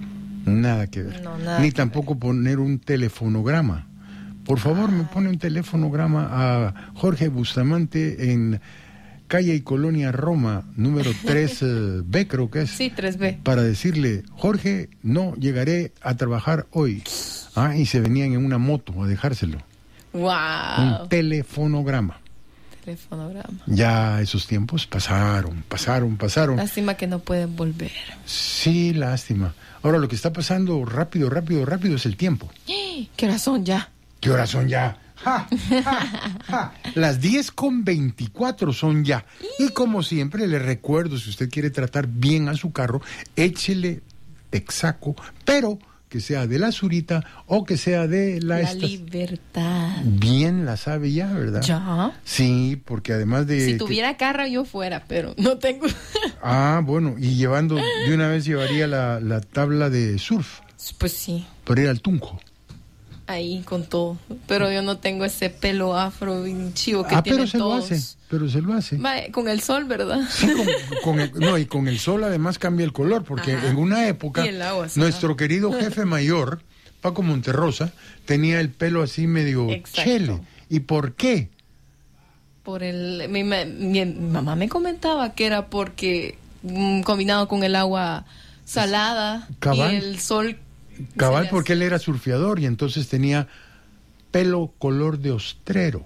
Nada que ver. No, nada Ni que tampoco poner un telefonograma. Por favor, me pone un telefonograma a Jorge Bustamante en calle y Colonia Roma, número 3B, creo que es. Sí, 3B. Para decirle, Jorge, no llegaré a trabajar hoy. Y se venían en una moto a dejárselo. ¡Wow! Un telefonograma. Telefonograma. Ya esos tiempos pasaron. Lástima que no pueden volver. Sí, lástima. Ahora lo que está pasando rápido es el tiempo. ¿Qué horas son ya? ¿Qué horas son ya? ¡Ja! Las 10:24 son ya. Y como siempre le recuerdo, si usted quiere tratar bien a su carro, échele Texaco, pero que sea de la Zurita o que sea de la Libertad. Bien la sabe ya, ¿verdad? ¿Ya? Sí, porque además de... Si tuviera carro yo fuera, pero no tengo. Bueno, y llevando, de una vez llevaría la tabla de surf. Pues sí. Para ir al Tunjo. Ahí con todo, pero yo no tengo ese pelo afro bien chivo que tienen todos. Pero se lo hace. Va, con el sol, ¿verdad? Sí, y con el sol además cambia el color, porque en una época nuestro querido jefe mayor, Paco Monterrosa, tenía el pelo así medio chele. ¿Y por qué? Mi mamá me comentaba que era porque combinado con el agua salada y el sol. Cabal, porque él era surfeador y entonces tenía pelo color de ostrero.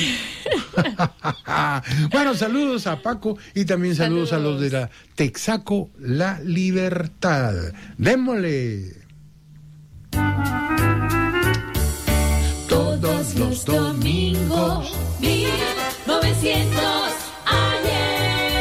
Bueno, saludos a Paco y también saludos a los de la Texaco La Libertad. Démosle. Todos los domingos, 1900 ayer.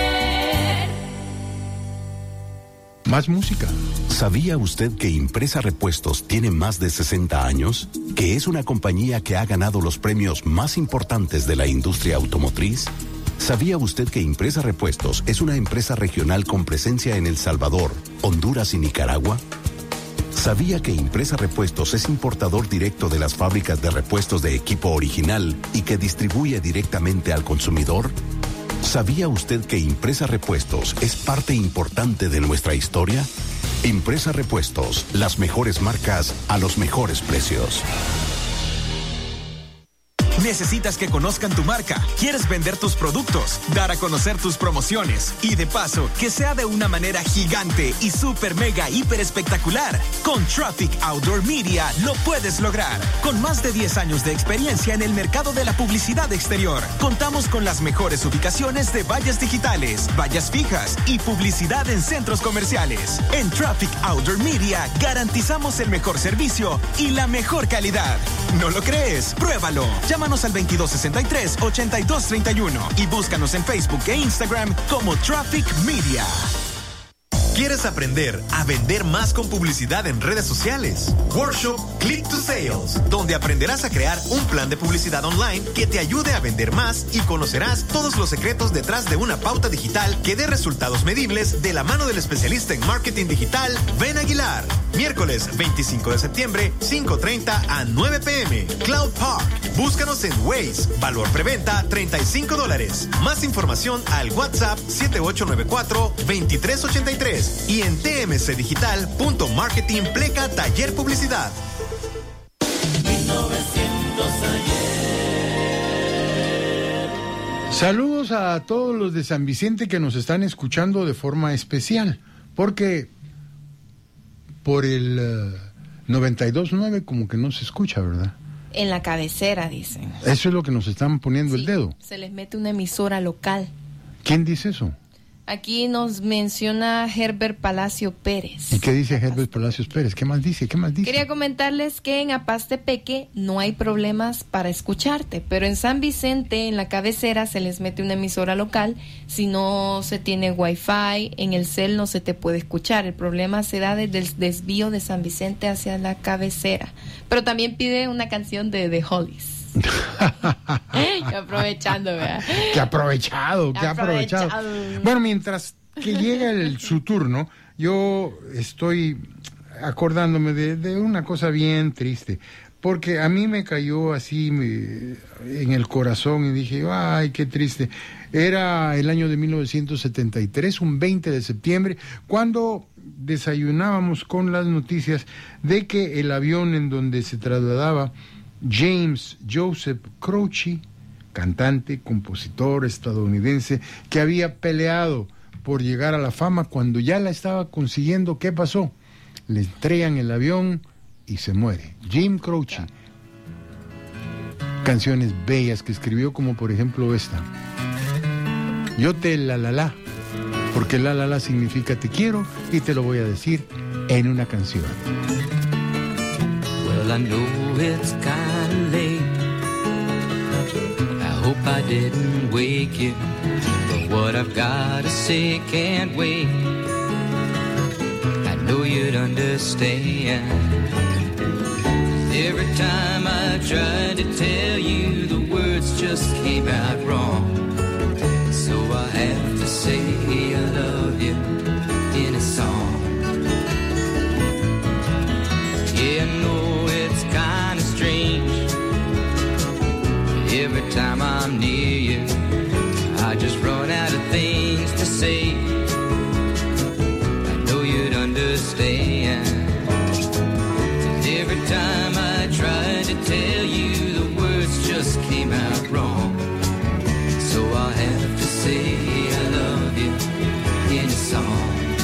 Más música. ¿Sabía usted que Impresa Repuestos tiene más de 60 años? ¿Que es una compañía que ha ganado los premios más importantes de la industria automotriz? ¿Sabía usted que Impresa Repuestos es una empresa regional con presencia en El Salvador, Honduras y Nicaragua? ¿Sabía que Impresa Repuestos es importador directo de las fábricas de repuestos de equipo original y que distribuye directamente al consumidor? ¿Sabía usted que Impresa Repuestos es parte importante de nuestra historia? Impresa Repuestos, las mejores marcas a los mejores precios. Necesitas que conozcan tu marca, quieres vender tus productos, dar a conocer tus promociones y de paso que sea de una manera gigante y super mega hiper espectacular. Con Traffic Outdoor Media lo puedes lograr. Con más de 10 años de experiencia en el mercado de la publicidad exterior, contamos con las mejores ubicaciones de vallas digitales, vallas fijas y publicidad en centros comerciales. En Traffic Outdoor Media garantizamos el mejor servicio y la mejor calidad. ¿No lo crees? Pruébalo. Llámanos al 2263-8231 y búscanos en Facebook e Instagram como Traffic Media. ¿Quieres aprender a vender más con publicidad en redes sociales? Workshop Click to Sales, donde aprenderás a crear un plan de publicidad online que te ayude a vender más y conocerás todos los secretos detrás de una pauta digital que dé resultados medibles de la mano del especialista en marketing digital, Ben Aguilar. Miércoles 25 de septiembre, 5:30 a 9 p.m. Cloud Park. Búscanos en Waze. Valor preventa $35. Más información al WhatsApp 7894-2383 y en tmcdigital.marketing pleca taller publicidad. 1900 ayer. Saludos a todos los de San Vicente que nos están escuchando de forma especial, porque por el 92.9 como que no se escucha, ¿verdad? En la cabecera, dicen. Eso es lo que nos están poniendo el dedo. Se les mete una emisora local. ¿Quién dice eso? Aquí nos menciona Herbert Palacio Pérez. ¿Y qué dice Herbert Palacios Pérez? ¿Qué más dice? Quería comentarles que en Apastepeque no hay problemas para escucharte, pero en San Vicente, en la cabecera, se les mete una emisora local. Si no se tiene wifi, en el cel no se te puede escuchar. El problema se da desde el desvío de San Vicente hacia la cabecera. Pero también pide una canción de The Hollies. Aprovechando, ¿verdad? Qué aprovechado. Bueno, mientras que llega su turno, yo estoy acordándome de una cosa bien triste, porque a mí me cayó así en el corazón y dije, ay, qué triste. Era el año de 1973, un 20 de septiembre, cuando desayunábamos con las noticias de que el avión en donde se trasladaba James Joseph Croce, cantante, compositor estadounidense, que había peleado por llegar a la fama, cuando ya la estaba consiguiendo, ¿qué pasó? Le estrellan el avión y se muere. Jim Croce. Canciones bellas que escribió, como por ejemplo esta. Yo te la, porque la significa te quiero, y te lo voy a decir en una canción. Well, I know it's kinda late. I hope I didn't wake you, but what I've got to say can't wait. I know you'd understand. Every time I tried to tell you, the words just came out wrong. So I have to say I love you in a song. Yeah, I know it's kinda strange. Every time I'm near you, I just run out of things to say. I know you'd understand. Every time I tried to tell you, the words just came out wrong. So I have to say I love you in a song.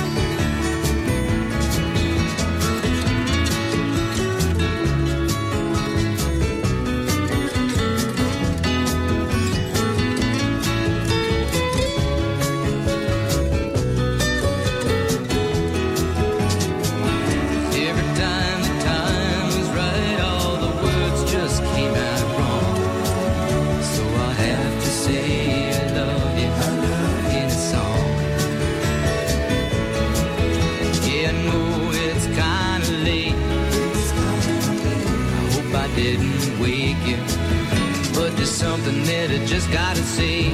Something that I just gotta say.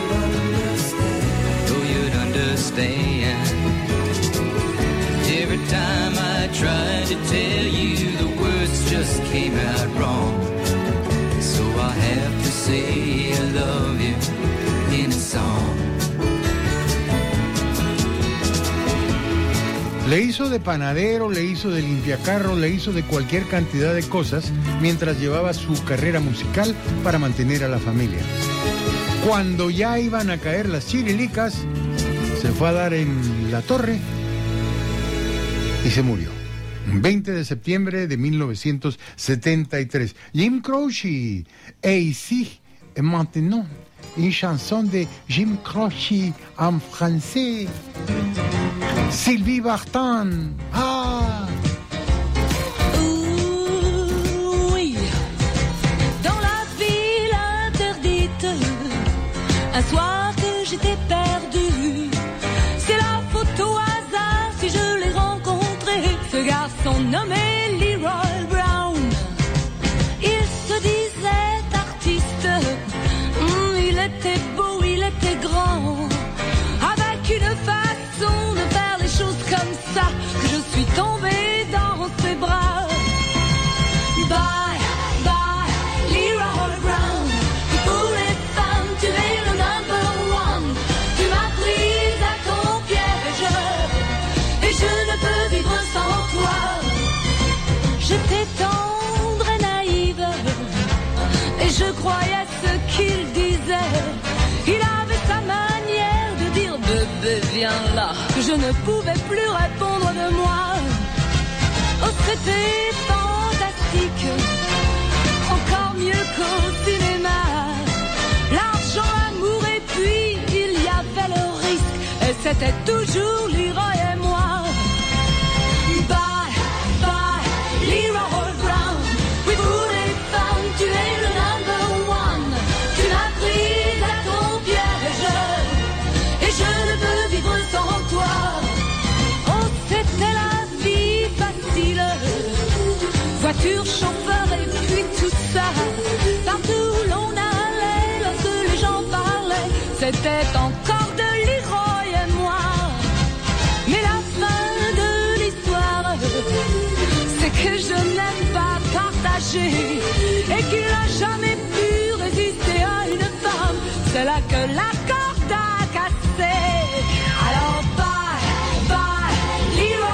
Though you'd understand. Every time I tried to tell you, the words just came out wrong. So I have to say I love you in a song. Le hizo de panadero, le hizo de limpiacarro, le hizo de cualquier cantidad de cosas mientras llevaba su carrera musical para mantener a la familia. Cuando ya iban a caer las chirilicas, se fue a dar en la torre y se murió. 20 de septiembre de 1973. Jim Croce, et ici et maintenant, une chanson de Jim Croce en français. Sylvie Vartan. Ah! Oui, dans la ville interdite, un soir que j'étais perdue, c'est la faute au hasard si je l'ai rencontré, ce garçon nommé Leroy Brown. Il se disait artiste, il était beau, il était grand, avec une façon de faire les choses comme ça, que je suis tombée dans ses bras. Bye, bye, Leroy Brown. Pour les femmes, tu es le number one. Tu m'as prise à ton piège, et je ne peux vivre sans toi. J'étais tendre et naïve, et je croyais ce qu'il disait. Il avait sa manière de dire bébé viens là, que je ne pouvais plus répondre de moi. Oh c'était fantastique, encore mieux qu'au cinéma. L'argent, l'amour et puis il y avait le risque, et c'était toujours Leroy et moi. Bye, bye, Leroy Brown. Oui pour les femmes tu es le number one. Tu m'as prise à ton piège, et je ne peux vivre sans toi. Oh c'était la vie facile, voiture, chauffeur et puis tout ça. Partout où l'on allait, lorsque les gens parlaient, c'était encore de Leroy et moi. Mais la fin de l'histoire, c'est que je n'aime pas partager, et qu'il n'a jamais pu résister à une femme. C'est là que la corde a cassé. Alors bye, bye, Leroy.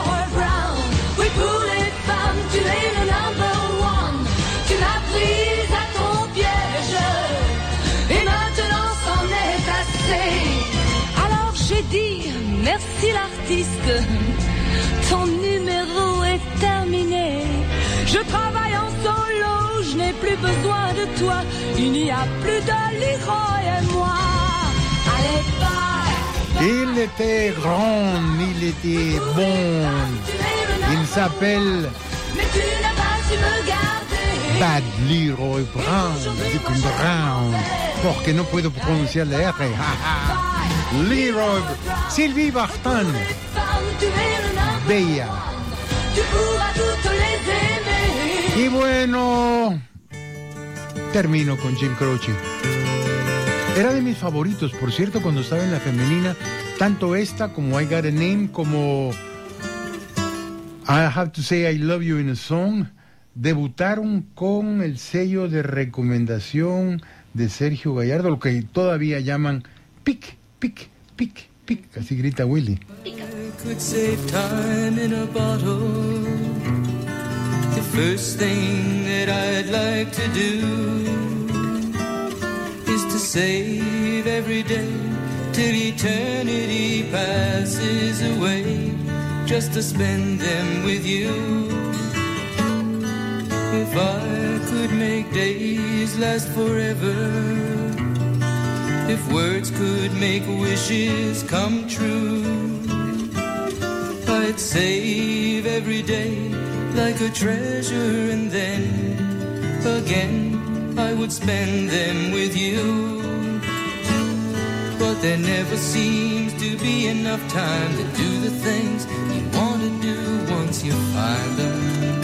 Alors j'ai dit merci l'artiste, ton numéro est terminé. Je travaille en solo, je n'ai plus besoin de toi. Il n'y a plus de Leroy et moi. Allez, bye. Il était grand, il était bon. Il s'appelle Mais tu n'as pas su me garder. Bad Leroy Brown, Brown, porque no puedo pronunciar la R. Leroy, Sylvie Vartan, bella. Tu pourras toutes les aimer. Y bueno, termino con Jim Croce. Era de mis favoritos, por cierto, cuando estaba en la femenina, tanto esta como I Got a Name, como I Have to Say I Love You in a Song, debutaron con el sello de recomendación de Sergio Gallardo, lo que todavía llaman pic, pic, pic, pic, así grita Willy. I could save time in a bottle. The first thing that I'd like to do is to save every day till eternity passes away, just to spend them with you. If I could make days last forever, if words could make wishes come true, I'd save every day like a treasure, and then again I would spend them with you. But there never seems to be enough time to do the things you want to do once you find them.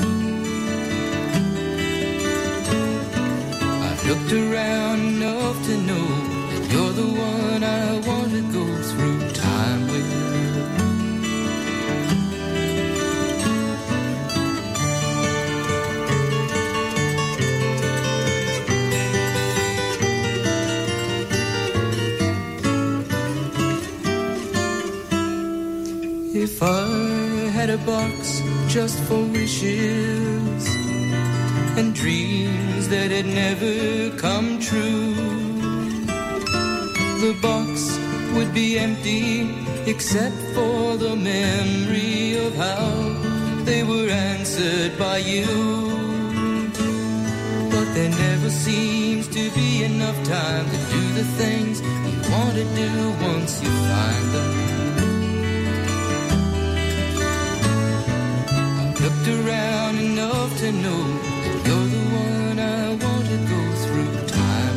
I've looked around enough to know that you're the one I want to go through time with. If I had a box just for wishes and dreams that had never come true, the box would be empty except for the memory of how they were answered by you. But there never seems to be enough time to do the things you want to do once you find them. Looked around enough to know that you're the one I want to go through time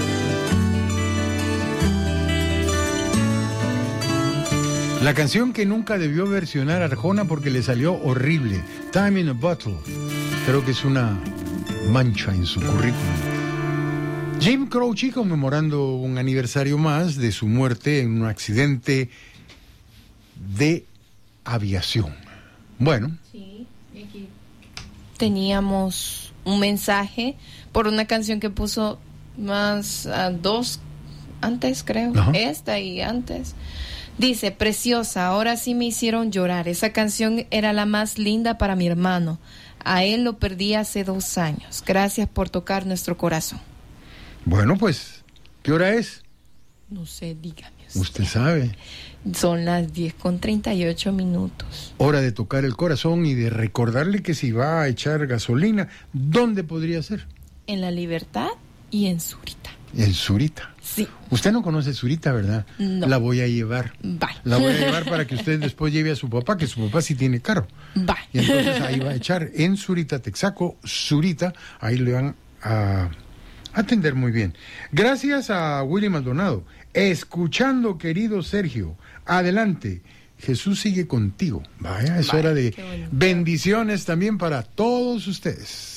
with. La canción que nunca debió versionar Arjona porque le salió horrible, Time in a Bottle. Creo que es una mancha en su currículum. Jim Croce conmemorando un aniversario más de su muerte en un accidente de aviación. Bueno. Sí, aquí teníamos un mensaje por una canción que puso más dos antes, creo. Ajá. Esta y antes. Dice, preciosa, ahora sí me hicieron llorar. Esa canción era la más linda para mi hermano. A él lo perdí hace 2 años. Gracias por tocar nuestro corazón. Bueno, pues, ¿qué hora es? No sé, dígame. Usted sabe. Son las 10:38. Hora de tocar el corazón y de recordarle que si va a echar gasolina, ¿dónde podría ser? En La Libertad y en Zurita. En Zurita. Sí. Usted no conoce Zurita, ¿verdad? No. La voy a llevar. Vale. La voy a llevar para que usted después lleve a su papá, que su papá sí tiene carro. Vale. Y entonces ahí va a echar en Zurita, Texaco, Zurita, ahí le van a atender muy bien. Gracias a Willy Maldonado. Escuchando, querido Sergio. Adelante. Jesús sigue contigo. Vaya, es hora de bendiciones también para todos ustedes.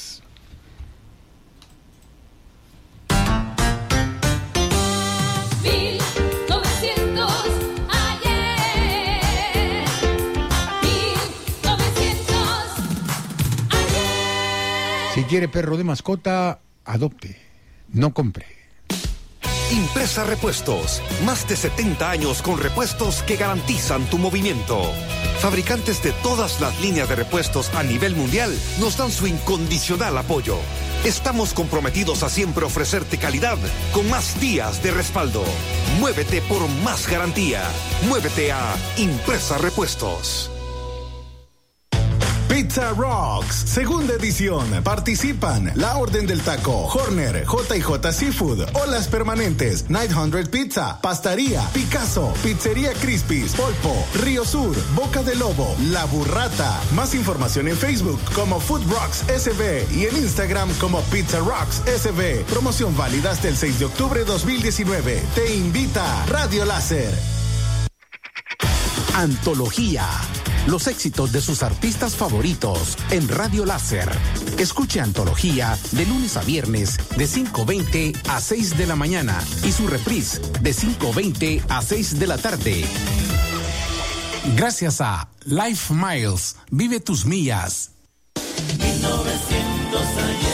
Si quiere perro de mascota, adopte, no compre. Impresa Repuestos. Más de 70 años con repuestos que garantizan tu movimiento. Fabricantes de todas las líneas de repuestos a nivel mundial nos dan su incondicional apoyo. Estamos comprometidos a siempre ofrecerte calidad con más días de respaldo. Muévete por más garantía. Muévete a Impresa Repuestos. Pizza Rocks, segunda edición. Participan La Orden del Taco, Horner, J&J Seafood, Olas Permanentes, 900 Pizza, Pastaría, Picasso, Pizzería Crispis, Polpo, Río Sur, Boca de Lobo, La Burrata. Más información en Facebook como Food Rocks SB y en Instagram como Pizza Rocks SB. Promoción válida hasta el 6 de octubre de 2019. Te invita Radio Láser. Antología. Los éxitos de sus artistas favoritos en Radio Láser. Escuche Antología de lunes a viernes de 5:20 a 6 de la mañana y su reprise de 5:20 a 6 de la tarde. Gracias a Life Miles. Vive tus millas. 1900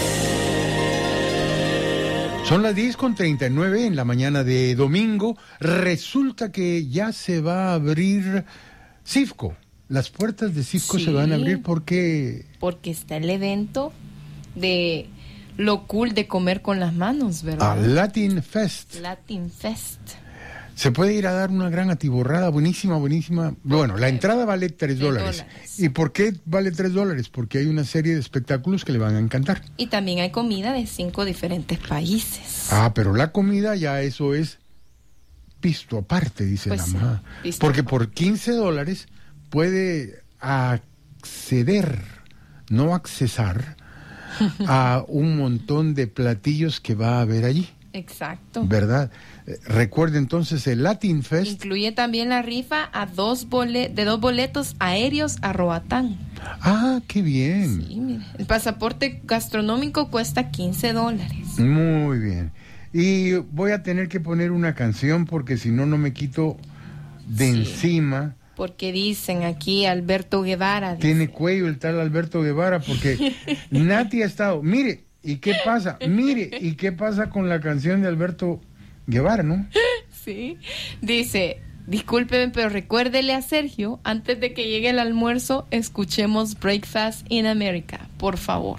ayer. Son las 10:39 en la mañana de domingo. Resulta que ya se va a abrir CIFCO. Las puertas de CIFCO se van a abrir porque está el evento de lo cool de comer con las manos, ¿verdad? Latin Fest. Latin Fest. Se puede ir a dar una gran atiborrada, buenísima. Bueno, la entrada vale $3. ¿Y por qué vale $3? Porque hay una serie de espectáculos que le van a encantar. Y también hay comida de 5 diferentes países. Pero la comida ya eso es pisto aparte, dice la mamá. Porque por $15 puede acceder, no accesar, a un montón de platillos que va a haber allí. Exacto. ¿Verdad? Recuerde entonces el Latin Fest. Incluye también la rifa de 2 boletos aéreos a Roatán. ¡Qué bien! Sí, mire. El pasaporte gastronómico cuesta $15. Muy bien. Y voy a tener que poner una canción porque si no, no me quito de encima. Porque dicen aquí Alberto Guevara. Tiene cuello el tal Alberto Guevara porque Nati ha estado. Mire, ¿y qué pasa? ¿Y qué pasa con la canción de Alberto Guevara, no? Sí. Dice, discúlpeme, pero recuérdele a Sergio, antes de que llegue el almuerzo, escuchemos Breakfast in America, por favor.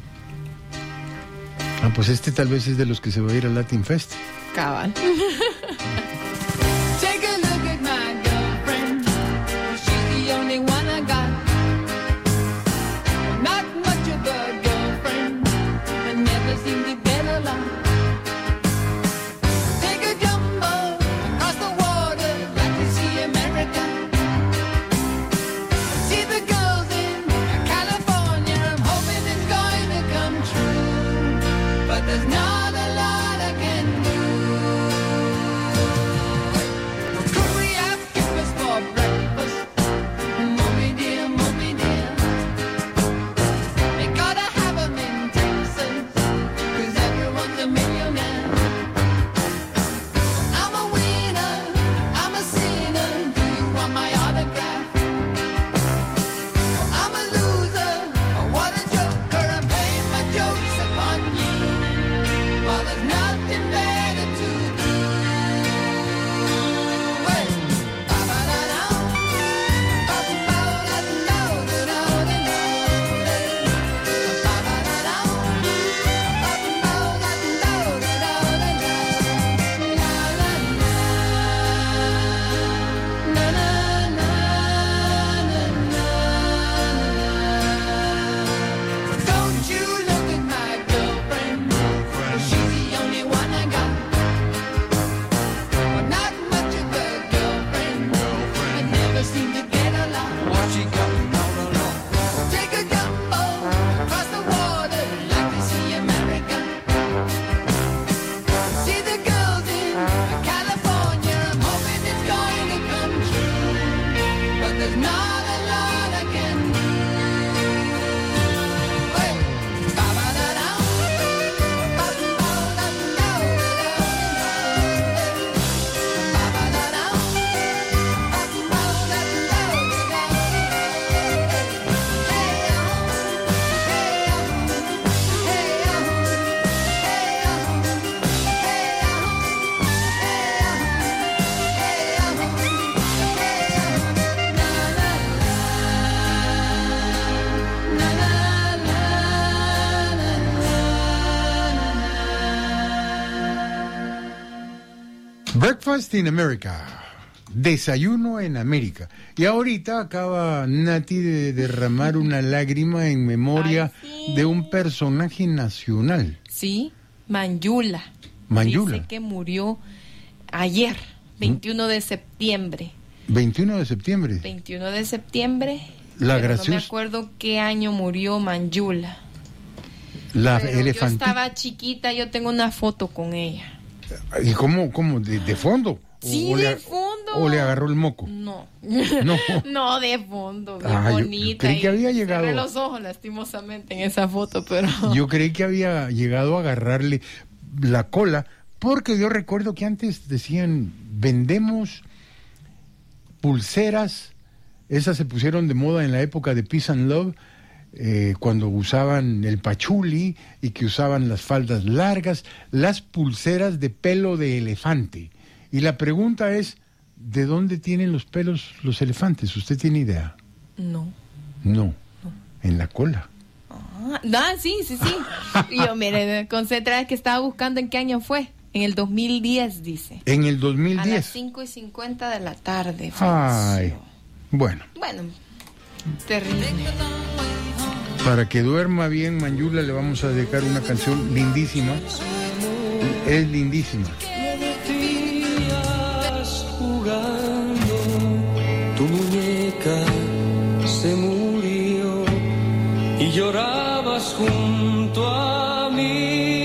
Pues este tal vez es de los que se va a ir al Latin Fest. Cabal. There's not a lot I can do. Breakfast in America. Desayuno en América. Y ahorita acaba Nati de derramar una lágrima en memoria de un personaje nacional. Sí, Manjula. Manjula. Dice que murió ayer, 21 de septiembre. 21 de septiembre. 21 de septiembre. La pero graciosa. no me acuerdo qué año murió Manjula. La Pero yo elefantita. estaba chiquita, yo tengo una foto con ella. ¿Y cómo? ¿De fondo? Sí, de fondo. ¿O le agarró el moco? No. No. No, de fondo, bien Ah, yo bonita. creí que y había llegado- cerré los ojos lastimosamente en esa foto, pero... Yo creí que había llegado a agarrarle la cola, porque yo recuerdo que antes decían, vendemos pulseras, esas se pusieron de moda en la época de Peace and Love, cuando usaban el pachuli y que usaban las faldas largas, las pulseras de pelo de elefante. Y la pregunta es, ¿de dónde tienen los pelos los elefantes? ¿Usted tiene idea? No. No, en la cola. Sí. Y yo, mire, concentrada que estaba buscando en qué año fue. En el 2010, dice. En el A 2010. las 5:50 de la tarde. Ay, bueno. Bueno, terrible. Para que duerma bien, Manjula, le vamos a dedicar una canción lindísima. Es lindísima. Me decías jugando, tu muñeca se murió y llorabas junto a mí.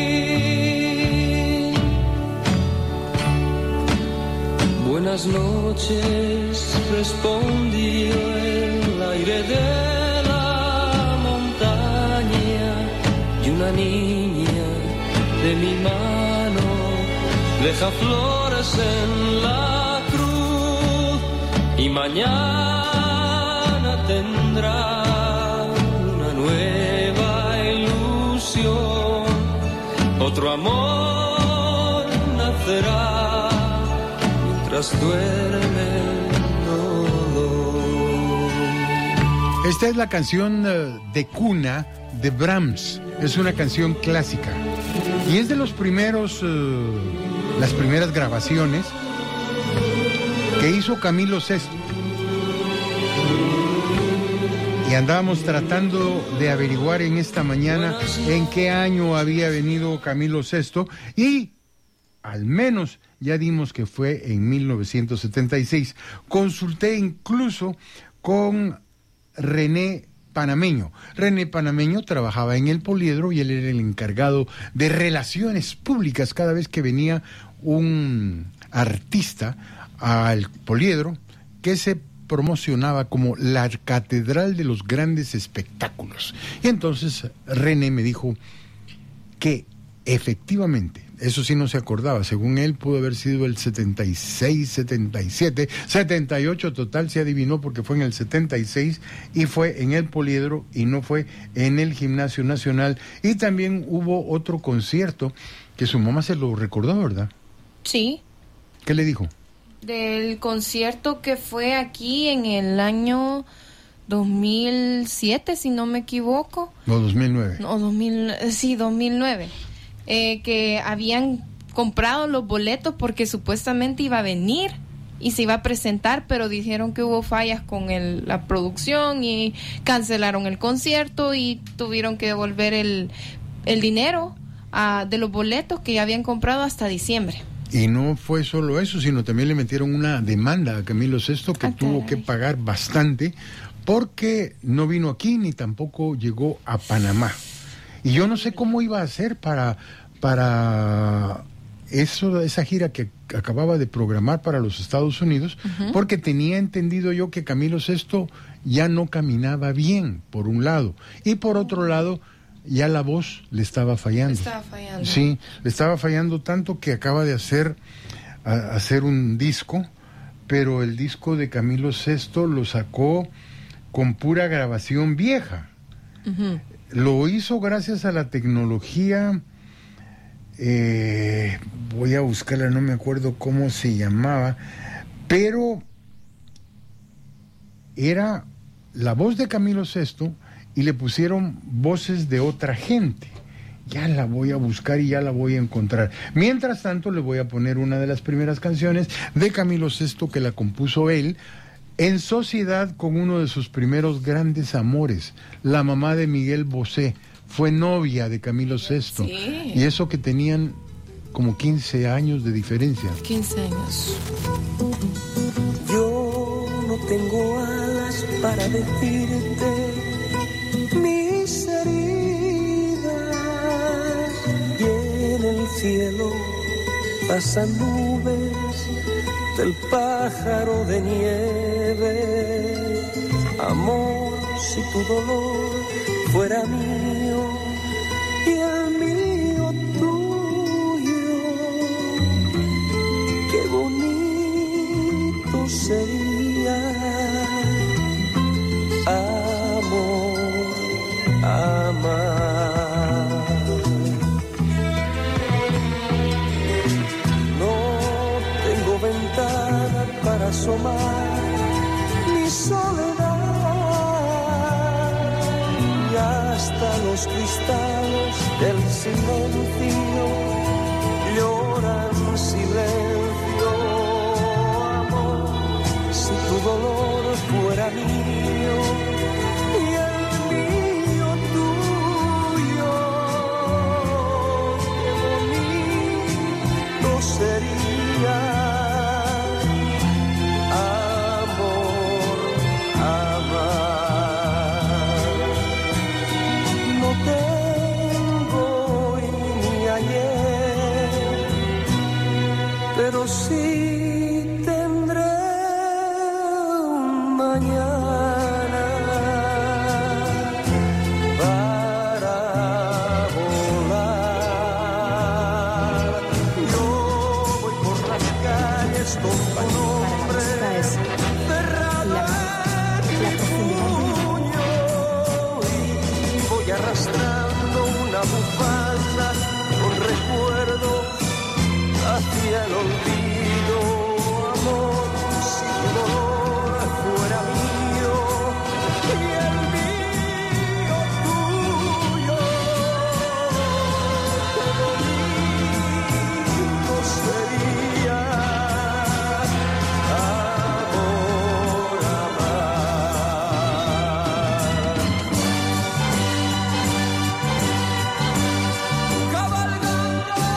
Buenas noches, respondió el aire de la montaña y una niña de mi mano deja flores en la cruz y mañana tendrá una nueva ilusión, otro amor nacerá mientras duerme el dolor. Esta es la canción de cuna de Brahms. Es una canción clásica. Y es de los primeros, las primeras grabaciones que hizo Camilo VI. Y andábamos tratando de averiguar en esta mañana en qué año había venido Camilo VI y al menos ya dimos que fue en 1976. Consulté incluso con René Panameño. René Panameño trabajaba en el Poliedro y él era el encargado de relaciones públicas cada vez que venía un artista al Poliedro que se promocionaba como la catedral de los grandes espectáculos. Y entonces René me dijo que efectivamente, eso sí no se acordaba, según él pudo haber sido el 76, 77, 78, total se adivinó porque fue en el 76 y fue en el Poliedro y no fue en el Gimnasio Nacional. Y también hubo otro concierto que su mamá se lo recordó, ¿verdad? Sí, ¿Qué le dijo? del concierto que fue aquí en el año 2007, si no me equivoco. No, 2009. No, 2009. Que habían comprado los boletos porque supuestamente iba a venir y se iba a presentar, pero dijeron que hubo fallas con la producción y cancelaron el concierto y tuvieron que devolver el dinero de los boletos que ya habían comprado hasta diciembre. Y no fue solo eso, sino también le metieron una demanda a Camilo VI que tuvo que pagar bastante porque no vino aquí ni tampoco llegó a Panamá. Y yo no sé cómo iba a hacer para esa gira que acababa de programar para los Estados Unidos, porque tenía entendido yo que Camilo VI ya no caminaba bien, por un lado, y por otro lado, ya la voz le estaba fallando. Sí, le estaba fallando tanto que acaba de hacer un disco, pero el disco de Camilo VI lo sacó con pura grabación vieja. Lo hizo gracias a la tecnología, voy a buscarla, no me acuerdo cómo se llamaba, pero era la voz de Camilo VI y le pusieron voces de otra gente. Ya la voy a buscar y ya la voy a encontrar. Mientras tanto, le voy a poner una de las primeras canciones de Camilo VI que la compuso él en sociedad con uno de sus primeros grandes amores, la mamá de Miguel Bosé. Fue novia de Camilo VI. Sí. Y eso que tenían como 15 años de diferencia. 15 años. Yo no tengo alas para decirte mis heridas, y en el cielo pasan nubes del pájaro de nieve. Amor, si tu dolor fuera mío y el mío tuyo, qué bonito sería. Amor, amar. No tengo ventana para asomar mi soledad, y hasta los cristales del silencio lloran silencio. Amor, si tu dolor fuera mío y el mío tuyo, qué bonito sería. Amor, amar. No tengo hoy ni ayer, pero sí tendré un mañana para volar. Yo voy por las calles con tu nombre cerrado en puño, y voy arrastrando una bufanda con recuerdos hacia el olvido. Amor, si tu dolor fuera mío y el mío tuyo, qué bonito sería. Amor, amar. Cabalgando la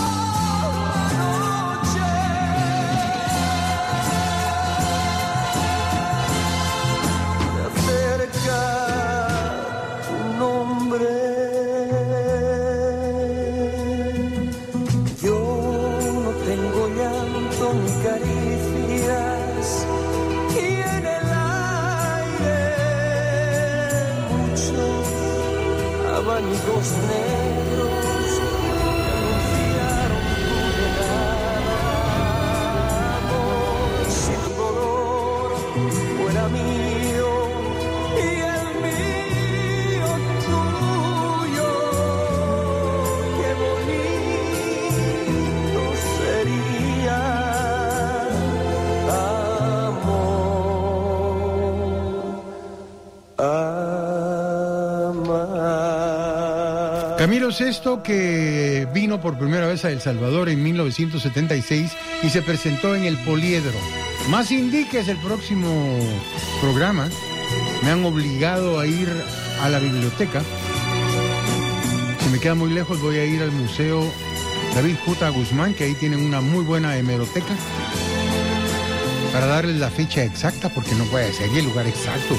noche, me acerca tu nombre. Yo no tengo llanto ni caricias, y en el aire muchos abanicos negros que anunciaron tu llegada. Amor, si tu dolor fuera mío y el mío tuyo, qué bonito sería. Amor, amar. Camilo VI, que vino por primera vez a El Salvador en 1976 y se presentó en el Poliedro. Más indiques el próximo programa. Me han obligado a ir a la biblioteca. Si me queda muy lejos, voy a ir al Museo David J. Guzmán, que ahí tienen una muy buena hemeroteca, para darles la fecha exacta, porque no puede ser el lugar exacto.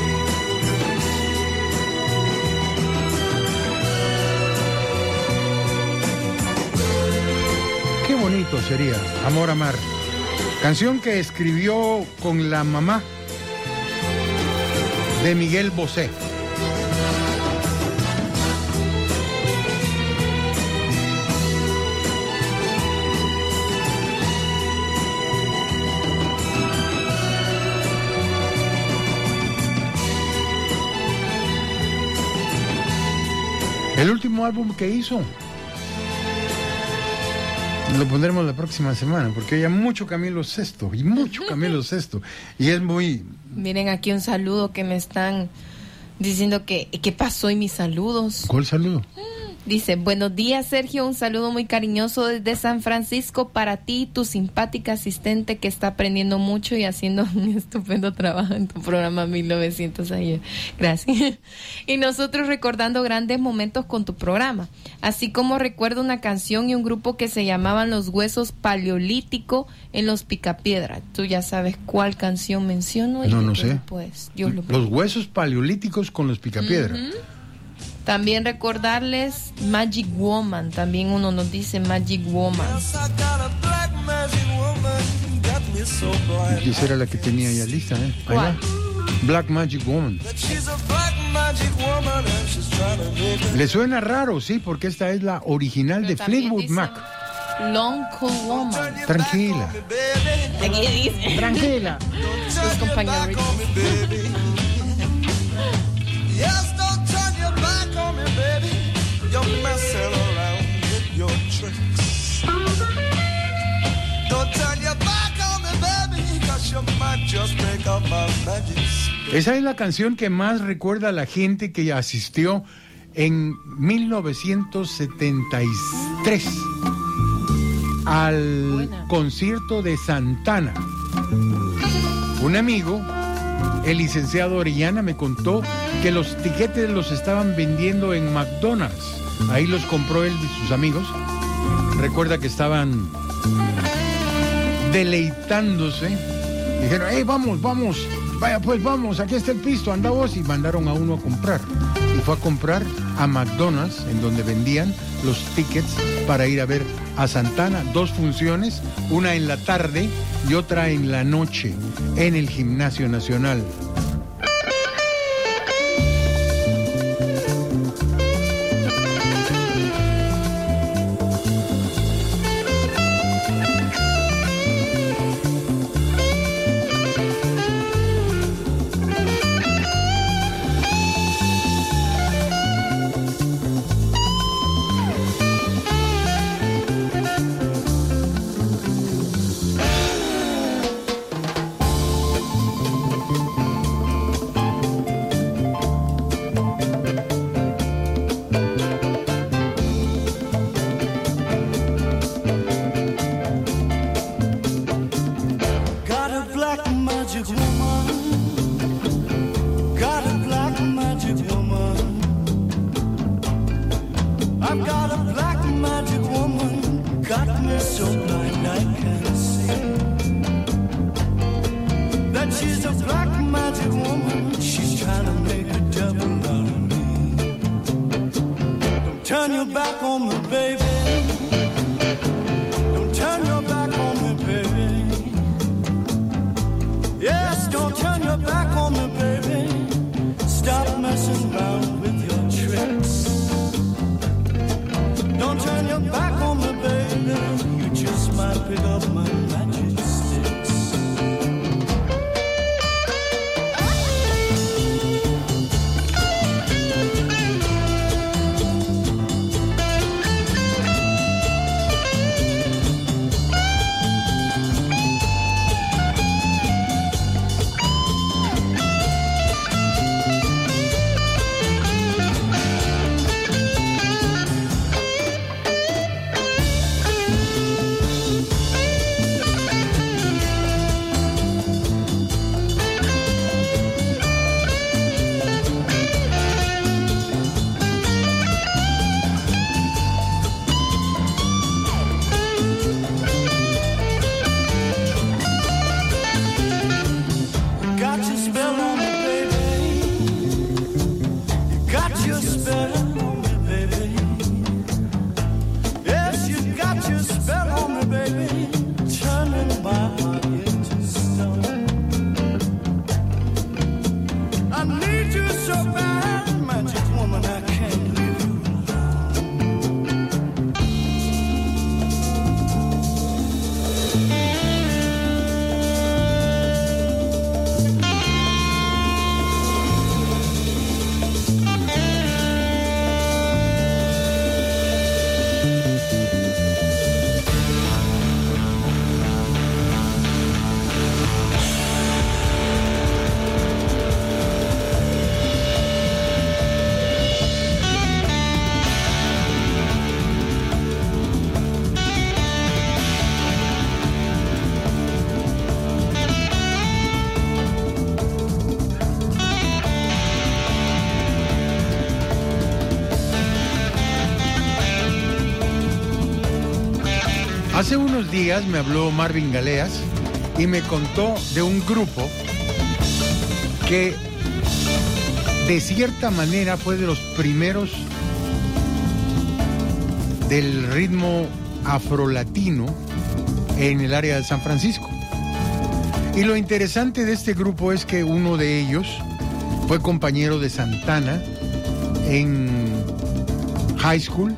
Qué bonito sería Amor, amar. Canción que escribió con la mamá de Miguel Bosé. El último álbum que hizo lo pondremos la próxima semana, porque hay mucho Camilo VI y mucho Camilo VI, y es muy... Miren aquí un saludo que me están diciendo que qué pasó y mis saludos. ¿Cuál saludo? Dice, buenos días, Sergio, un saludo muy cariñoso desde San Francisco para ti, tu simpática asistente que está aprendiendo mucho y haciendo un estupendo trabajo en tu programa 1900 ayer. Gracias. Y nosotros recordando grandes momentos con tu programa, así como recuerdo una canción y un grupo que se llamaban Los Huesos Paleolítico en Los Picapiedra. Tú ya sabes cuál canción menciono. No sé. Pues, Los Huesos Paleolíticos con Los Picapiedra. También recordarles Magic Woman, también uno nos dice Magic Woman. Y esa era la que tenía ya lista, ¿eh? ¿Cuál? Black Magic Woman. Le suena raro, sí, porque esta es la original. Pero de Fleetwood Mac. Long Cool Woman. Tranquila. Aquí dice. Tranquila. Sus compañeros. You're messing around with your tricks. Don't turn your back on me, baby, 'cause you might just break up my magic. Esa es la canción que más recuerda a la gente que asistió en 1973 al concierto de Santana. Un amigo, el licenciado Orellana, me contó que los tiquetes los estaban vendiendo en McDonald's. Ahí los compró él y sus amigos. Recuerda que estaban deleitándose. Dijeron, hey, vamos, vaya pues vamos, aquí está el pisto, anda vos. Y mandaron a uno a comprar. Y fue a comprar a McDonald's, en donde vendían los tickets para ir a ver a Santana. 2 funciones, una en la tarde y otra en la noche, en el Gimnasio Nacional. Hace unos días me habló Marvin Galeas y me contó de un grupo que de cierta manera fue de los primeros del ritmo afrolatino en el área de San Francisco. Y lo interesante de este grupo es que uno de ellos fue compañero de Santana en high school,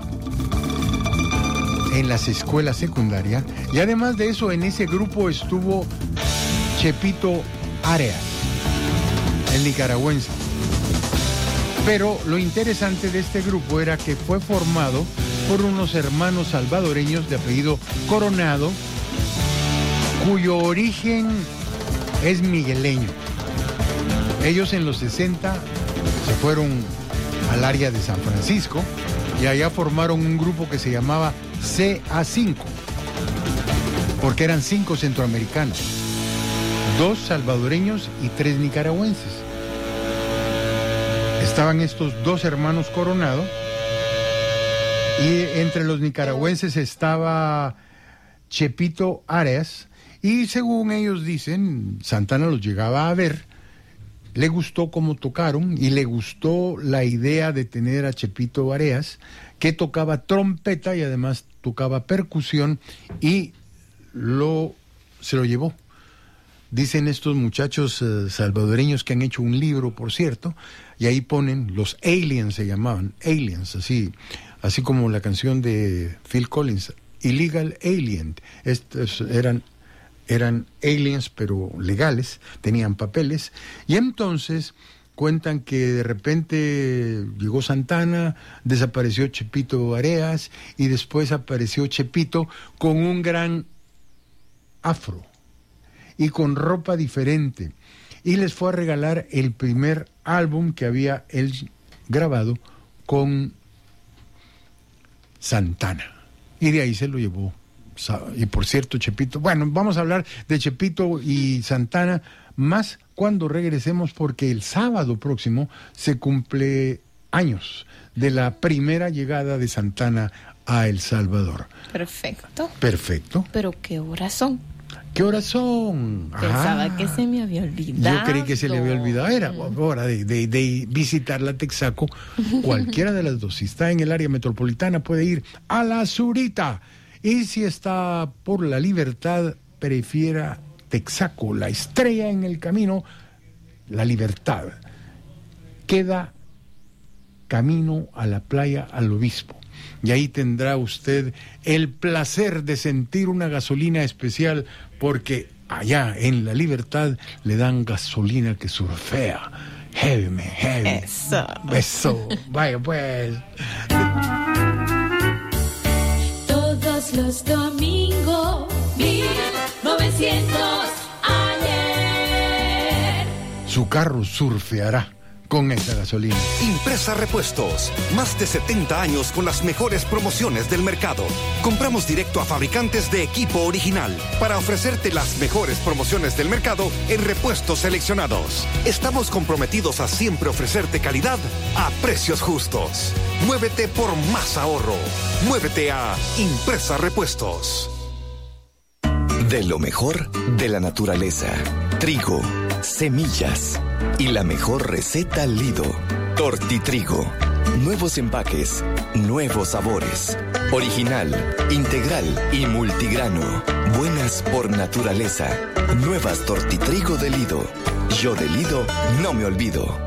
en las escuelas secundarias, y además de eso en ese grupo estuvo Chepito Areas, el nicaragüense. Pero lo interesante de este grupo era que fue formado por unos hermanos salvadoreños de apellido Coronado, cuyo origen es migueleño. Ellos en los 60 se fueron al área de San Francisco y allá formaron un grupo que se llamaba CA5, porque eran 5 centroamericanos, 2 salvadoreños y 3 nicaragüenses. Estaban estos 2 hermanos Coronado, y entre los nicaragüenses estaba Chepito Areas, y según ellos dicen, Santana los llegaba a ver, le gustó cómo tocaron y le gustó la idea de tener a Chepito Areas, que tocaba trompeta y además tocaba percusión, y se lo llevó. Dicen estos muchachos salvadoreños que han hecho un libro, por cierto, y ahí ponen, los aliens se llamaban, aliens, así como la canción de Phil Collins, Illegal Alien. Estos eran aliens pero legales, tenían papeles, y entonces cuentan que de repente llegó Santana, desapareció Chepito Areas y después apareció Chepito con un gran afro y con ropa diferente, y les fue a regalar el primer álbum que había él grabado con Santana, y de ahí se lo llevó. Y por cierto, Chepito, bueno, vamos a hablar de Chepito y Santana más cuando regresemos, porque el sábado próximo se cumple años de la primera llegada de Santana a El Salvador. Perfecto. Perfecto. Pero ¿qué horas son? ¿Qué horas son? Pensaba que se me había olvidado. Yo creí que se le había olvidado. Era hora de visitar la Texaco. Cualquiera de las dos. Si está en el área metropolitana puede ir a La Zurita. Y si está por La Libertad, prefiera Texaco, la estrella en el camino, La Libertad. Queda camino a la playa al Obispo. Y ahí tendrá usted el placer de sentir una gasolina especial, porque allá en La Libertad le dan gasolina que surfea. Heavy, heavy. Eso. Vaya pues. Todos los domingos, 1900 ayer. Su carro surfeará con esa gasolina. Impresa Repuestos, más de 70 años con las mejores promociones del mercado. Compramos directo a fabricantes de equipo original para ofrecerte las mejores promociones del mercado en repuestos seleccionados. Estamos comprometidos a siempre ofrecerte calidad a precios justos. Muévete por más ahorro. Muévete a Impresa Repuestos. De lo mejor de la naturaleza. Trigo, semillas y la mejor receta Lido. Tortitrigo. Nuevos empaques, nuevos sabores. Original, integral y multigrano. Buenas por naturaleza. Nuevas Tortitrigo de Lido. Yo de Lido no me olvido.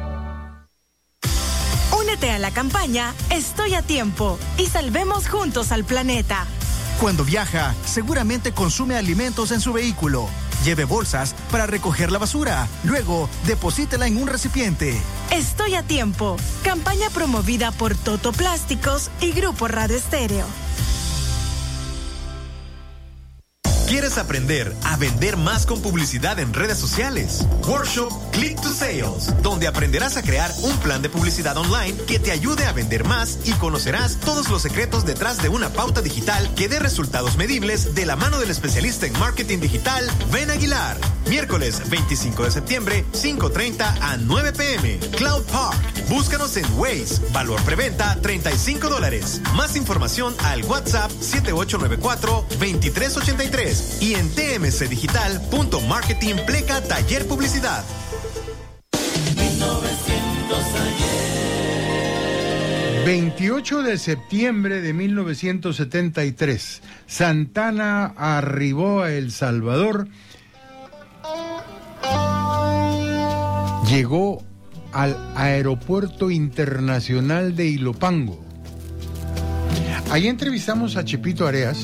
Únete a la campaña Estoy a tiempo y salvemos juntos al planeta. Cuando viaja, seguramente consume alimentos en su vehículo. Lleve bolsas para recoger la basura. Luego, deposítela en un recipiente. Estoy a tiempo. Campaña promovida por Toto Plásticos y Grupo Radio Estéreo. ¿Quieres aprender a vender más con publicidad en redes sociales? Workshop Click to Sales, donde aprenderás a crear un plan de publicidad online que te ayude a vender más y conocerás todos los secretos detrás de una pauta digital que dé resultados medibles de la mano del especialista en marketing digital, Ben Aguilar. Miércoles 25 de septiembre, 5:30 a 9 p.m. Cloud Park. Búscanos en Waze. Valor preventa $35. Más información al WhatsApp 7894-2383 y en tmcdigital.marketing pleca taller publicidad. 28 de septiembre de 1973, Santana arribó a El Salvador, llegó al Aeropuerto Internacional de Ilopango. Ahí entrevistamos a Chepito Areas.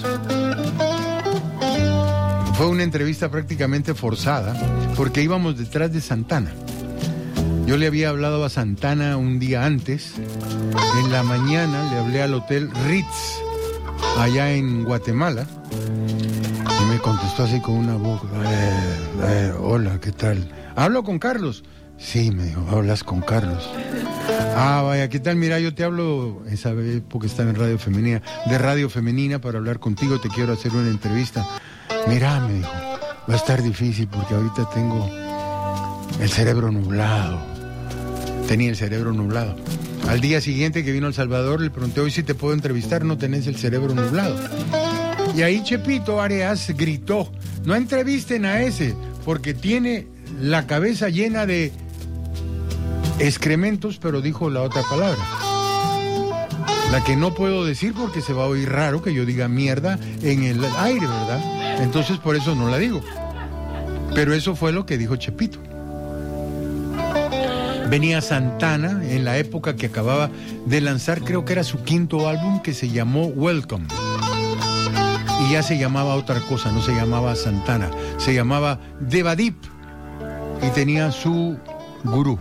Fue una entrevista prácticamente forzada porque íbamos detrás de Santana. Yo le había hablado a Santana un día antes. En la mañana le hablé al Hotel Ritz, allá en Guatemala. Y me contestó así con una voz. Hola, ¿qué tal? ¿Hablo con Carlos? Sí, me dijo, hablas con Carlos. Ah, vaya, ¿qué tal? Mira, yo te hablo, esa época estaba en Radio Femenina, de Radio Femenina para hablar contigo, te quiero hacer una entrevista. Mira, me dijo, va a estar difícil porque ahorita tengo el cerebro nublado. Tenía el cerebro nublado. Al día siguiente que vino a El Salvador, le pregunté, hoy sí te puedo entrevistar, no tenés el cerebro nublado. Y ahí Chepito Areas gritó, no entrevisten a ese, porque tiene la cabeza llena de excrementos, pero dijo la otra palabra, la que no puedo decir porque se va a oír raro que yo diga mierda en el aire, ¿verdad? Entonces por eso no la digo. Pero eso fue lo que dijo Chepito. Venía Santana en la época que acababa de lanzar, creo que era su quinto álbum, que se llamó Welcome. Y ya se llamaba otra cosa, no se llamaba Santana, se llamaba Devadip y tenía su gurú.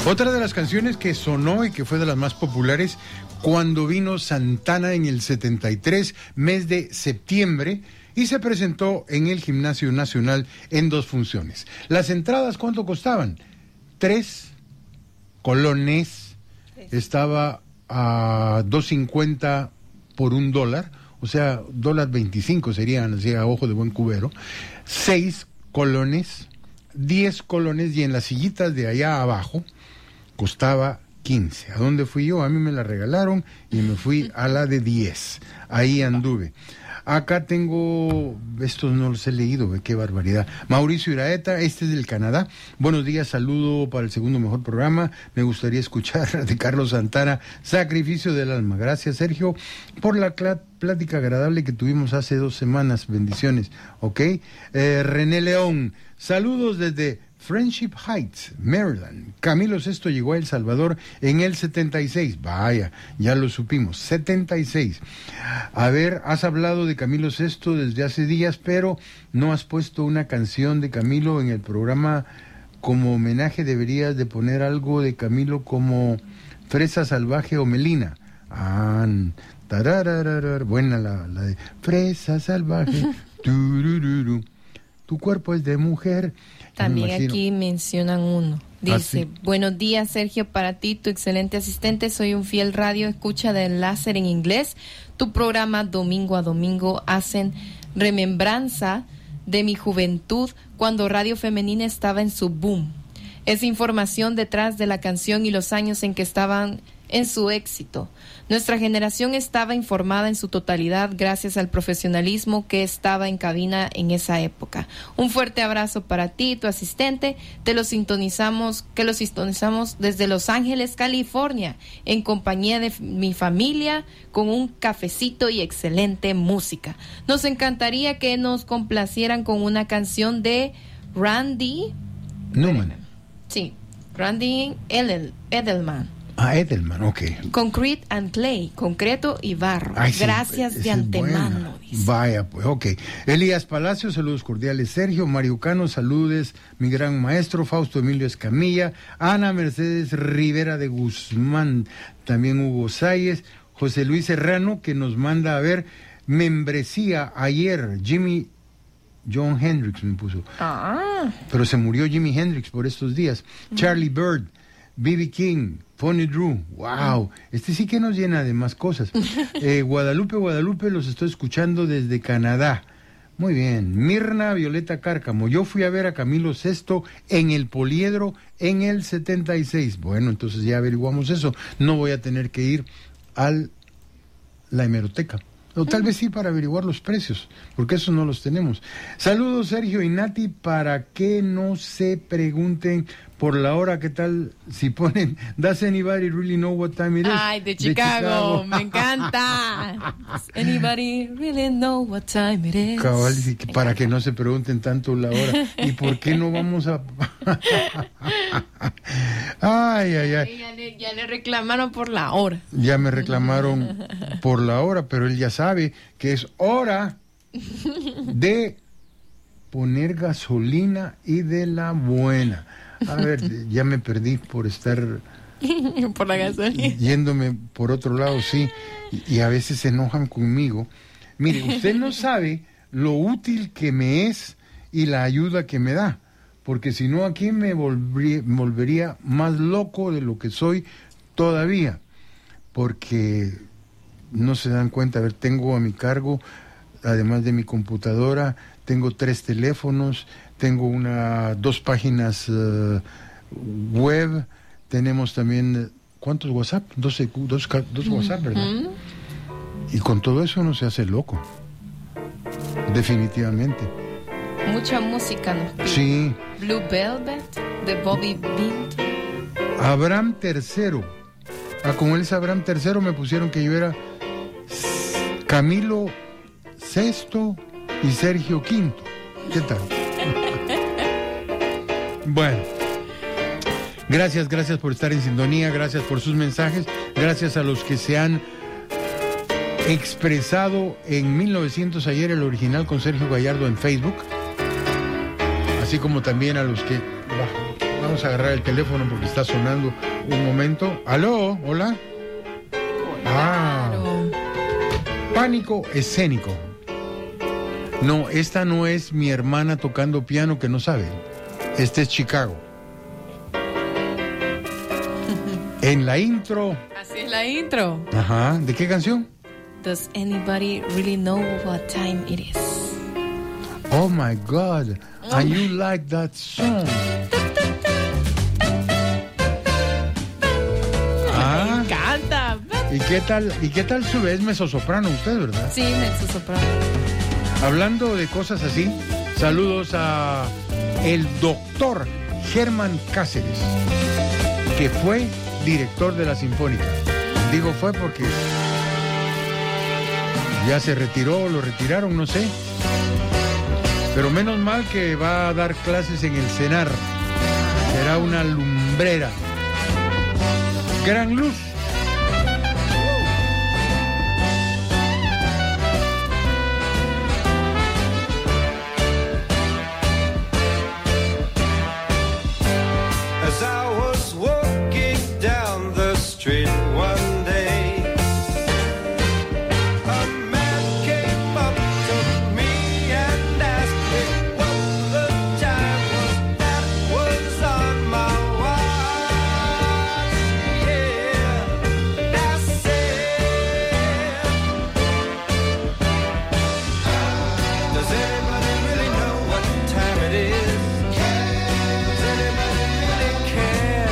Otra de las canciones que sonó y que fue de las más populares cuando vino Santana en el 73, mes de septiembre, y se presentó en el Gimnasio Nacional en 2 funciones. Las entradas, ¿cuánto costaban? 3 colones. Estaba a $2.50 por $1, o sea, $1.25 serían, así a ojo de buen cubero. 6 colones, 10 colones, y en las sillitas de allá abajo costaba 15. ¿A dónde fui yo? A mí me la regalaron y me fui a la de 10. Ahí anduve. Acá tengo, estos no los he leído, qué barbaridad. Mauricio Iraeta, este es del Canadá. Buenos días, saludo para el segundo mejor programa. Me gustaría escuchar de Carlos Santana, Sacrificio del Alma. Gracias, Sergio, por la plática agradable que tuvimos hace 2 semanas. Bendiciones, ¿ok? René León, saludos desde Friendship Heights, Maryland. Camilo VI llegó a El Salvador en el 76. Vaya, ya lo supimos, 76. A ver, has hablado de Camilo VI desde hace días, pero no has puesto una canción de Camilo en el programa. Como homenaje deberías de poner algo de Camilo como Fresa Salvaje o Melina. Buena la de Fresa Salvaje. Turururu. Tu cuerpo es de mujer. También aquí mencionan uno. Dice, buenos días, Sergio, para ti, tu excelente asistente. Soy un fiel radio escucha del Láser en inglés. Tu programa domingo a domingo hacen remembranza de mi juventud cuando Radio Femenina estaba en su boom. Es información detrás de la canción y los años en que estaban en su éxito. Nuestra generación estaba informada en su totalidad gracias al profesionalismo que estaba en cabina en esa época. Un fuerte abrazo para ti y tu asistente. Que lo sintonizamos desde Los Ángeles, California, en compañía de mi familia, con un cafecito y excelente música. Nos encantaría que nos complacieran con una canción de Randy Newman. Sí, Randy Edelman. Edelman, ok. Concrete and Clay, concreto y barro. Ay, sí, gracias de antemano. Vaya, pues, ok. Elías Palacios, saludos cordiales. Sergio Mario Cano, saludes. Mi gran maestro Fausto Emilio Escamilla. Ana Mercedes Rivera de Guzmán. También Hugo Sáyez. José Luis Serrano, que nos manda a ver membresía ayer. John Hendrix me puso. Pero se murió Jimi Hendrix por estos días. Charlie Bird, B.B. King, Fonny Drew, wow, este sí que nos llena de más cosas. Guadalupe, los estoy escuchando desde Canadá. Muy bien. Mirna Violeta Cárcamo, yo fui a ver a Camilo VI en el Poliedro en el 76. Bueno, entonces ya averiguamos eso. No voy a tener que ir a la hemeroteca. O tal vez sí para averiguar los precios, porque esos no los tenemos. Saludos, Sergio y Nati, para que no se pregunten por la hora. ¿Qué tal si ponen Does anybody really know what time it is? Ay, de Chicago, me encanta. Does anybody really know what time it is? Cabal, para que no se pregunten tanto la hora. ¿Y por qué no vamos a...? Ay. Ya le reclamaron por la hora. Ya me reclamaron por la hora, pero él ya sabe que es hora de poner gasolina y de la buena. A ver, ya me perdí por estar por la gasolina, yéndome por otro lado, sí, y a veces se enojan conmigo. Mire, usted no sabe lo útil que me es y la ayuda que me da, porque si no aquí me volvería más loco de lo que soy todavía, porque no se dan cuenta. A ver, tengo a mi cargo, además de mi computadora, tengo 3 teléfonos, tengo 2 páginas web, tenemos también, ¿cuántos WhatsApp? 2 WhatsApp, ¿verdad? Y con todo eso uno se hace loco, definitivamente. Mucha música nos pide. Sí. Blue Velvet, de Bobby Bint. Abraham III. Como él es Abraham III, me pusieron que yo era Camilo VI y Sergio V. ¿Qué tal? Bueno, gracias por estar en sintonía, gracias por sus mensajes, gracias a los que se han expresado en 1900 ayer, el original con Sergio Gallardo en Facebook, así como también a los que Vamos a agarrar el teléfono porque está sonando. Un momento. ¿Aló? ¿Hola? Pánico escénico. No, esta no es mi hermana tocando piano que no sabe. Este es Chicago. En la intro. Así es la intro. Ajá. ¿De qué canción? Does anybody really know what time it is? Oh my God. And you like that song. Me encanta. ¿Y qué tal su vez mezzosoprano usted, verdad? Sí, mezzosoprano. Hablando de cosas así, saludos a el doctor Germán Cáceres, que fue director de la Sinfónica. Digo fue porque ya se retiró, lo retiraron, no sé. Pero menos mal que va a dar clases en el CENAR. Será una lumbrera. Gran luz. As I was walking down the street one day, a man came up to me and asked me what the time was that was on my watch. Yeah, and I said, does anybody really know what time it is? Does anybody really care?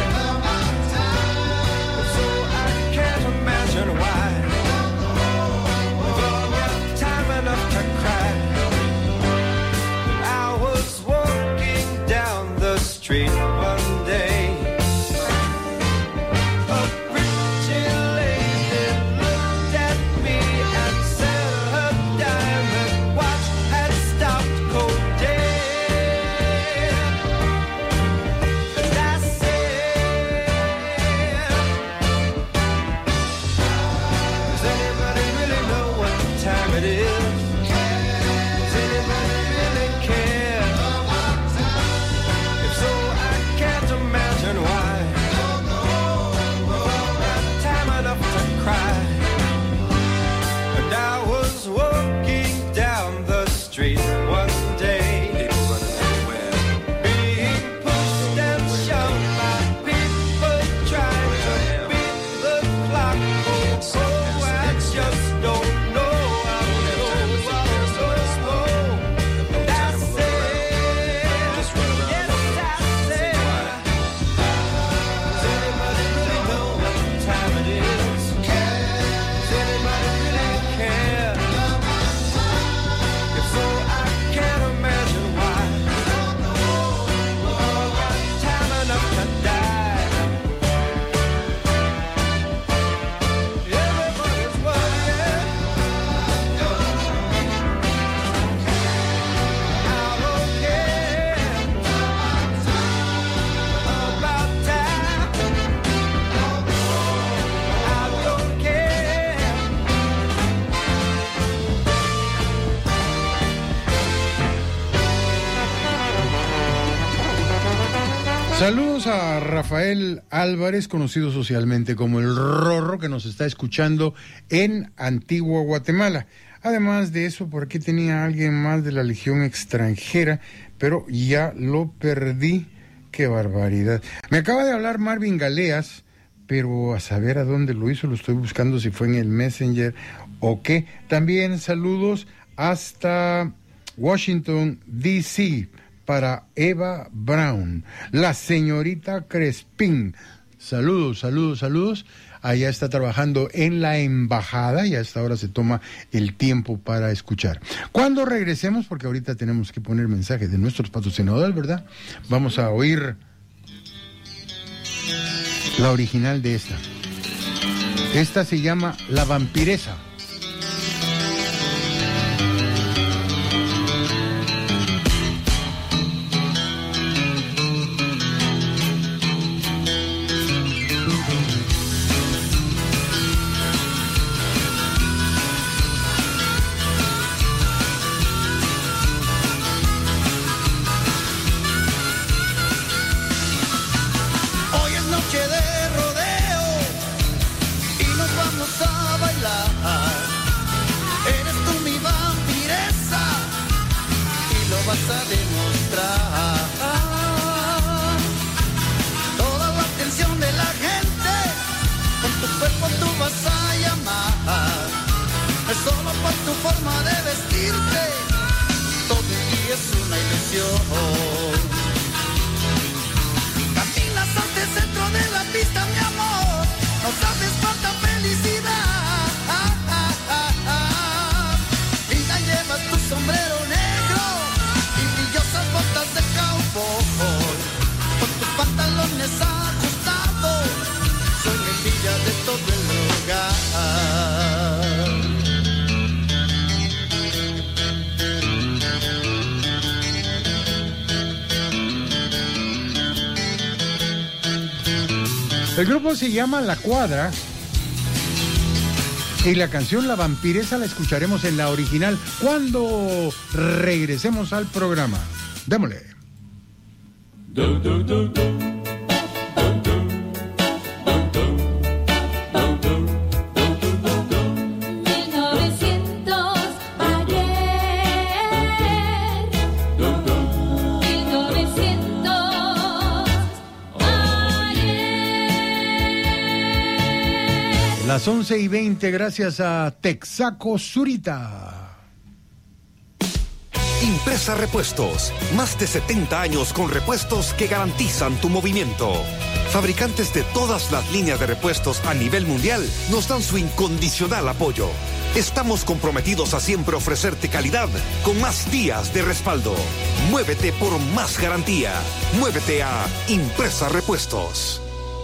So I can't imagine why we've all got time enough to cry. I was walking down the street one day. A pretty lady looked at me and said her diamond watch had stopped cold dead. And I said, does anybody really know what time it is? Does anybody really care? If so, I can't imagine why we've all got time enough to cry. And I was walking down the street one day, being pushed and shoved by people trying to beat the clock. Oh, I just don't know. And I said, yes, I said, does anybody really know what time it is? Does anybody really care? If so, I can't imagine why we've all got time enough to die. Everybody's worried. I don't care about time. I don't care. Saludos a Rafael Álvarez, conocido socialmente como el Rorro, que nos está escuchando en Antigua Guatemala. Además de eso, por aquí tenía alguien más de la Legión extranjera, pero ya lo perdí. Qué barbaridad. Me acaba de hablar Marvin Galeas, pero a saber a dónde lo hizo, lo estoy buscando si fue en el Messenger o qué. También saludos hasta Washington, D.C., para Eva Brown, la señorita Crespín. Saludos, saludos, saludos. Allá está trabajando en la embajada y hasta ahora se toma el tiempo para escuchar. Cuando regresemos, porque ahorita tenemos que poner mensajes de nuestros patrocinadores, ¿verdad? Vamos a oír la original de esta. Esta se llama La Vampiresa. El grupo se llama La Cuadra y la canción La Vampiresa la escucharemos en la original cuando regresemos al programa. Démosle. Las 11:20, gracias a Texaco Zurita. Impresa Repuestos. Más de 70 años con repuestos que garantizan tu movimiento. Fabricantes de todas las líneas de repuestos a nivel mundial nos dan su incondicional apoyo. Estamos comprometidos a siempre ofrecerte calidad con más días de respaldo. Muévete por más garantía. Muévete a Impresa Repuestos.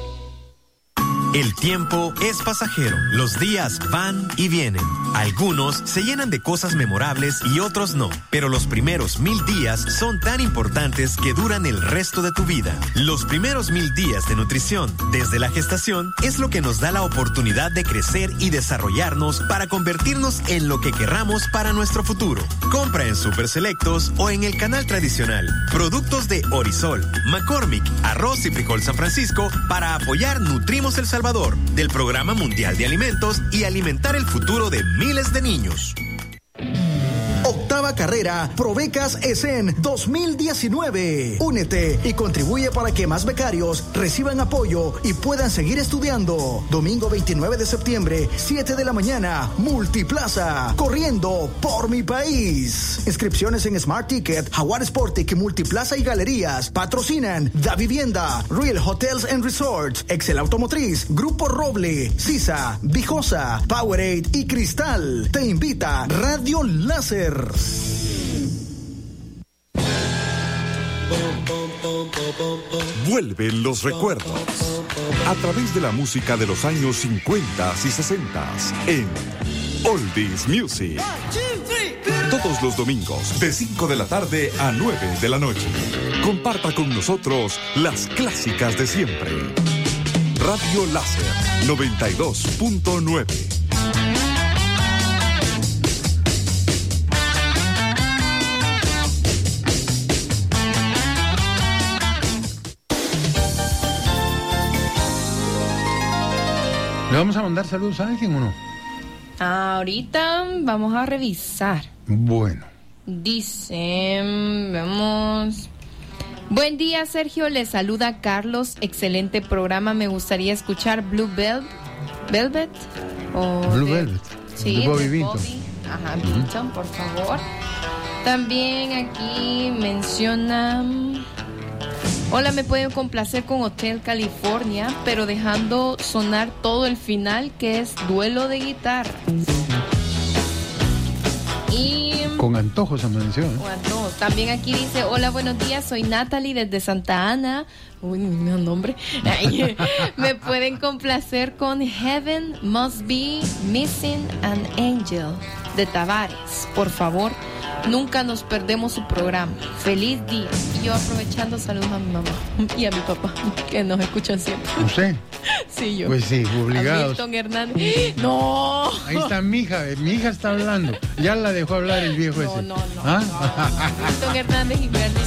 El tiempo es pasajero, los días van y vienen. Algunos se llenan de cosas memorables y otros no, pero los primeros 1000 días son tan importantes que duran el resto de tu vida. Los primeros 1000 días de nutrición, desde la gestación, es lo que nos da la oportunidad de crecer y desarrollarnos para convertirnos en lo que querramos para nuestro futuro. Compra en Super Selectos o en el canal tradicional. Productos de Orisol, McCormick, Arroz y Frijol San Francisco para apoyar Nutrimos El Salvador del Programa Mundial de Alimentos y alimentar el futuro de miles de niños. Octava carrera Provecas ESEN 2019. Únete y contribuye para que más becarios reciban apoyo y puedan seguir estudiando. Domingo 29 de septiembre, 7 de la mañana, Multiplaza, corriendo por mi país. Inscripciones en Smart Ticket, Jaguar Sportic, Multiplaza y Galerías. Patrocinan Da Vivienda, Real Hotels and Resorts, Excel Automotriz, Grupo Roble, Sisa, Vijosa, Powerade y Cristal. Te invita Radio Láser. Vuelven los recuerdos a través de la música de los años 50 y 60 en Oldies Music. Todos los domingos de 5 de la tarde a 9 de la noche. Comparta con nosotros las clásicas de siempre. Radio Láser 92.9. ¿Le vamos a mandar saludos a alguien o no? Ahorita vamos a revisar. Bueno. Dice, vamos. Buen día, Sergio. Le saluda Carlos. Excelente programa. Me gustaría escuchar Blue Velvet. Blue Velvet. Sí, de Bobby de Vinton. Bobby. Ajá, Vinton, por favor. También aquí menciona... Hola, me pueden complacer con Hotel California, pero dejando sonar todo el final, que es duelo de guitarra. Y... Con antojos se menciona. Con antojos. También aquí dice, hola, buenos días, soy Natalie desde Santa Ana. Uy, mi nombre. Ay, me pueden complacer con Heaven Must Be Missing an Angel de Tavares, por favor. Nunca nos perdemos su programa. Feliz día. Y yo aprovechando saludos a mi mamá y a mi papá, que nos escuchan siempre. ¿Usted? Sí, yo. Pues sí, obligados. A Milton Hernández. ¡No! Ahí está mi hija está hablando. Ya la dejó hablar el viejo ese. No. ¿Ah? No. Milton Hernández y Bernie.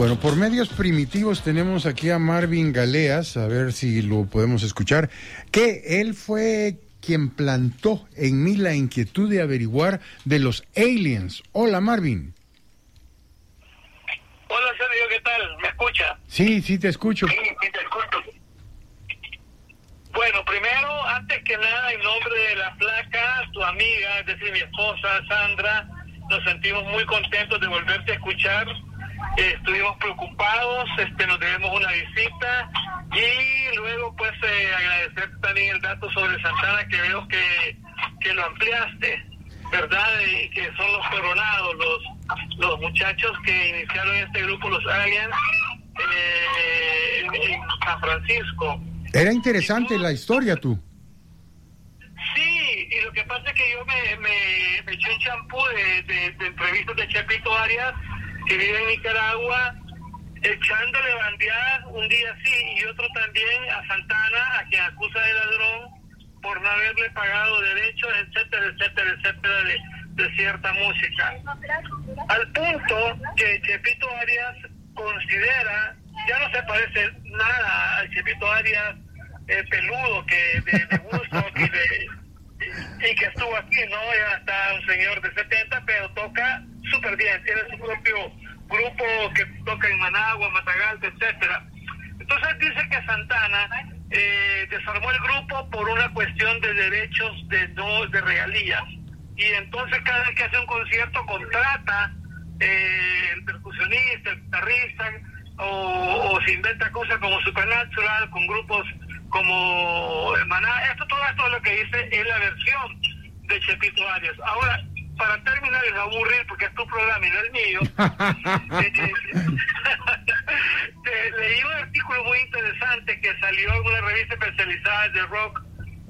Bueno, por medios primitivos tenemos aquí a Marvin Galeas, a ver si lo podemos escuchar, que él fue quien plantó en mí la inquietud de averiguar de los aliens. Hola, Marvin. Hola, Sergio, ¿qué tal? ¿Me escucha? Sí, te escucho. Sí, te escucho. Bueno, primero, antes que nada, en nombre de la flaca, tu amiga, es decir, mi esposa, Sandra, nos sentimos muy contentos de volverte a escuchar. Estuvimos preocupados, nos debemos una visita y luego pues agradecerte también el dato sobre Santana, que veo que lo ampliaste, ¿verdad? Y que son los coronados, los muchachos que iniciaron este grupo, los Aliens, en San Francisco. Era interesante la historia, tú. Sí, y lo que pasa es que yo me eché un champú de entrevistas de Chepito Arias, que vive en Nicaragua, echándole bandeadas un día sí y otro también a Santana, a quien acusa de ladrón por no haberle pagado derechos, etcétera, etcétera, etcétera, de cierta música. Al punto que Chepito Arias considera, ya no se parece nada al Chepito Arias peludo que de gusto y que estuvo aquí, ¿no? Ya está un señor de 70, pero toca súper bien, tiene su propio grupo que toca en Managua, Matagalpa, etcétera. Entonces dice que Santana desarmó el grupo por una cuestión de derechos de regalías, y entonces cada vez que hace un concierto contrata el percusionista, el guitarrista, o se inventa cosas como Supernatural con grupos como Maná. Todo esto es lo que dice es la versión de Chepito Arias. Ahora, para terminar y no aburrir, porque es tu programa y no el mío, leí un artículo muy interesante que salió en una revista especializada de rock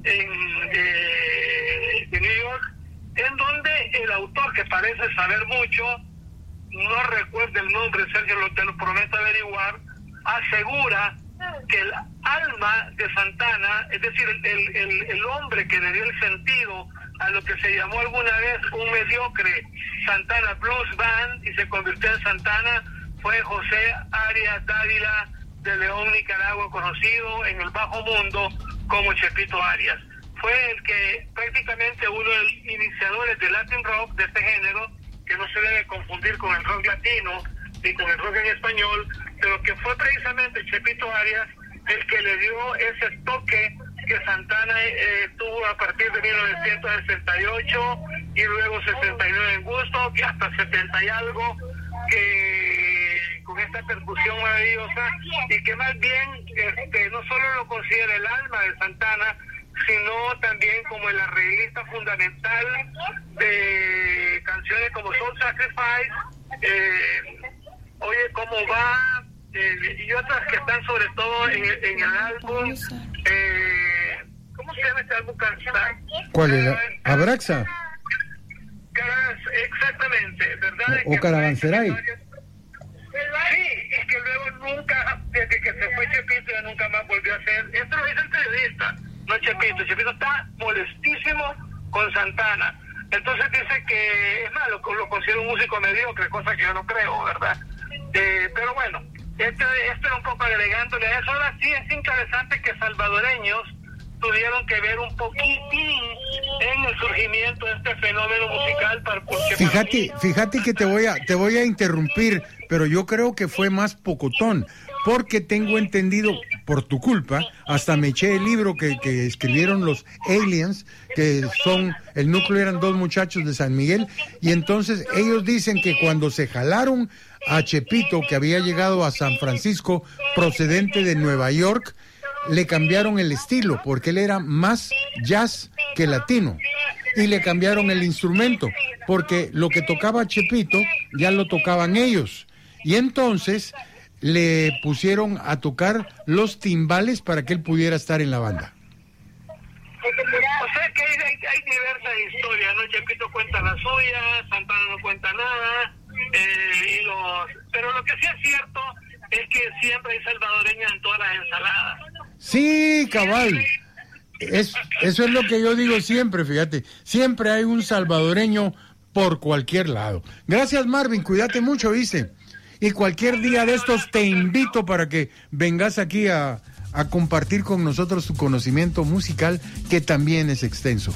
de New York, en donde el autor, que parece saber mucho, no recuerdo el nombre, Sergio, te lo prometo averiguar, asegura que el alma de Santana, es decir, el hombre que le dio el sentido a lo que se llamó alguna vez un mediocre Santana Blues Band y se convirtió en Santana, fue José Arias Dávila de León, Nicaragua, conocido en el bajo mundo como Chepito Arias. Fue el que prácticamente uno de los iniciadores del Latin Rock, de este género, que no se debe confundir con el rock latino ni con el rock en español, pero que fue precisamente Chepito Arias el que le dio ese toque que Santana tuvo a partir de 1968 y luego 69 en Gusto y hasta 70 y algo, que con esta percusión maravillosa, y que más bien no solo lo considera el alma de Santana, sino también como el arreglista fundamental de canciones como Soul Sacrifice, Oye Cómo Va, y otras que están sobre todo en el álbum. ¿Cómo se llama este álbum? ¿Cuál era? ¿Abraxa? Exactamente, ¿verdad? ¿O Caravanserai? Sí, es que luego nunca, desde que se fue Chepito, ya nunca más volvió a hacer. Esto lo dice el periodista, no Chepito. Chepito está molestísimo con Santana. Entonces dice que, es más, lo considera un músico mediocre, cosa que yo no creo, ¿verdad? Pero bueno, esto era un poco agregándole a eso. Ahora sí es interesante que salvadoreños tuvieron que ver un poquitín en el surgimiento de este fenómeno musical. Fíjate que te voy a interrumpir, pero yo creo que fue más pocotón, porque tengo entendido, por tu culpa, hasta me eché el libro que escribieron los Aliens, que son, el núcleo eran dos muchachos de San Miguel, y entonces ellos dicen que cuando se jalaron a Chepito, que había llegado a San Francisco procedente de Nueva York, le cambiaron el estilo, porque él era más jazz que latino, y le cambiaron el instrumento, porque lo que tocaba Chepito ya lo tocaban ellos, y entonces le pusieron a tocar los timbales para que él pudiera estar en la banda. O sea que hay diversas historias, ¿no? Chepito cuenta la suya, Santana no cuenta nada, pero lo que sí es cierto es que siempre hay salvadoreños en todas las ensaladas. Sí, cabal. Eso es lo que yo digo siempre, fíjate. Siempre hay un salvadoreño por cualquier lado. Gracias, Marvin. Cuídate mucho, ¿viste? Y cualquier día de estos te invito para que vengas aquí a compartir con nosotros tu conocimiento musical, que también es extenso.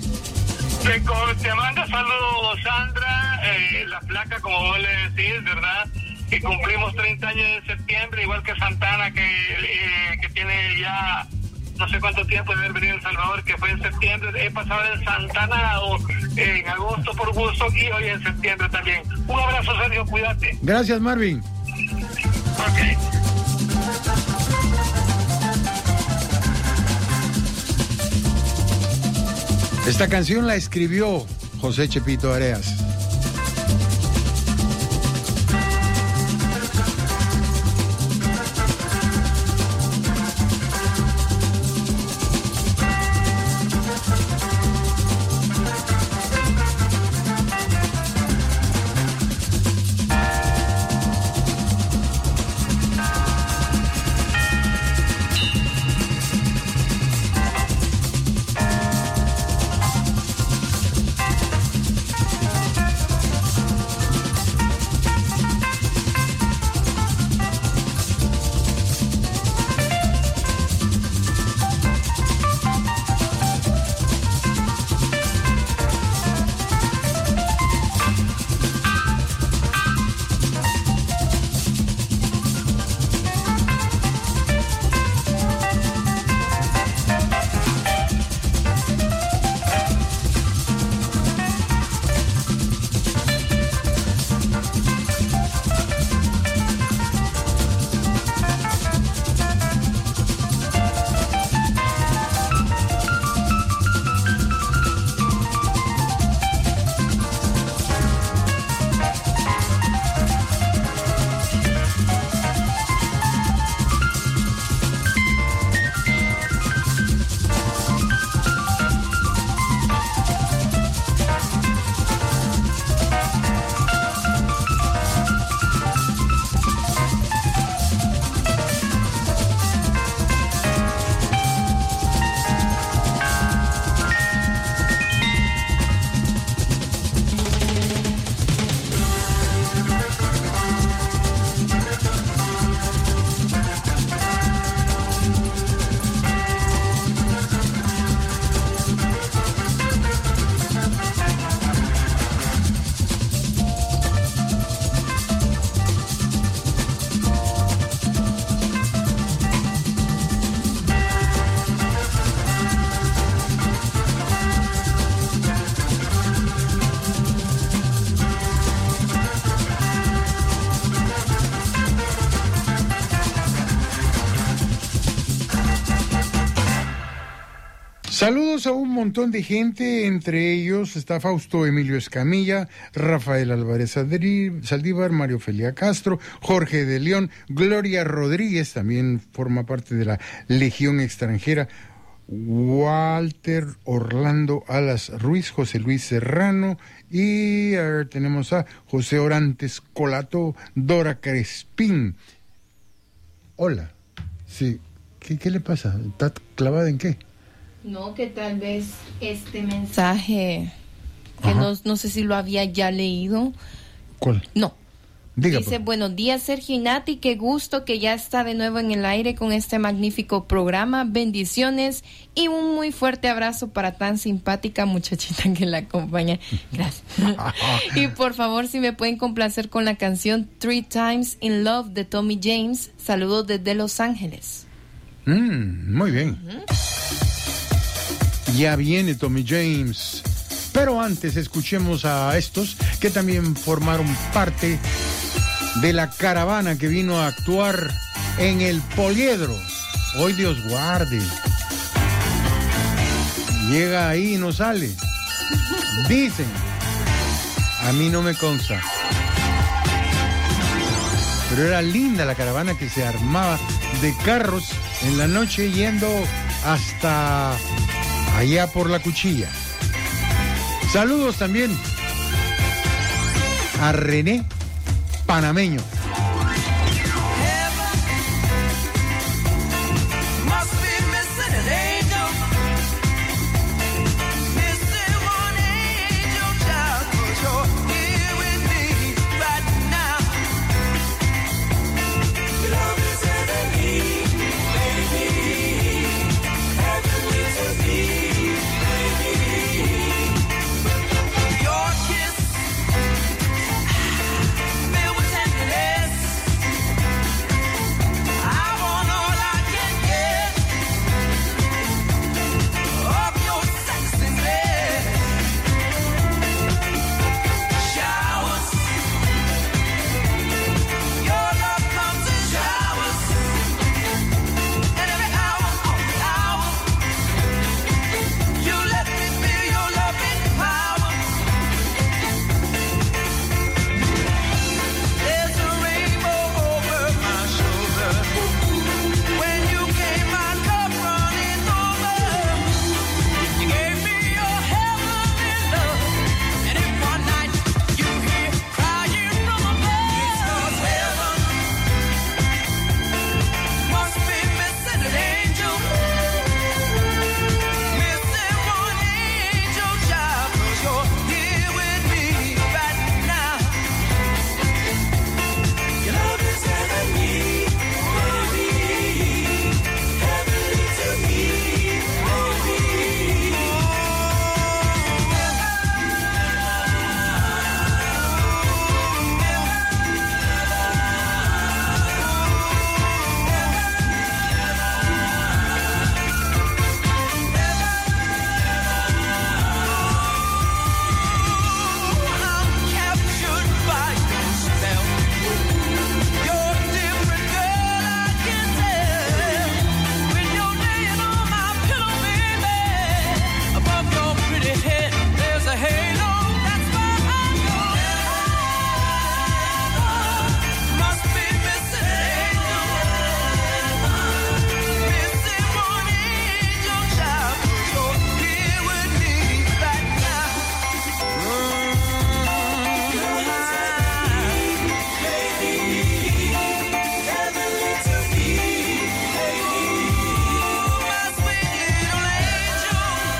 Te manda saludos, Sandra, la placa, como vos le decís, ¿verdad? Que cumplimos 30 años en septiembre, igual que Santana, que tiene ya no sé cuánto tiempo de haber venido a El Salvador, que fue en septiembre. He pasado en Santana en agosto por gusto y hoy en septiembre también. Un abrazo, Sergio, cuídate. Gracias, Marvin. Ok. Esta canción la escribió José Chepito Areas. Saludos a un montón de gente, entre ellos está Fausto Emilio Escamilla, Rafael Álvarez Saldívar, Mario Felia Castro, Jorge de León, Gloria Rodríguez, también forma parte de la Legión Extranjera, Walter Orlando Alas Ruiz, José Luis Serrano, y tenemos a José Orantes Colato, Dora Crespín. Hola, sí, ¿qué le pasa? ¿Está clavada en qué? No, que tal vez este mensaje, que no sé si lo había ya leído. ¿Cuál? No. Diga, dice, buenos días, Sergio y Nati, qué gusto que ya está de nuevo en el aire con este magnífico programa. Bendiciones y un muy fuerte abrazo para tan simpática muchachita que la acompaña. Gracias. Y por favor, si me pueden complacer con la canción Three Times in Love de Tommy James. Saludos desde Los Ángeles. Muy bien. Ya viene Tommy James. Pero antes escuchemos a estos que también formaron parte de la caravana que vino a actuar en el Poliedro. Hoy Dios guarde. Llega ahí y no sale. Dicen. A mí no me consta. Pero era linda la caravana que se armaba de carros en la noche yendo hasta allá por la Cuchilla. Saludos también a René Panameño.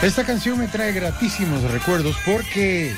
Esta canción me trae gratísimos recuerdos porque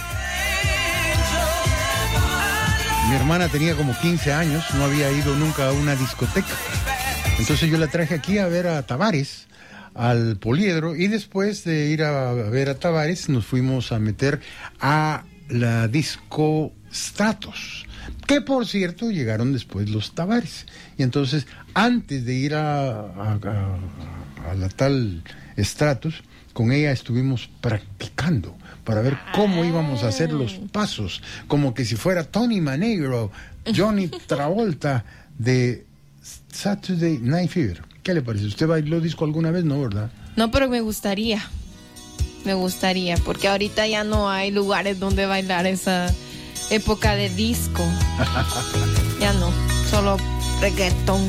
mi hermana tenía como 15 años, no había ido nunca a una discoteca. Entonces yo la traje aquí a ver a Tavares, al Poliedro, y después de ir a ver a Tavares nos fuimos a meter a la disco Stratos, que por cierto llegaron después los Tavares. Y entonces antes de ir a la tal Stratos, con ella estuvimos practicando para ver cómo íbamos a hacer los pasos, como que si fuera Tony Manegro, Johnny Travolta de Saturday Night Fever. ¿Qué le parece? ¿Usted bailó disco alguna vez? No, ¿verdad? No, pero me gustaría, porque ahorita ya no hay lugares donde bailar esa época de disco. Ya no, solo reggaetón.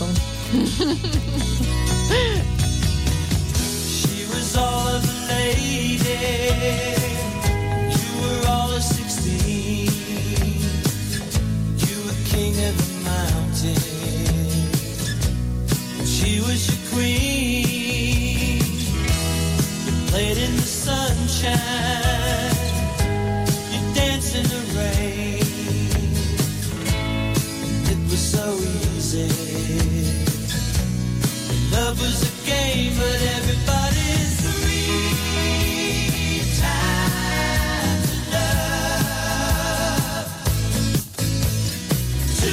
She was all of a lady, you were all of 16, you were king of the mountain, she was your queen, you played in the sunshine, you danced in the rain, it was so easy, love was a game, but everybody's free. Time to love. 2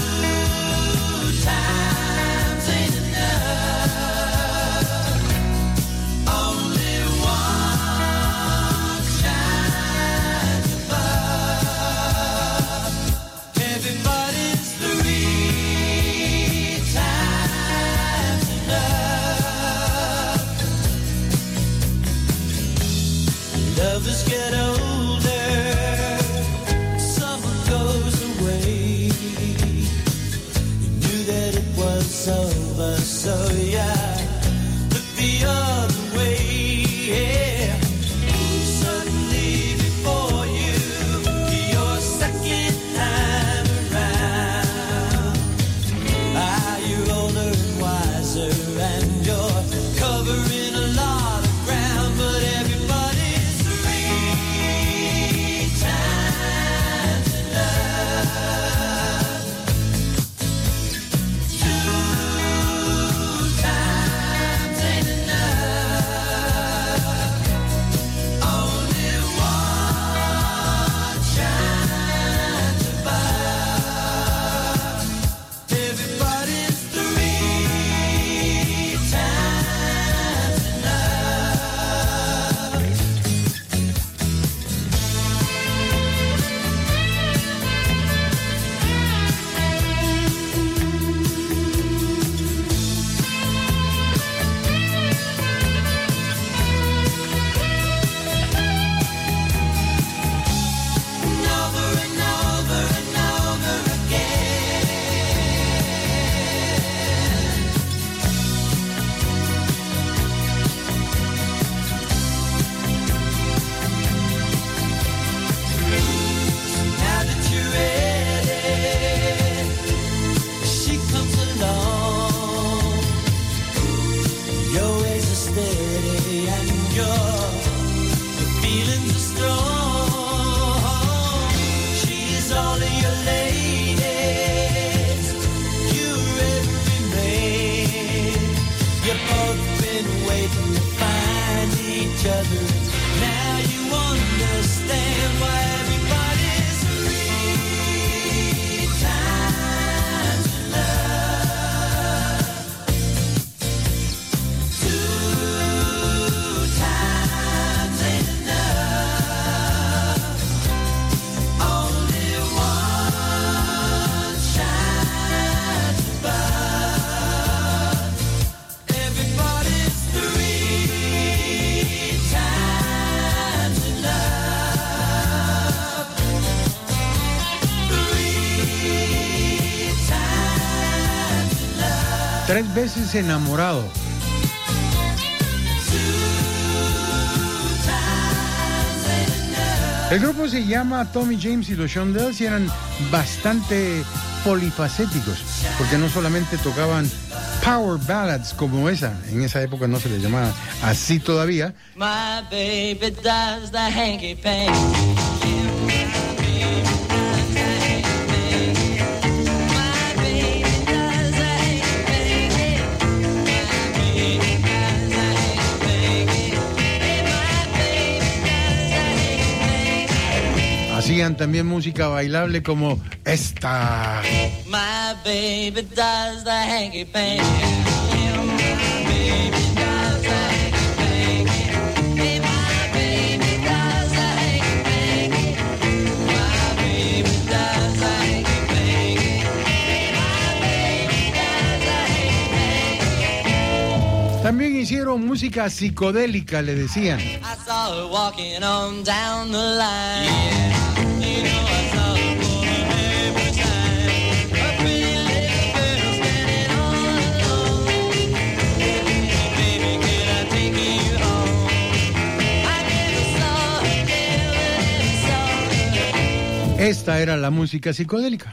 times ain't enough. Only one shines above. Everybody's free. Time to love. Lovers get older, summer goes away. You knew that it was over, so yeah, look the other way. Yeah. Suddenly before you, your second time around. You're older and wiser, and you're covering a lot of ground, but everybody's free. Time to love. 2 times ain't enough. Only one shines above. Everybody's free. Time to love. And over and over and over again. Now that you're ready, she comes along. Your ways are steady and your feelings are strong. She's all of your ladies, you're every man. You've both been waiting to find each other. Now you understand why everybody's free. Time to love. 2 times ain't enough. Only one shines above. Everybody's free. Time to love. 3 times to love. 3 veces enamorado. El grupo se llama Tommy James y los Shondells y eran bastante polifacéticos, porque no solamente tocaban Power ballads como esa. En esa época no se les llamaba así todavía. My baby does the hanky panky. Hacían también música bailable como esta. My baby does the hanky panky. También hicieron música psicodélica, le decían. I saw her walking on down the line. Yeah. You know I saw her going every time. A pretty little girl standing all alone. Baby, can I take you home? I never saw her, never saw her. Esta era la música psicodélica.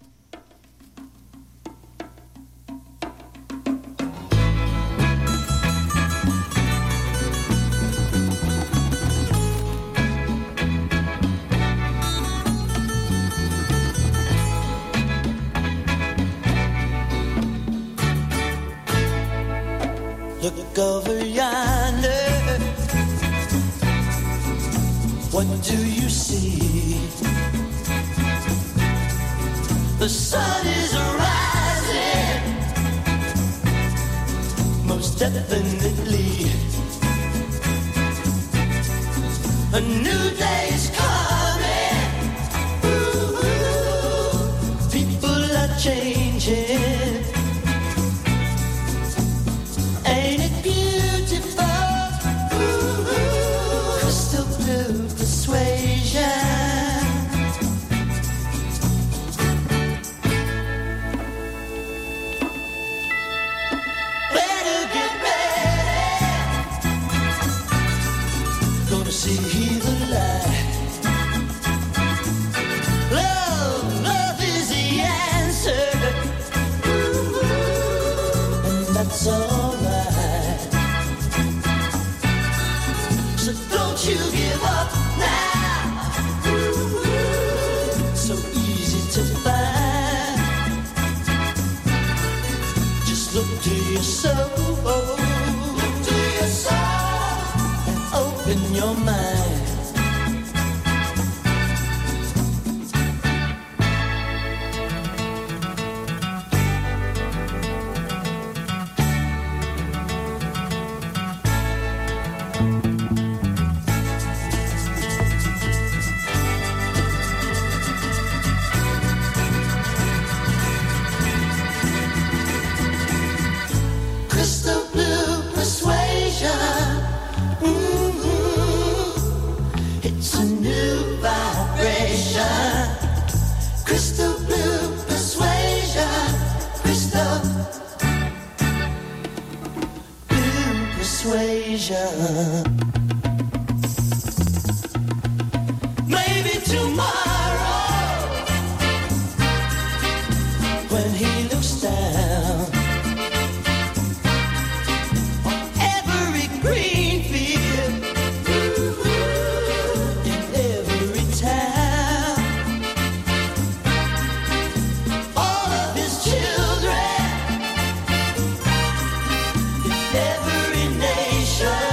Look over yonder. What do you see? The sun is rising, most definitely. A new day's coming. Ooh, people are changing. Ain't it beautiful? Ooh, crystal blue persuasion. Better get ready. Gonna see the light. Love is the answer. Ooh, and that's all. Don't you give up now. So easy to find. Just look to your soul. Look to your soul and open your mind. Maybe tomorrow, when he looks down on every green field, in every town, all of his children, in every nation.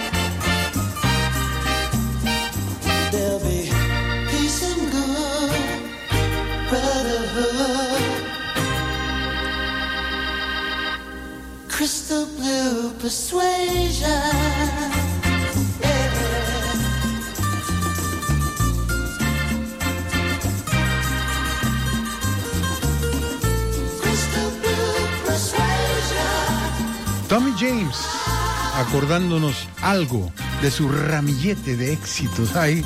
There'll be peace and good brotherhood. Crystal blue persuasion. Yeah. Crystal blue persuasion. Tommy James, acordándonos algo de su ramillete de éxitos ahí.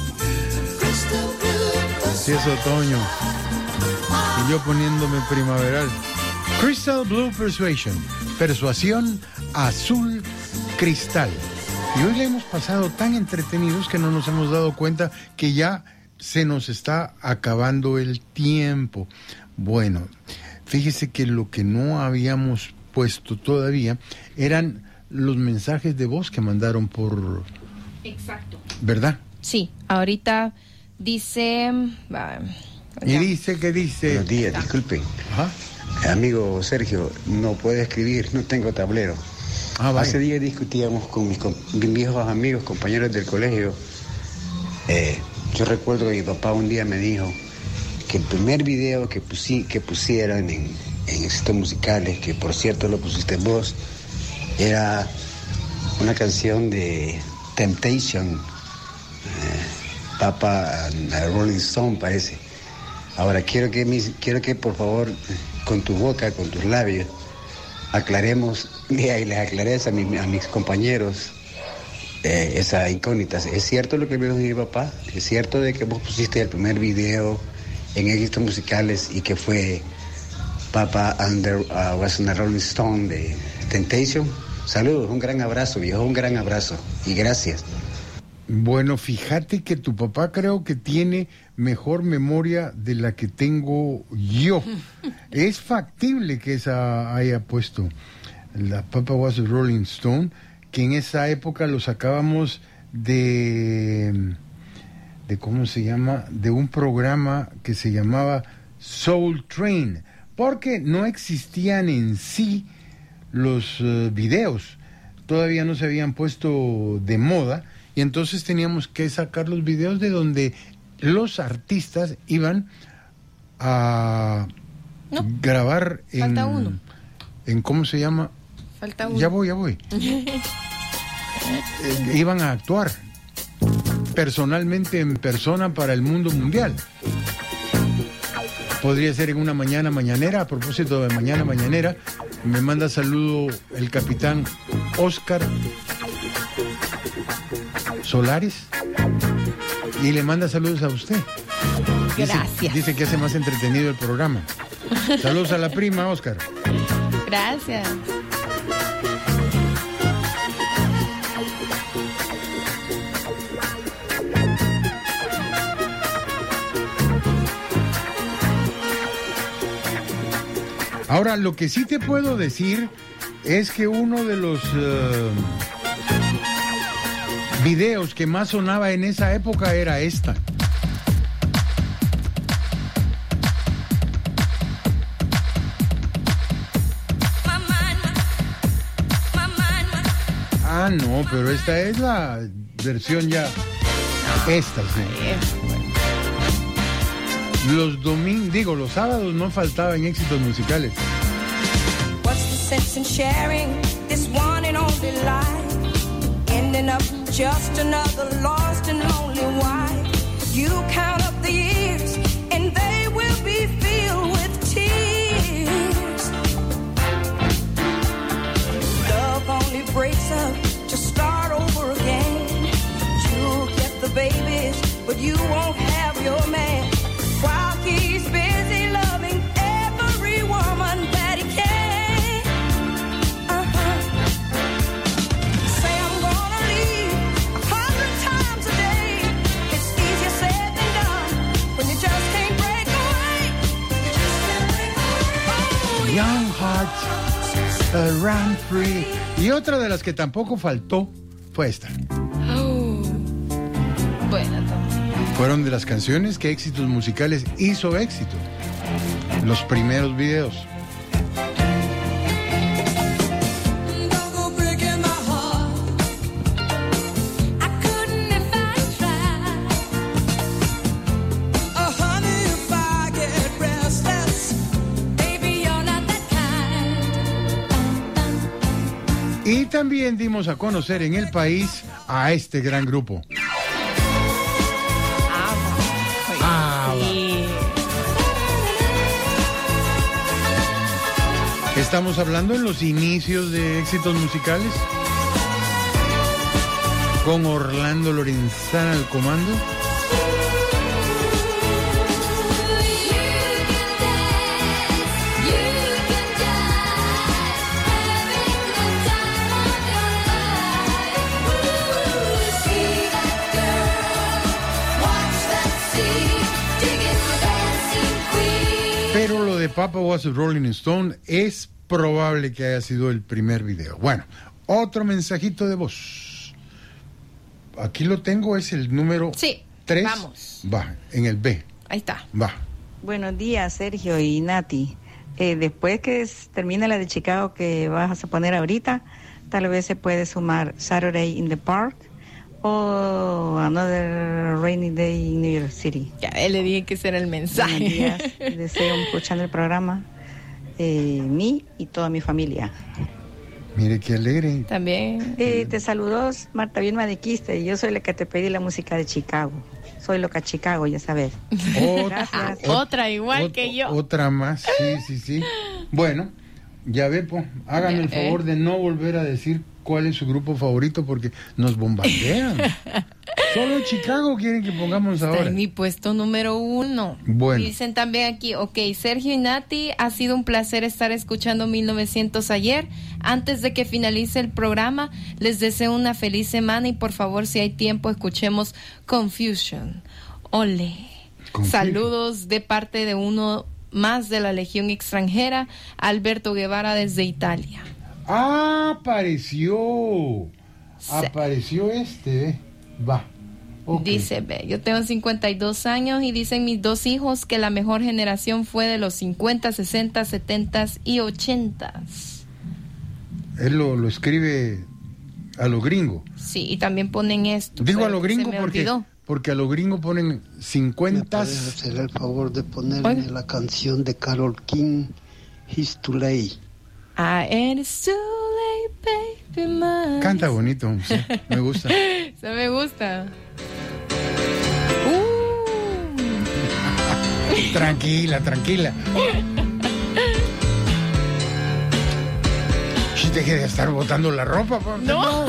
Si es otoño y yo poniéndome primaveral. Crystal Blue Persuasion, persuasión azul cristal. Y hoy le hemos pasado tan entretenidos que no nos hemos dado cuenta que ya se nos está acabando el tiempo. Bueno, fíjese que lo que no habíamos puesto todavía, eran los mensajes de voz que mandaron por... Exacto. ¿Verdad? Sí, ahorita dice... Y dice que dice... Buenos días, disculpen. Amigo Sergio, no puedo escribir, no tengo tablero. Hace días discutíamos con mis viejos amigos, compañeros del colegio. Yo recuerdo que mi papá un día me dijo que el primer video que pusieran en éxitos musicales, que por cierto lo pusiste vos, era una canción de Temptation, Papa and Rolling Stone parece. Ahora quiero que por favor con tu boca, con tus labios, aclaremos y les aclares a mis compañeros esa incógnita. ¿Es cierto lo que me dijo mi papá? ¿Es cierto de que vos pusiste el primer video en éxitos musicales y que fue Papa was a Rolling Stone de Temptation? Saludos, un gran abrazo, viejo, un gran abrazo y gracias. Bueno, fíjate que tu papá creo que tiene mejor memoria de la que tengo yo. Es factible que esa haya puesto la Papa was a Rolling Stone, que en esa época lo sacábamos de ¿cómo se llama? De un programa que se llamaba Soul Train, porque no existían en sí los videos, todavía no se habían puesto de moda, y entonces teníamos que sacar los videos de donde los artistas iban a grabar falta uno. En ¿cómo se llama? Falta uno. Ya voy. Iban a actuar personalmente en persona para el mundo mundial. Podría ser en una mañanera. A propósito de mañanera, me manda saludo el capitán Oscar Solares y le manda saludos a usted. Gracias. Dice que hace más entretenido el programa. Saludos a la prima, Oscar. Gracias. Ahora, lo que sí te puedo decir es que uno de los videos que más sonaba en esa época era esta. Ah, no, pero esta es la versión ya. Esta, sí. Los los sábados no faltaban éxitos musicales. What's the sense in sharing this one and only life? Ending up just another lost and lonely wife. You count up the years and they will be filled with tears. Love only breaks up to start over again. You'll get the babies, but you won't have your man. While he's busy loving every woman that he can. Say I'm gonna leave 100 times a day. It's easier said than done when you just can't break away. Young Hearts Run Free. Y otra de las que tampoco faltó fue esta. Buena también. Fueron de las canciones que Éxitos Musicales hizo éxito. Los primeros videos. Y también dimos a conocer en el país a este gran grupo. Estamos hablando en los inicios de Éxitos Musicales, con Orlando Lorenzana al comando. Pero lo de Papa Was a Rolling Stone es probable que haya sido el primer video. Bueno, otro mensajito de voz. Aquí lo tengo, es el número 3. Vamos. Va, en el B. Ahí está. Va. Buenos días, Sergio y Nati. Después que termine la de Chicago que vas a poner ahorita, tal vez se puede sumar Saturday in the Park o Another Rainy Day in New York City. Ya le dije que ese era el mensaje. Buenos días, deseo escuchando el programa, mí y toda mi familia. Mire qué alegre. También. Te saludo, Marta Vilma de Quiste, y yo soy la que te pedí la música de Chicago. Soy loca Chicago, ya sabes. Gracias. Otra igual que yo. Otra más, sí. Bueno, ya ve, háganme el favor de no volver a decir cuál es su grupo favorito porque nos bombardean. Solo Chicago quieren que pongamos ahora. Está en mi puesto número 1. Bueno. Dicen también aquí, Sergio y Nati, ha sido un placer estar escuchando 1900 ayer. Antes de que finalice el programa, les deseo una feliz semana y por favor, si hay tiempo, escuchemos Confusion. Ole. Saludos de parte de uno más de la Legión Extranjera, Alberto Guevara desde Italia. Apareció va. Okay. Dice, yo tengo 52 años y dicen mis dos hijos que la mejor generación fue de los 50, 60, 70 y 80. Él lo escribe a lo gringo. Sí, y también ponen esto. Digo a lo gringo porque a lo gringo ponen 50. ¿Me puedes hacer el favor de ponerme la canción de Carole King, He's Too Late? It's too late, baby, mine. Canta bonito, sí, me gusta. Eso me gusta. Tranquila. Deje de estar botando la ropa. No.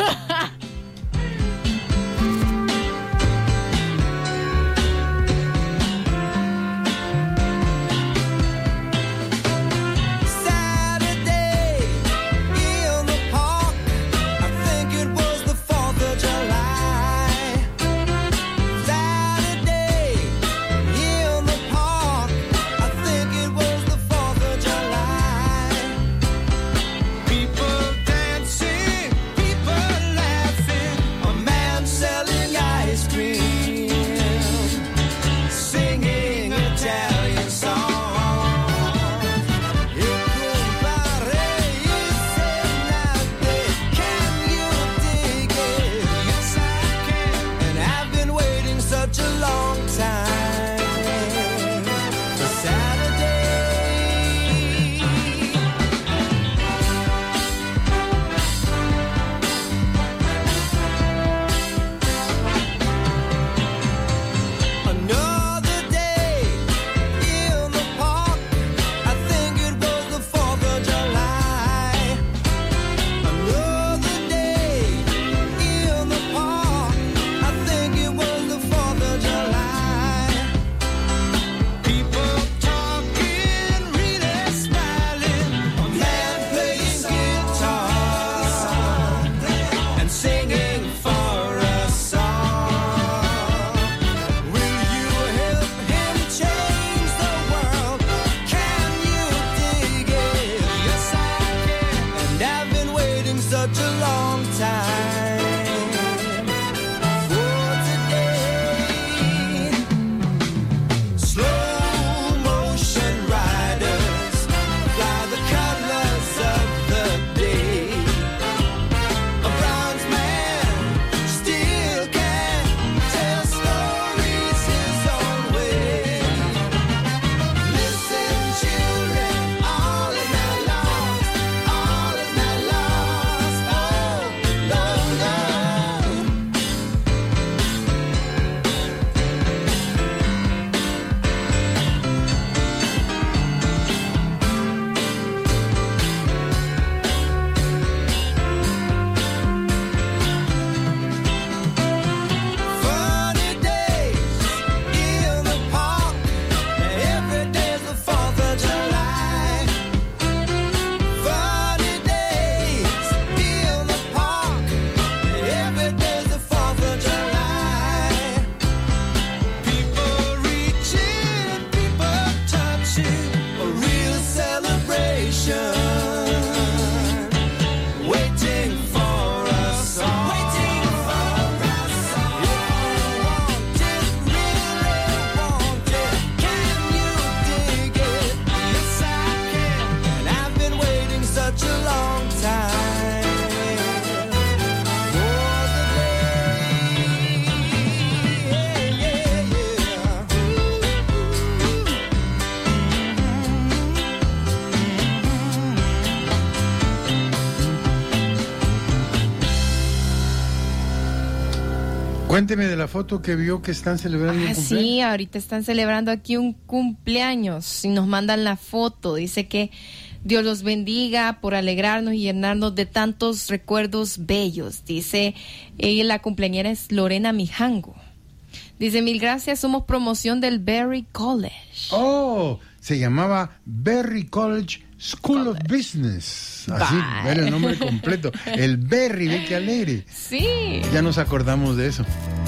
Cuénteme de la foto que vio que están celebrando un cumpleaños. Sí, ahorita están celebrando aquí un cumpleaños y nos mandan la foto. Dice que Dios los bendiga por alegrarnos y llenarnos de tantos recuerdos bellos. Dice, ella, la cumpleañera es Lorena Mijango. Dice, mil gracias, somos promoción del Berry College. Oh, se llamaba Berry College School of Business. Así, ver el nombre completo. El Berry, ve que alegre. Sí. Ya nos acordamos de eso.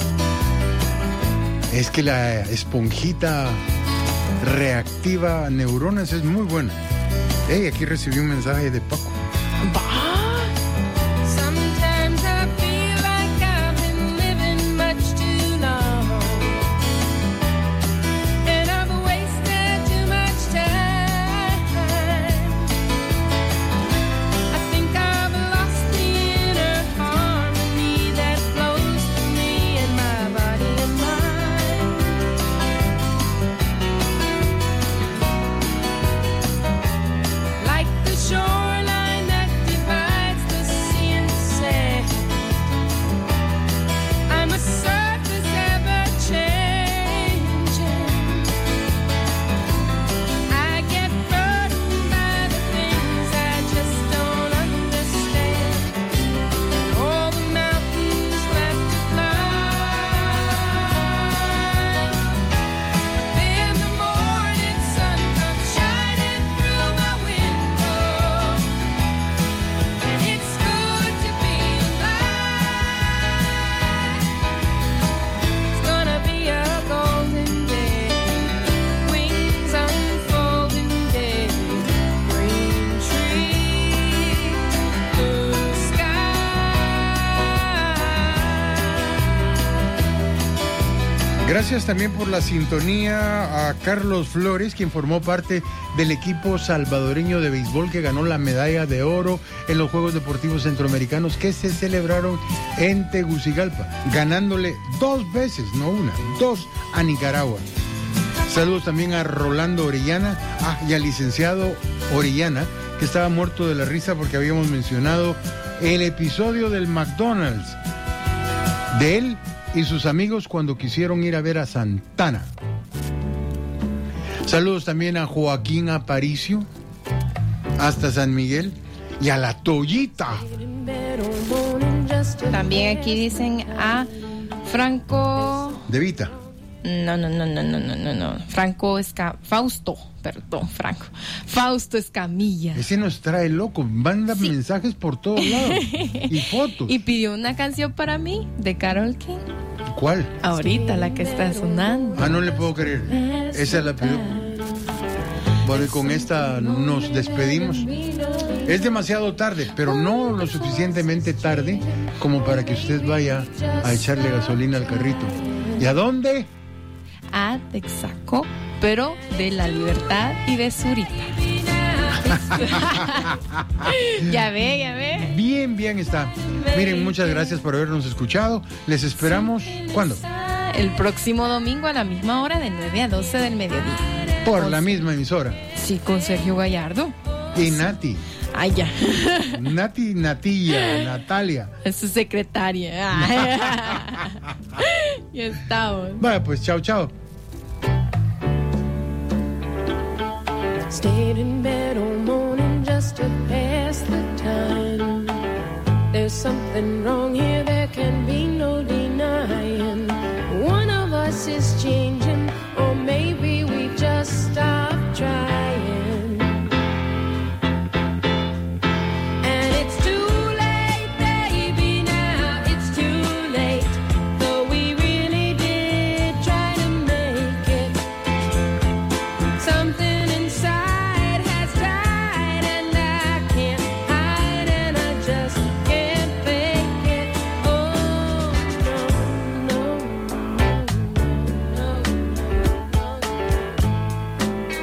Es que la esponjita reactiva neuronas es muy buena. Hey, aquí recibí un mensaje de Paco. Sometimes I feel like I've been living much too long, and I've wasted too much time. I think I've lost the inner harmony that flows through me and my body and mind. Like the shoreline that divides the sea and sand, I'm a surface ever changing. I get burdened by the things I just don't understand. All the mountains left to climb. Then the morning sun comes shining through my window, and it's good to be alive. It's gonna be a golden day, wings unfolding day, green tree, blue sky. Gracias también por la sintonía a Carlos Flores, quien formó parte del equipo salvadoreño de béisbol que ganó la medalla de oro en los Juegos Deportivos Centroamericanos que se celebraron en Tegucigalpa, ganándole 2 veces, no una, 2 a Nicaragua. Saludos también a Rolando Orellana y al licenciado Orellana, que estaba muerto de la risa porque habíamos mencionado el episodio del McDonald's, de él y sus amigos cuando quisieron ir a ver a Santana. Saludos también a Joaquín Aparicio, hasta San Miguel, y a la Toyita. También aquí dicen a Franco... De Vita. No. Fausto Escamilla. Ese nos trae loco, manda mensajes por todos lados y fotos. Y pidió una canción para mí de Karol King. ¿Cuál? Ahorita la que está sonando. No le puedo creer. Esa la pidió. Bueno, y con esta nos despedimos. Es demasiado tarde, pero no lo suficientemente tarde como para que usted vaya a echarle gasolina al carrito. ¿Y a dónde? A Texaco, pero de La Libertad y de Zurita. Ya ve. Bien está. Miren, muchas gracias por habernos escuchado. Les esperamos, ¿cuándo? El próximo domingo a la misma hora, de 9 a 12 del mediodía. Por la misma emisora. Sí, con Sergio Gallardo. Y Nati. Ay, ya. Natalia. Es su secretaria. Ya estamos. Bueno, pues chao. Stayed in bed all morning just to pass the time. There's something wrong here, there can be no denying. One of us is changing, or maybe we just stopped trying. And it's too late, baby, now it's too late. Though we really did try to make it. Something inside has died, and I can't hide, and I just can't fake it. Oh, no.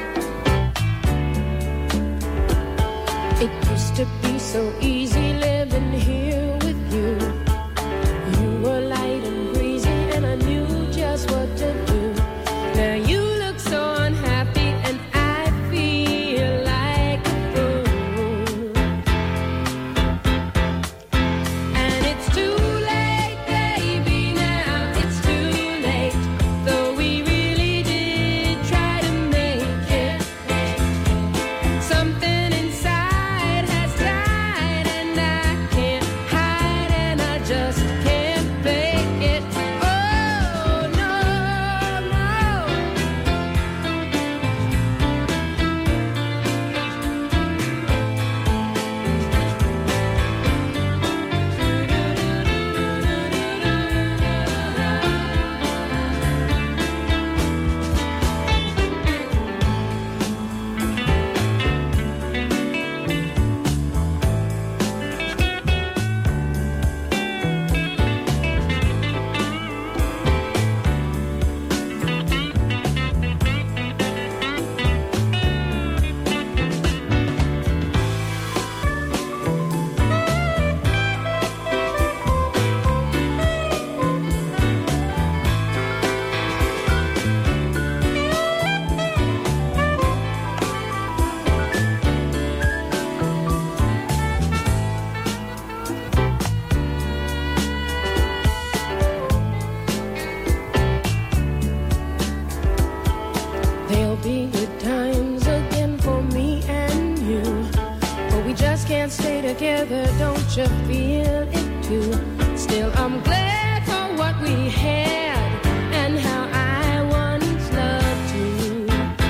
you feel it too. Still, I'm glad for what we had and how I once loved you.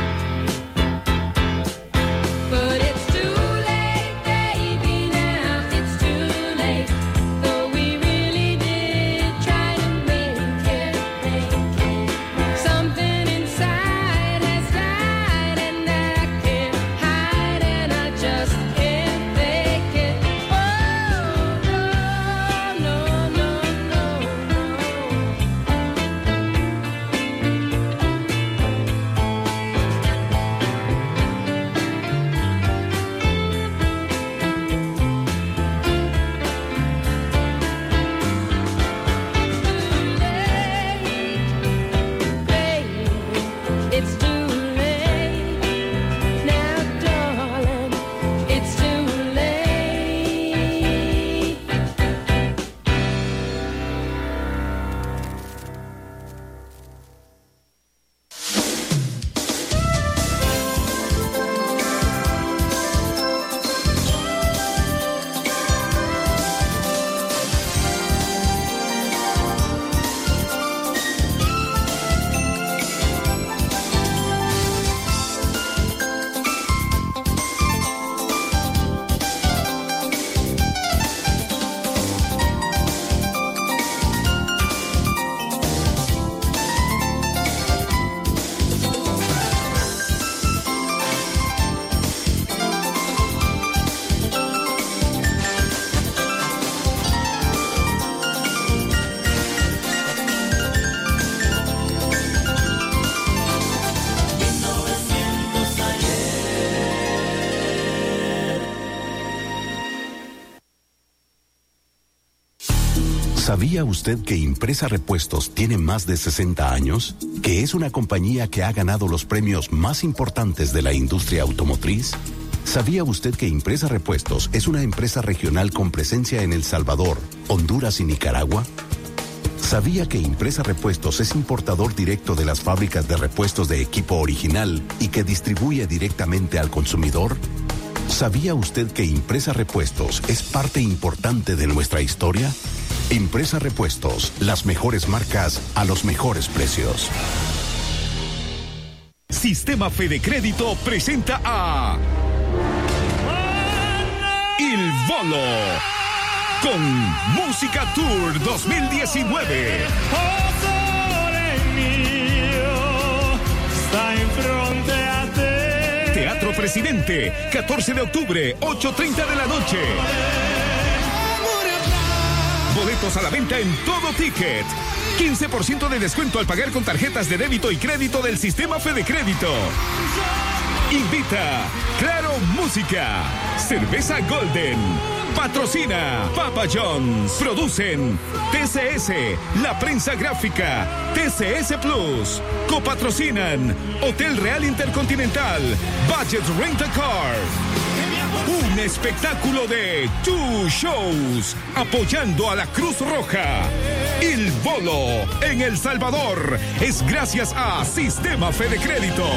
But it's too late, baby, now it's too late. Though we really did try to make it. Something inside has died and I can't hide and I just can't fake it. Oh, no, no, no, no. It's too late now, darling. It's too late. ¿Sabía usted que Impresa Repuestos tiene más de 60 años? ¿Que es una compañía que ha ganado los premios más importantes de la industria automotriz? ¿Sabía usted que Impresa Repuestos es una empresa regional con presencia en El Salvador, Honduras y Nicaragua? ¿Sabía que Impresa Repuestos es importador directo de las fábricas de repuestos de equipo original y que distribuye directamente al consumidor? ¿Sabía usted que Impresa Repuestos es parte importante de nuestra historia? Impresa Repuestos, las mejores marcas a los mejores precios. Sistema Fede Crédito presenta a Il Volo con Música Tour 2019. Teatro Presidente, 14 de octubre, 8:30 de la noche. Boletos a la venta en Todo Ticket. 15% de descuento al pagar con tarjetas de débito y crédito del Sistema Fede Crédito. Invita Claro Música, Cerveza Golden, patrocina Papa John's, producen TCS, La Prensa Gráfica, TCS Plus, copatrocinan Hotel Real Intercontinental, Budget Rent a Car. Un espectáculo de 2 shows apoyando a la Cruz Roja. Il Volo en El Salvador es gracias a Sistema Fede Crédito.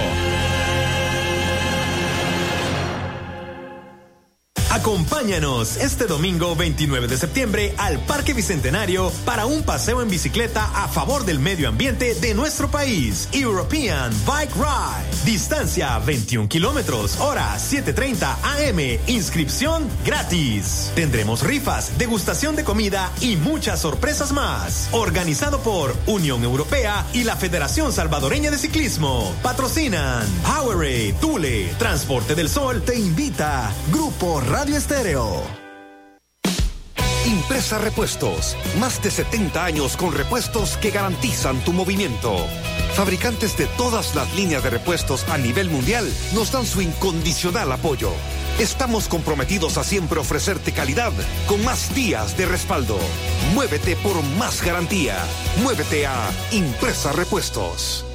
Acompáñanos este domingo 29 de septiembre al Parque Bicentenario para un paseo en bicicleta a favor del medio ambiente de nuestro país. European Bike Ride. Distancia 21 kilómetros, hora 7:30 AM. Inscripción gratis. Tendremos rifas, degustación de comida y muchas sorpresas más. Organizado por Unión Europea y la Federación Salvadoreña de Ciclismo. Patrocinan Powerade, Thule, Transporte del Sol. Te invita Grupo Radio Estéreo. Impresa Repuestos. Más de 70 años con repuestos que garantizan tu movimiento. Fabricantes de todas las líneas de repuestos a nivel mundial nos dan su incondicional apoyo. Estamos comprometidos a siempre ofrecerte calidad con más días de respaldo. Muévete por más garantía. Muévete a Impresa Repuestos.